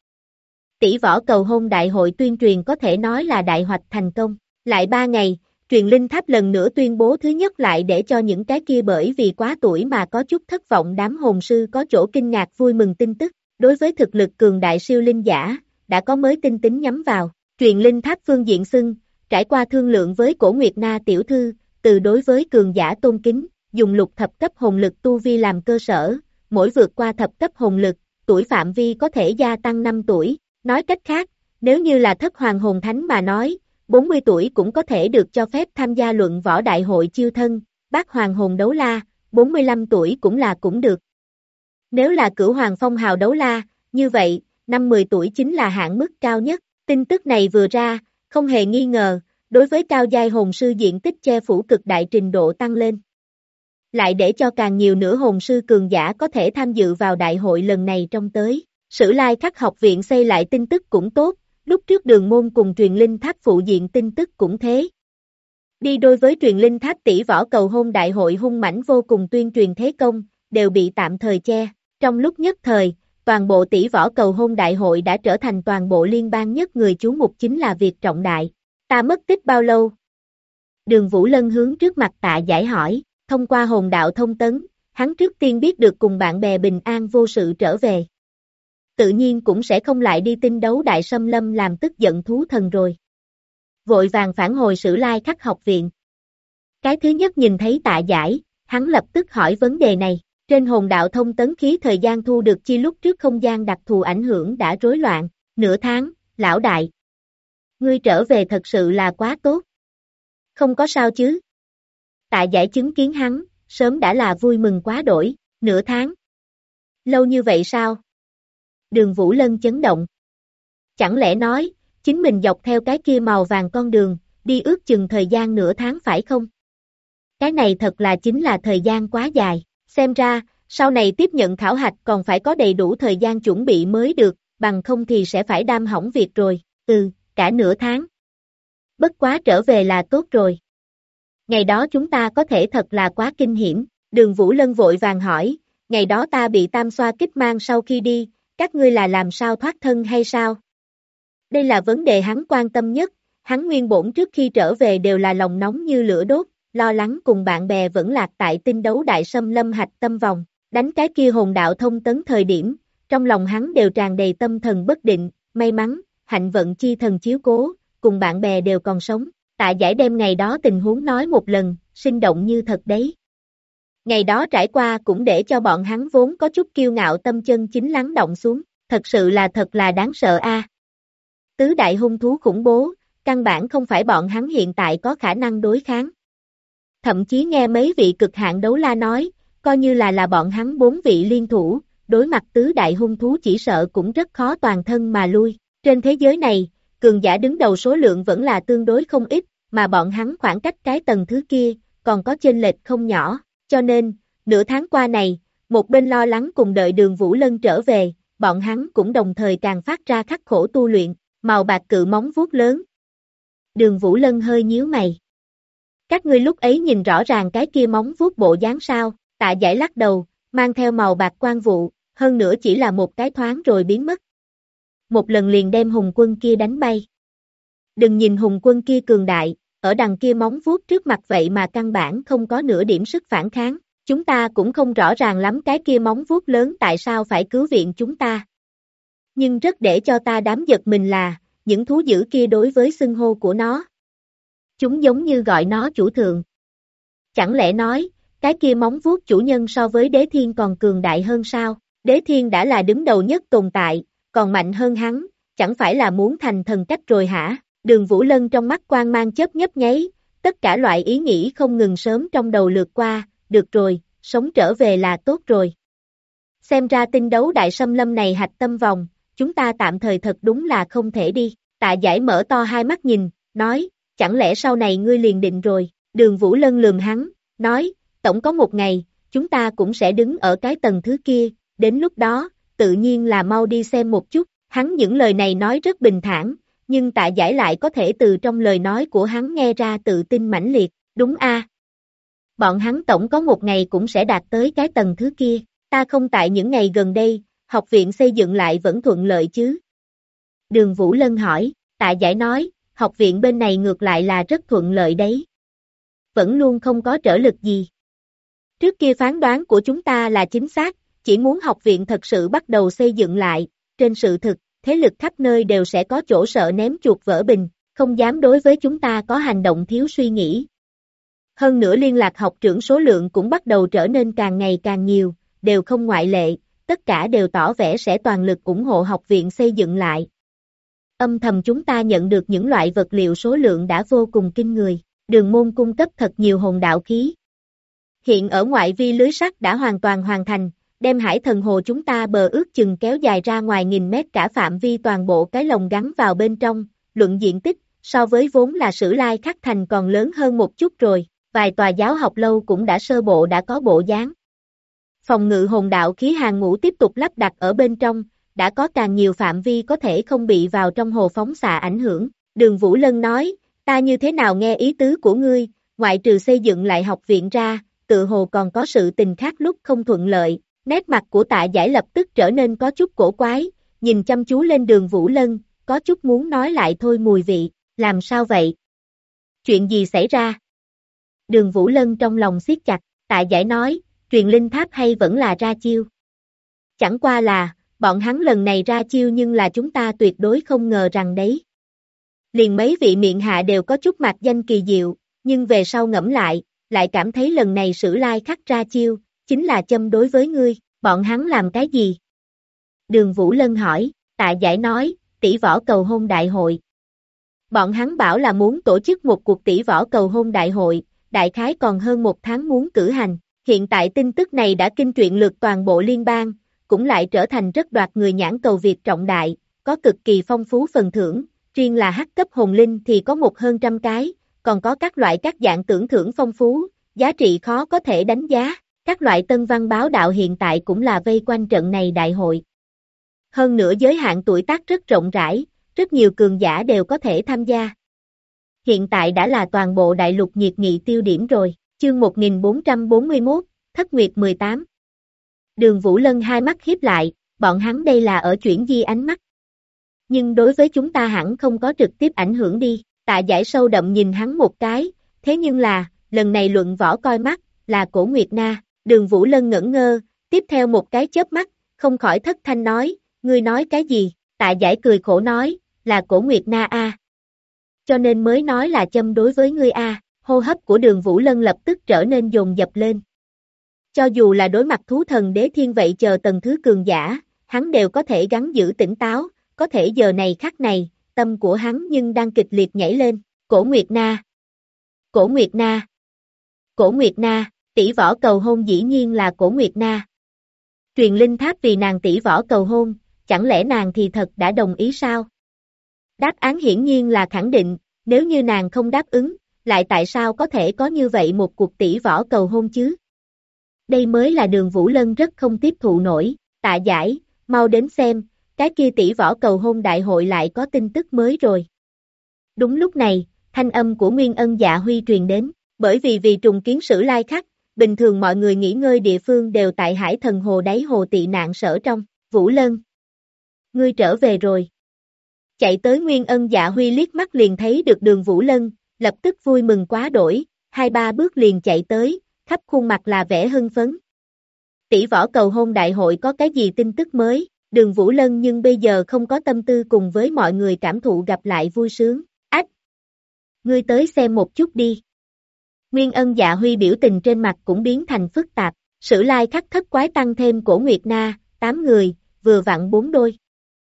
Tỷ võ cầu hôn đại hội tuyên truyền có thể nói là đại hoạch thành công. Lại 3 ngày, truyền linh tháp lần nữa tuyên bố thứ nhất lại để cho những cái kia bởi vì quá tuổi mà có chút thất vọng đám hồn sư có chỗ kinh ngạc vui mừng tin tức. đối với thực lực cường đại siêu linh giả, đã có mới tinh tính nhắm vào. Truyền linh tháp phương diện xưng, trải qua thương lượng với Cổ Nguyệt Na tiểu thư, từ đối với cường giả tôn kính, dùng lục thập cấp hồn lực tu vi làm cơ sở, mỗi vượt qua thập cấp hồn lực, tuổi phạm vi có thể gia tăng 5 tuổi, nói cách khác, nếu như là thất hoàng hồn thánh mà nói, 40 tuổi cũng có thể được cho phép tham gia luận võ đại hội chiêu thân, bát hoàng hồn đấu la, 45 tuổi cũng được. Nếu là cửu hoàng phong hào đấu la, như vậy, 5-10 tuổi chính là hạn mức cao nhất. Tin tức này vừa ra, không hề nghi ngờ, đối với cao giai hồn sư diện tích che phủ cực đại trình độ tăng lên. Lại để cho càng nhiều nữa hồn sư cường giả có thể tham dự vào đại hội lần này trong tới. Sử Lai Khắc học viện xây lại tin tức cũng tốt, lúc trước Đường Môn cùng truyền linh tháp phụ diện tin tức cũng thế. Đi đôi với truyền linh tháp tỷ võ cầu hôn đại hội hung mãnh vô cùng tuyên truyền thế công, đều bị tạm thời che. Trong lúc nhất thời, toàn bộ tỷ võ cầu hôn đại hội đã trở thành toàn bộ liên bang nhất người chú mục chính là việc trọng đại. Ta mất tích bao lâu? Đường Vũ Lân hướng trước mặt Tạ Giải hỏi, thông qua hồn đạo thông tấn, hắn trước tiên biết được cùng bạn bè bình an vô sự trở về. Tự nhiên cũng sẽ không lại đi tinh đấu đại xâm lâm làm tức giận thú thần rồi. Vội vàng phản hồi Sử Lai Khắc học viện. Cái thứ nhất nhìn thấy Tạ Giải, hắn lập tức hỏi vấn đề này. Trên hồn đạo thông tấn khí thời gian thu được chi lúc trước không gian đặc thù ảnh hưởng đã rối loạn, nửa tháng, lão đại. Ngươi trở về thật sự là quá tốt. Không có sao chứ. Tạ Giải chứng kiến hắn, sớm đã là vui mừng quá đổi, nửa tháng. Lâu như vậy sao? Đường Vũ Lân chấn động. Chẳng lẽ nói, chính mình dọc theo cái kia màu vàng con đường, đi ước chừng thời gian nửa tháng phải không? Cái này thật là chính là thời gian quá dài. Xem ra, sau này tiếp nhận khảo hạch còn phải có đầy đủ thời gian chuẩn bị mới được, bằng không thì sẽ phải đam hỏng việc rồi. Cả nửa tháng. Bất quá trở về là tốt rồi. Ngày đó chúng ta có thể thật là quá kinh hiểm. Đường Vũ Lân vội vàng hỏi, ngày đó ta bị tam xoa kích mang sau khi đi, các ngươi là làm sao thoát thân hay sao? Đây là vấn đề hắn quan tâm nhất, hắn nguyên bổn trước khi trở về đều là lòng nóng như lửa đốt, lo lắng cùng bạn bè vẫn lạc tại tinh đấu đại xâm lâm hạch tâm vòng, đánh cái kia hồn đạo thông tấn thời điểm, trong lòng hắn đều tràn đầy tâm thần bất định, may mắn, hạnh vận chi thần chiếu cố, cùng bạn bè đều còn sống. Tạ Giải đem ngày đó tình huống nói một lần, sinh động như thật đấy. Ngày đó trải qua cũng để cho bọn hắn vốn có chút kiêu ngạo tâm chân chính lắng động xuống, thật sự là thật là đáng sợ a. Tứ đại hung thú khủng bố, căn bản không phải bọn hắn hiện tại có khả năng đối kháng. Thậm chí nghe mấy vị cực hạn đấu la nói, coi như là bọn hắn 4 vị liên thủ, đối mặt tứ đại hung thú chỉ sợ cũng rất khó toàn thân mà lui. Trên thế giới này, cường giả đứng đầu số lượng vẫn là tương đối không ít, mà bọn hắn khoảng cách cái tầng thứ kia, còn có chênh lệch không nhỏ, cho nên, nửa tháng qua này, một bên lo lắng cùng đợi Đường Vũ Lân trở về, bọn hắn cũng đồng thời càng phát ra khắc khổ tu luyện, màu bạc cự móng vuốt lớn. Đường Vũ Lân hơi nhíu mày. Các ngươi lúc ấy nhìn rõ ràng cái kia móng vuốt bộ dáng sao? Tạ Giải lắc đầu, mang theo màu bạc quang vụ, hơn nữa chỉ là một cái thoáng rồi biến mất. Một lần liền đem hùng quân kia đánh bay. Đừng nhìn hùng quân kia cường đại, ở đằng kia móng vuốt trước mặt vậy mà căn bản không có nửa điểm sức phản kháng, chúng ta cũng không rõ ràng lắm cái kia móng vuốt lớn tại sao phải cứu viện chúng ta. Nhưng rất để cho ta đám giật mình là, những thú dữ kia đối với xưng hô của nó. Chúng giống như gọi nó chủ thượng. Chẳng lẽ nói, cái kia móng vuốt chủ nhân so với Đế Thiên còn cường đại hơn sao? Đế Thiên đã là đứng đầu nhất tồn tại, còn mạnh hơn hắn, chẳng phải là muốn thành thần cách rồi hả? Đường Vũ Lân trong mắt quang mang chớp nhấp nháy, tất cả loại ý nghĩ không ngừng sớm trong đầu lướt qua, được rồi, sống trở về là tốt rồi. Xem ra tinh đấu đại xâm lâm này hạch tâm vòng, chúng ta tạm thời thật đúng là không thể đi. Tạ Giải mở to hai mắt nhìn, nói, chẳng lẽ sau này ngươi liền định rồi? Đường Vũ Lân lườm hắn, nói, tổng có một ngày, chúng ta cũng sẽ đứng ở cái tầng thứ kia, đến lúc đó, tự nhiên là mau đi xem một chút. Hắn những lời này nói rất bình thản, nhưng Tạ Giải lại có thể từ trong lời nói của hắn nghe ra tự tin mãnh liệt, đúng a? Bọn hắn tổng có một ngày cũng sẽ đạt tới cái tầng thứ kia, ta không tại những ngày gần đây, học viện xây dựng lại vẫn thuận lợi chứ? Đường Vũ Lân hỏi, Tạ Giải nói, học viện bên này ngược lại là rất thuận lợi đấy. Vẫn luôn không có trở lực gì. Trước kia phán đoán của chúng ta là chính xác, chỉ muốn học viện thật sự bắt đầu xây dựng lại, trên sự thực, thế lực khắp nơi đều sẽ có chỗ sợ ném chuột vỡ bình, không dám đối với chúng ta có hành động thiếu suy nghĩ. Hơn nữa liên lạc học trưởng số lượng cũng bắt đầu trở nên càng ngày càng nhiều, đều không ngoại lệ, tất cả đều tỏ vẻ sẽ toàn lực ủng hộ học viện xây dựng lại. Âm thầm chúng ta nhận được những loại vật liệu số lượng đã vô cùng kinh người, đường môn cung cấp thật nhiều hồn đạo khí. Hiện ở ngoại vi lưới sắt đã hoàn toàn hoàn thành, đem hải thần hồ chúng ta bờ ước chừng kéo dài ra ngoài nghìn mét cả phạm vi toàn bộ cái lồng gắn vào bên trong, luận diện tích, so với vốn là Sử Lai Khắc Thành còn lớn hơn một chút rồi, vài tòa giáo học lâu cũng đã sơ bộ đã có bộ dáng. Phòng ngự hồn đạo khí hàng ngũ tiếp tục lắp đặt ở bên trong, đã có càng nhiều phạm vi có thể không bị vào trong hồ phóng xạ ảnh hưởng. Đường Vũ Lân nói, ta như thế nào nghe ý tứ của ngươi, ngoại trừ xây dựng lại học viện ra, tự hồ còn có sự tình khác lúc không thuận lợi. Nét mặt của Tạ Giải lập tức trở nên có chút cổ quái, nhìn chăm chú lên Đường Vũ Lân, có chút muốn nói lại thôi mùi vị, làm sao vậy? Chuyện gì xảy ra? Đường Vũ Lân trong lòng siết chặt, Tạ Giải nói, truyền linh tháp hay vẫn là ra chiêu? Chẳng qua là, bọn hắn lần này ra chiêu nhưng là chúng ta tuyệt đối không ngờ rằng đấy. Liền mấy vị miệng hạ đều có chút mạc danh kỳ diệu, nhưng về sau ngẫm lại cảm thấy lần này Sử Lai Khắc ra chiêu, chính là châm đối với ngươi, bọn hắn làm cái gì? Đường Vũ Lân hỏi, Tạ Giải nói, tỷ võ cầu hôn đại hội. Bọn hắn bảo là muốn tổ chức một cuộc tỷ võ cầu hôn đại hội, đại khái còn hơn một tháng muốn cử hành, hiện tại tin tức này đã kinh truyện lượt toàn bộ liên bang, cũng lại trở thành rất đoạt người nhãn cầu việc trọng đại, có cực kỳ phong phú phần thưởng, riêng là hắc cấp hồn linh thì có hơn trăm cái, còn có các loại các dạng tưởng thưởng phong phú, giá trị khó có thể đánh giá. Các loại tân văn báo đạo hiện tại cũng là vây quanh trận này đại hội. Hơn nữa giới hạn tuổi tác rất rộng rãi, rất nhiều cường giả đều có thể tham gia. Hiện tại đã là toàn bộ đại lục nhiệt nghị tiêu điểm rồi, chương 1441, Thất Nguyệt 18. Đường Vũ Lân hai mắt hiếp lại, bọn hắn đây là ở chuyển di ánh mắt. Nhưng đối với chúng ta hẳn không có trực tiếp ảnh hưởng đi, Tạ Giải sâu đậm nhìn hắn một cái, thế nhưng là, lần này luận võ coi mắt, là Cổ Nguyệt Na. Đường Vũ Lân ngẩn ngơ, tiếp theo một cái chớp mắt, không khỏi thất thanh nói, ngươi nói cái gì? Tạ Giải cười khổ nói, là Cổ Nguyệt Na a. Cho nên mới nói là châm đối với ngươi a. Hô hấp của Đường Vũ Lân lập tức trở nên dồn dập lên. Cho dù là đối mặt thú thần đế thiên vậy chờ tầng thứ cường giả, hắn đều có thể gắng giữ tỉnh táo, có thể giờ này khắc này, tâm của hắn nhưng đang kịch liệt nhảy lên. Cổ Nguyệt Na, Cổ Nguyệt Na, Cổ Nguyệt Na. Tỷ võ cầu hôn dĩ nhiên là Cổ Nguyệt Na. Truyền linh tháp vì nàng tỷ võ cầu hôn, chẳng lẽ nàng thì thật đã đồng ý sao? Đáp án hiển nhiên là khẳng định, nếu như nàng không đáp ứng, lại tại sao có thể có như vậy một cuộc tỷ võ cầu hôn chứ? Đây mới là Đường Vũ Lân rất không tiếp thụ nổi, Tạ Giải, mau đến xem, cái kia tỷ võ cầu hôn đại hội lại có tin tức mới rồi. Đúng lúc này, thanh âm của Nguyên Ân Dạ Huy truyền đến, bởi vì trùng kiến Sử Lai Khắc, bình thường mọi người nghỉ ngơi địa phương đều tại Hải Thần Hồ đáy hồ tị nạn sở trong. Vũ Lân, ngươi trở về rồi. Chạy tới Nguyên Ân Dạ Huy liếc mắt liền thấy được Đường Vũ Lân, lập tức vui mừng quá đổi, 2-3 bước liền chạy tới, khắp khuôn mặt là vẻ hưng phấn. Tỷ võ cầu hôn đại hội có cái gì tin tức mới? Đường Vũ Lân nhưng bây giờ không có tâm tư cùng với mọi người cảm thụ gặp lại vui sướng. Ách! Ngươi tới xem một chút đi. Nguyên Ân Dạ Huy biểu tình trên mặt cũng biến thành phức tạp, Sử Lai Khắc thất quái tăng thêm Cổ Nguyệt Na, 8 người, vừa vặn 4 đôi.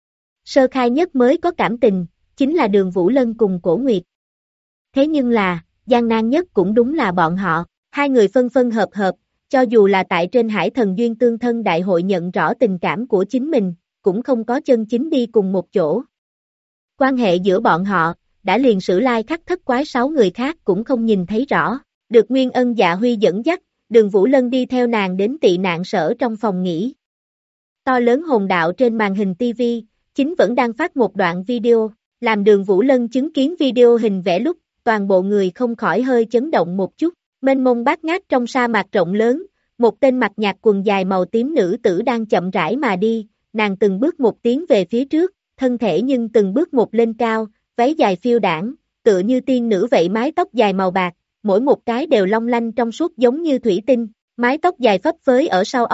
Sơ khai nhất mới có cảm tình, chính là Đường Vũ Lân cùng Cổ Nguyệt. Thế nhưng là, gian nan nhất cũng đúng là bọn họ, hai người phân phân hợp hợp, cho dù là tại trên Hải Thần Duyên Tương Thân Đại hội nhận rõ tình cảm của chính mình, cũng không có chân chính đi cùng một chỗ. Quan hệ giữa bọn họ, đã liền Sử Lai Khắc thất quái 6 người khác cũng không nhìn thấy rõ. Được Nguyên Ân Dạ Huy dẫn dắt, Đường Vũ Lân đi theo nàng đến tị nạn sở trong phòng nghỉ. To lớn hồn đạo trên màn hình TV, chính vẫn đang phát một đoạn video, làm Đường Vũ Lân chứng kiến video hình vẽ lúc, toàn bộ người không khỏi hơi chấn động một chút, mênh mông bát ngát trong sa mạc rộng lớn, một tên mặc nhạt quần dài màu tím nữ tử đang chậm rãi mà đi, nàng từng bước một tiến về phía trước, thân thể nhưng từng bước một lên cao, váy dài phiêu đãng, tựa như tiên nữ vậy mái tóc dài màu bạc, mỗi một cái đều long lanh trong suốt giống như thủy tinh, mái tóc dài phấp phới ở sau ót,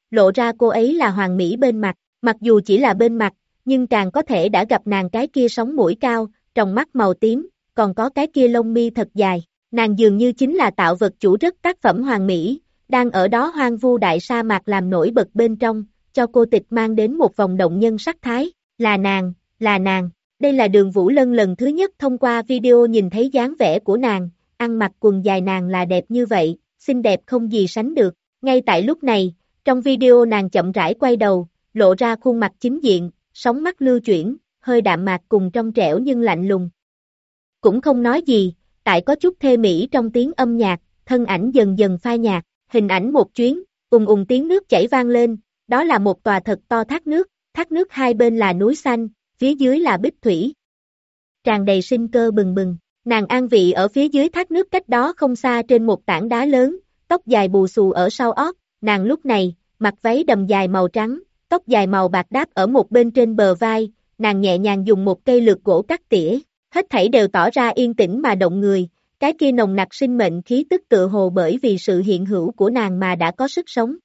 lộ ra cô ấy là hoàn mỹ bên mặt, mặc dù chỉ là bên mặt, nhưng càng có thể đã gặp nàng cái kia sống mũi cao, tròng mắt màu tím, còn có cái kia lông mi thật dài, nàng dường như chính là tạo vật chủ rất tác phẩm hoàn mỹ, đang ở đó hoang vu đại sa mạc làm nổi bật bên trong, cho cô tịch mang đến một vòng động nhân sắc thái, là nàng, đây là Đường Vũ Lân lần thứ nhất thông qua video nhìn thấy dáng vẻ của nàng, ăn mặc quần dài nàng là đẹp như vậy, xinh đẹp không gì sánh được, ngay tại lúc này, trong video nàng chậm rãi quay đầu, lộ ra khuôn mặt chính diện, sóng mắt lưu chuyển, hơi đạm mạc cùng trong trẻo nhưng lạnh lùng. Cũng không nói gì, tại có chút thê mỹ trong tiếng âm nhạc, thân ảnh dần dần phai nhạt, hình ảnh một chuyến, tiếng nước chảy vang lên, đó là một tòa thật to thác nước hai bên là núi xanh, phía dưới là bích thủy. Tràn đầy sinh cơ bừng bừng, nàng an vị ở phía dưới thác nước cách đó không xa trên một tảng đá lớn, tóc dài bù xù ở sau ót, nàng lúc này, mặc váy đầm dài màu trắng, tóc dài màu bạc đáp ở một bên trên bờ vai, nàng nhẹ nhàng dùng một cây lược gỗ cắt tỉa, hết thảy đều tỏ ra yên tĩnh mà động người, cái kia nồng nặc sinh mệnh khí tức tựa hồ bởi vì sự hiện hữu của nàng mà đã có sức sống.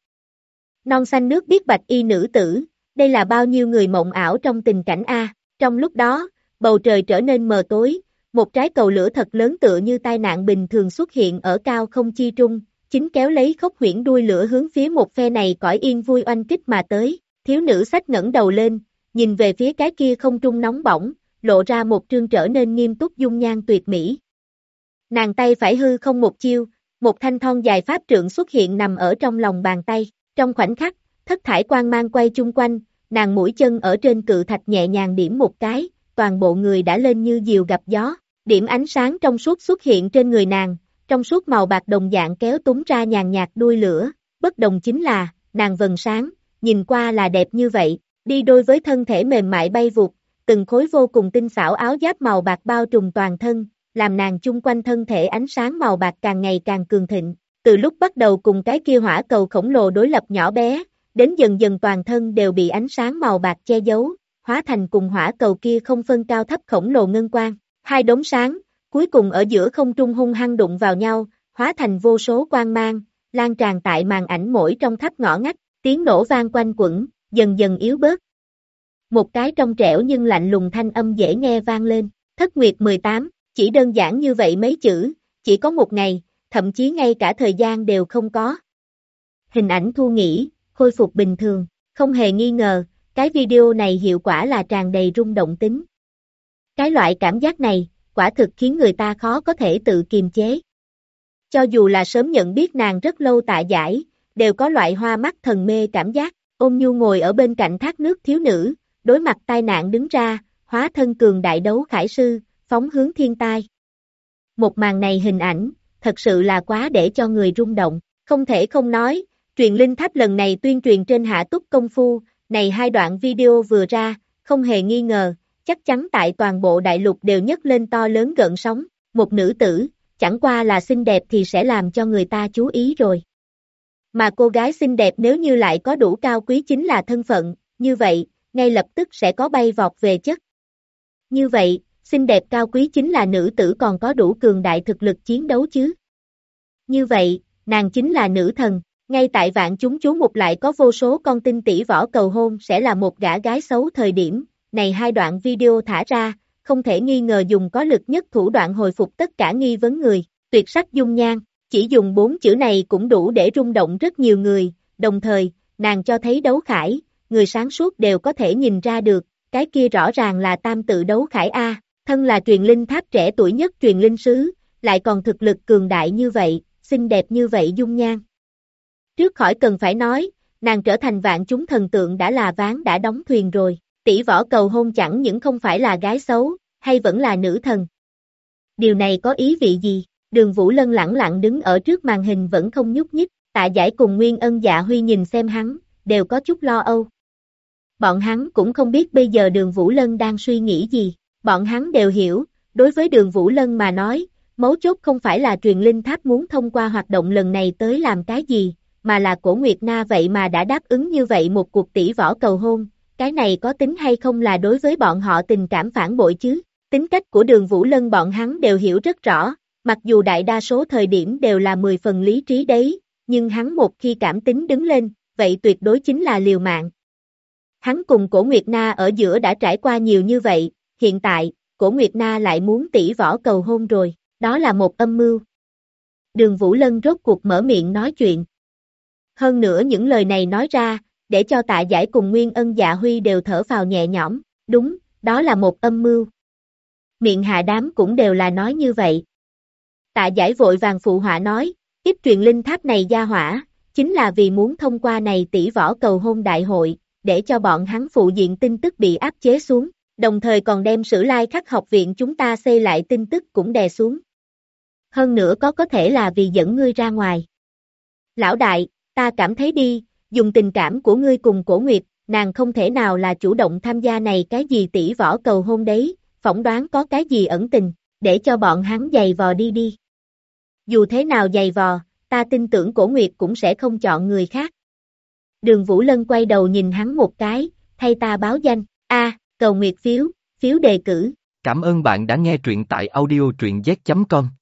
Non xanh nước biếc bạch y nữ tử, đây là bao nhiêu người mộng ảo trong tình cảnh a. Trong lúc đó, bầu trời trở nên mờ tối, một trái cầu lửa thật lớn tựa như tai nạn bình thường xuất hiện ở cao không chi trung, chính kéo lấy khốc huyễn đuôi lửa hướng phía một phe này cõi yên vui oanh kích mà tới, thiếu nữ sách ngẩng đầu lên, nhìn về phía cái kia không trung nóng bỏng, lộ ra một trương trở nên nghiêm túc dung nhan tuyệt mỹ. Nàng tay phải hư không một chiêu, một thanh thon dài pháp trượng xuất hiện nằm ở trong lòng bàn tay, trong khoảnh khắc, thất thải quang mang quay chung quanh, nàng mũi chân ở trên cự thạch nhẹ nhàng điểm một cái, toàn bộ người đã lên như diều gặp gió, điểm ánh sáng trong suốt xuất hiện trên người nàng, trong suốt màu bạc đồng dạng kéo túng ra nhàn nhạt đuôi lửa, bất đồng chính là, nàng vầng sáng, nhìn qua là đẹp như vậy, đi đôi với thân thể mềm mại bay vụt, từng khối vô cùng tinh xảo áo giáp màu bạc bao trùm toàn thân, làm nàng chung quanh thân thể ánh sáng màu bạc càng ngày càng cường thịnh, từ lúc bắt đầu cùng cái kia hỏa cầu khổng lồ đối lập nhỏ bé, đến dần dần toàn thân đều bị ánh sáng màu bạc che giấu, hóa thành cùng hỏa cầu kia không phân cao thấp khổng lồ ngân quang, hai đốm sáng, cuối cùng ở giữa không trung hung hăng đụng vào nhau, hóa thành vô số quang mang, lan tràn tại màn ảnh mỗi trong khắp ngõ ngách, tiếng nổ vang quanh quẩn, dần dần yếu bớt. Một cái trong trẻo nhưng lạnh lùng thanh âm dễ nghe vang lên, Thất Nguyệt 18, chỉ đơn giản như vậy mấy chữ, chỉ có một ngày, thậm chí ngay cả thời gian đều không có. Hình ảnh thu nghỉ, khôi phục bình thường, không hề nghi ngờ, cái video này hiệu quả là tràn đầy rung động tính. Cái loại cảm giác này, quả thực khiến người ta khó có thể tự kiềm chế. Cho dù là sớm nhận biết nàng rất lâu Tạ Giải, đều có loại hoa mắt thần mê cảm giác, Ôn Nhu ngồi ở bên cạnh thác nước thiếu nữ, đối mặt tai nạn đứng ra, hóa thân cường đại đấu khải sư, phóng hướng thiên tai. Một màn này hình ảnh, thật sự là quá để cho người rung động, không thể không nói, truyền linh tháp lần này tuyên truyền trên Hạ Túc công phu, này hai đoạn video vừa ra, không hề nghi ngờ, chắc chắn tại toàn bộ đại lục đều nhấc lên to lớn gợn sóng, một nữ tử, chẳng qua là xinh đẹp thì sẽ làm cho người ta chú ý rồi. Mà cô gái xinh đẹp nếu như lại có đủ cao quý chính là thân phận, như vậy, ngay lập tức sẽ có bay vọt về chất. Như vậy, xinh đẹp cao quý chính là nữ tử còn có đủ cường đại thực lực chiến đấu chứ. Như vậy, nàng chính là nữ thần, ngay tại vạn chúng chú mục lại có vô số con tinh tỷ võ cầu hôn sẽ là một gã gái xấu thời điểm, này hai đoạn video thả ra, không thể nghi ngờ dùng có lực nhất thủ đoạn hồi phục tất cả nghi vấn người, tuyệt sắc dung nhan, chỉ dùng 4 chữ này cũng đủ để rung động rất nhiều người, đồng thời, nàng cho thấy đấu khải, người sáng suốt đều có thể nhìn ra được, cái kia rõ ràng là tam tự đấu khải A, thân là truyền linh tháp trẻ tuổi nhất truyền linh sứ, lại còn thực lực cường đại như vậy, xinh đẹp như vậy dung nhan. Trước khỏi cần phải nói, nàng trở thành vạn chúng thần tượng đã là ván đã đóng thuyền rồi, tỷ võ cầu hôn chẳng những không phải là gái xấu, hay vẫn là nữ thần. Điều này có ý vị gì? Đường Vũ Lân lẳng lặng đứng ở trước màn hình vẫn không nhúc nhích, Tạ Giải cùng Nguyên Ân Dạ Huy nhìn xem hắn, đều có chút lo âu. Bọn hắn cũng không biết bây giờ Đường Vũ Lân đang suy nghĩ gì, bọn hắn đều hiểu, đối với Đường Vũ Lân mà nói, mấu chốt không phải là truyền linh tháp muốn thông qua hoạt động lần này tới làm cái gì, mà là Cổ Nguyệt Na vậy mà đã đáp ứng như vậy một cuộc tỷ võ cầu hôn, cái này có tính hay không là đối với bọn họ tình cảm phản bội chứ, tính cách của Đường Vũ Lân bọn hắn đều hiểu rất rõ, mặc dù đại đa số thời điểm đều là 10 phần lý trí đấy, nhưng hắn một khi cảm tính đứng lên, vậy tuyệt đối chính là liều mạng. Hắn cùng Cổ Nguyệt Na ở giữa đã trải qua nhiều như vậy, hiện tại, Cổ Nguyệt Na lại muốn tỷ võ cầu hôn rồi, đó là một âm mưu. Đường Vũ Lân rốt cuộc mở miệng nói chuyện. Hơn nữa những lời này nói ra, để cho Tạ Giải cùng Nguyên Ân Dạ Huy đều thở phào nhẹ nhõm, đúng, đó là một âm mưu. Miệng hạ đám cũng đều là nói như vậy. Tạ Giải vội vàng phụ họa nói, kiếp truyền linh tháp này gia hỏa, chính là vì muốn thông qua này tỷ võ cầu hôn đại hội, để cho bọn hắn phụ diện tin tức bị áp chế xuống, đồng thời còn đem Sử Lai Khắc học viện chúng ta xây lại tin tức cũng đè xuống. Hơn nữa có thể là vì dẫn ngươi ra ngoài. Lão đại, ta cảm thấy đi, dùng tình cảm của ngươi cùng Cổ Nguyệt, nàng không thể nào là chủ động tham gia này cái gì tỷ võ cầu hôn đấy, phỏng đoán có cái gì ẩn tình, để cho bọn hắn giày vò đi. Dù thế nào giày vò, ta tin tưởng Cổ Nguyệt cũng sẽ không chọn người khác. Đường Vũ Lân quay đầu nhìn hắn một cái, thay ta báo danh, cầu nguyệt phiếu đề cử. Cảm ơn bạn đã nghe truyện tại audio truyện z.com.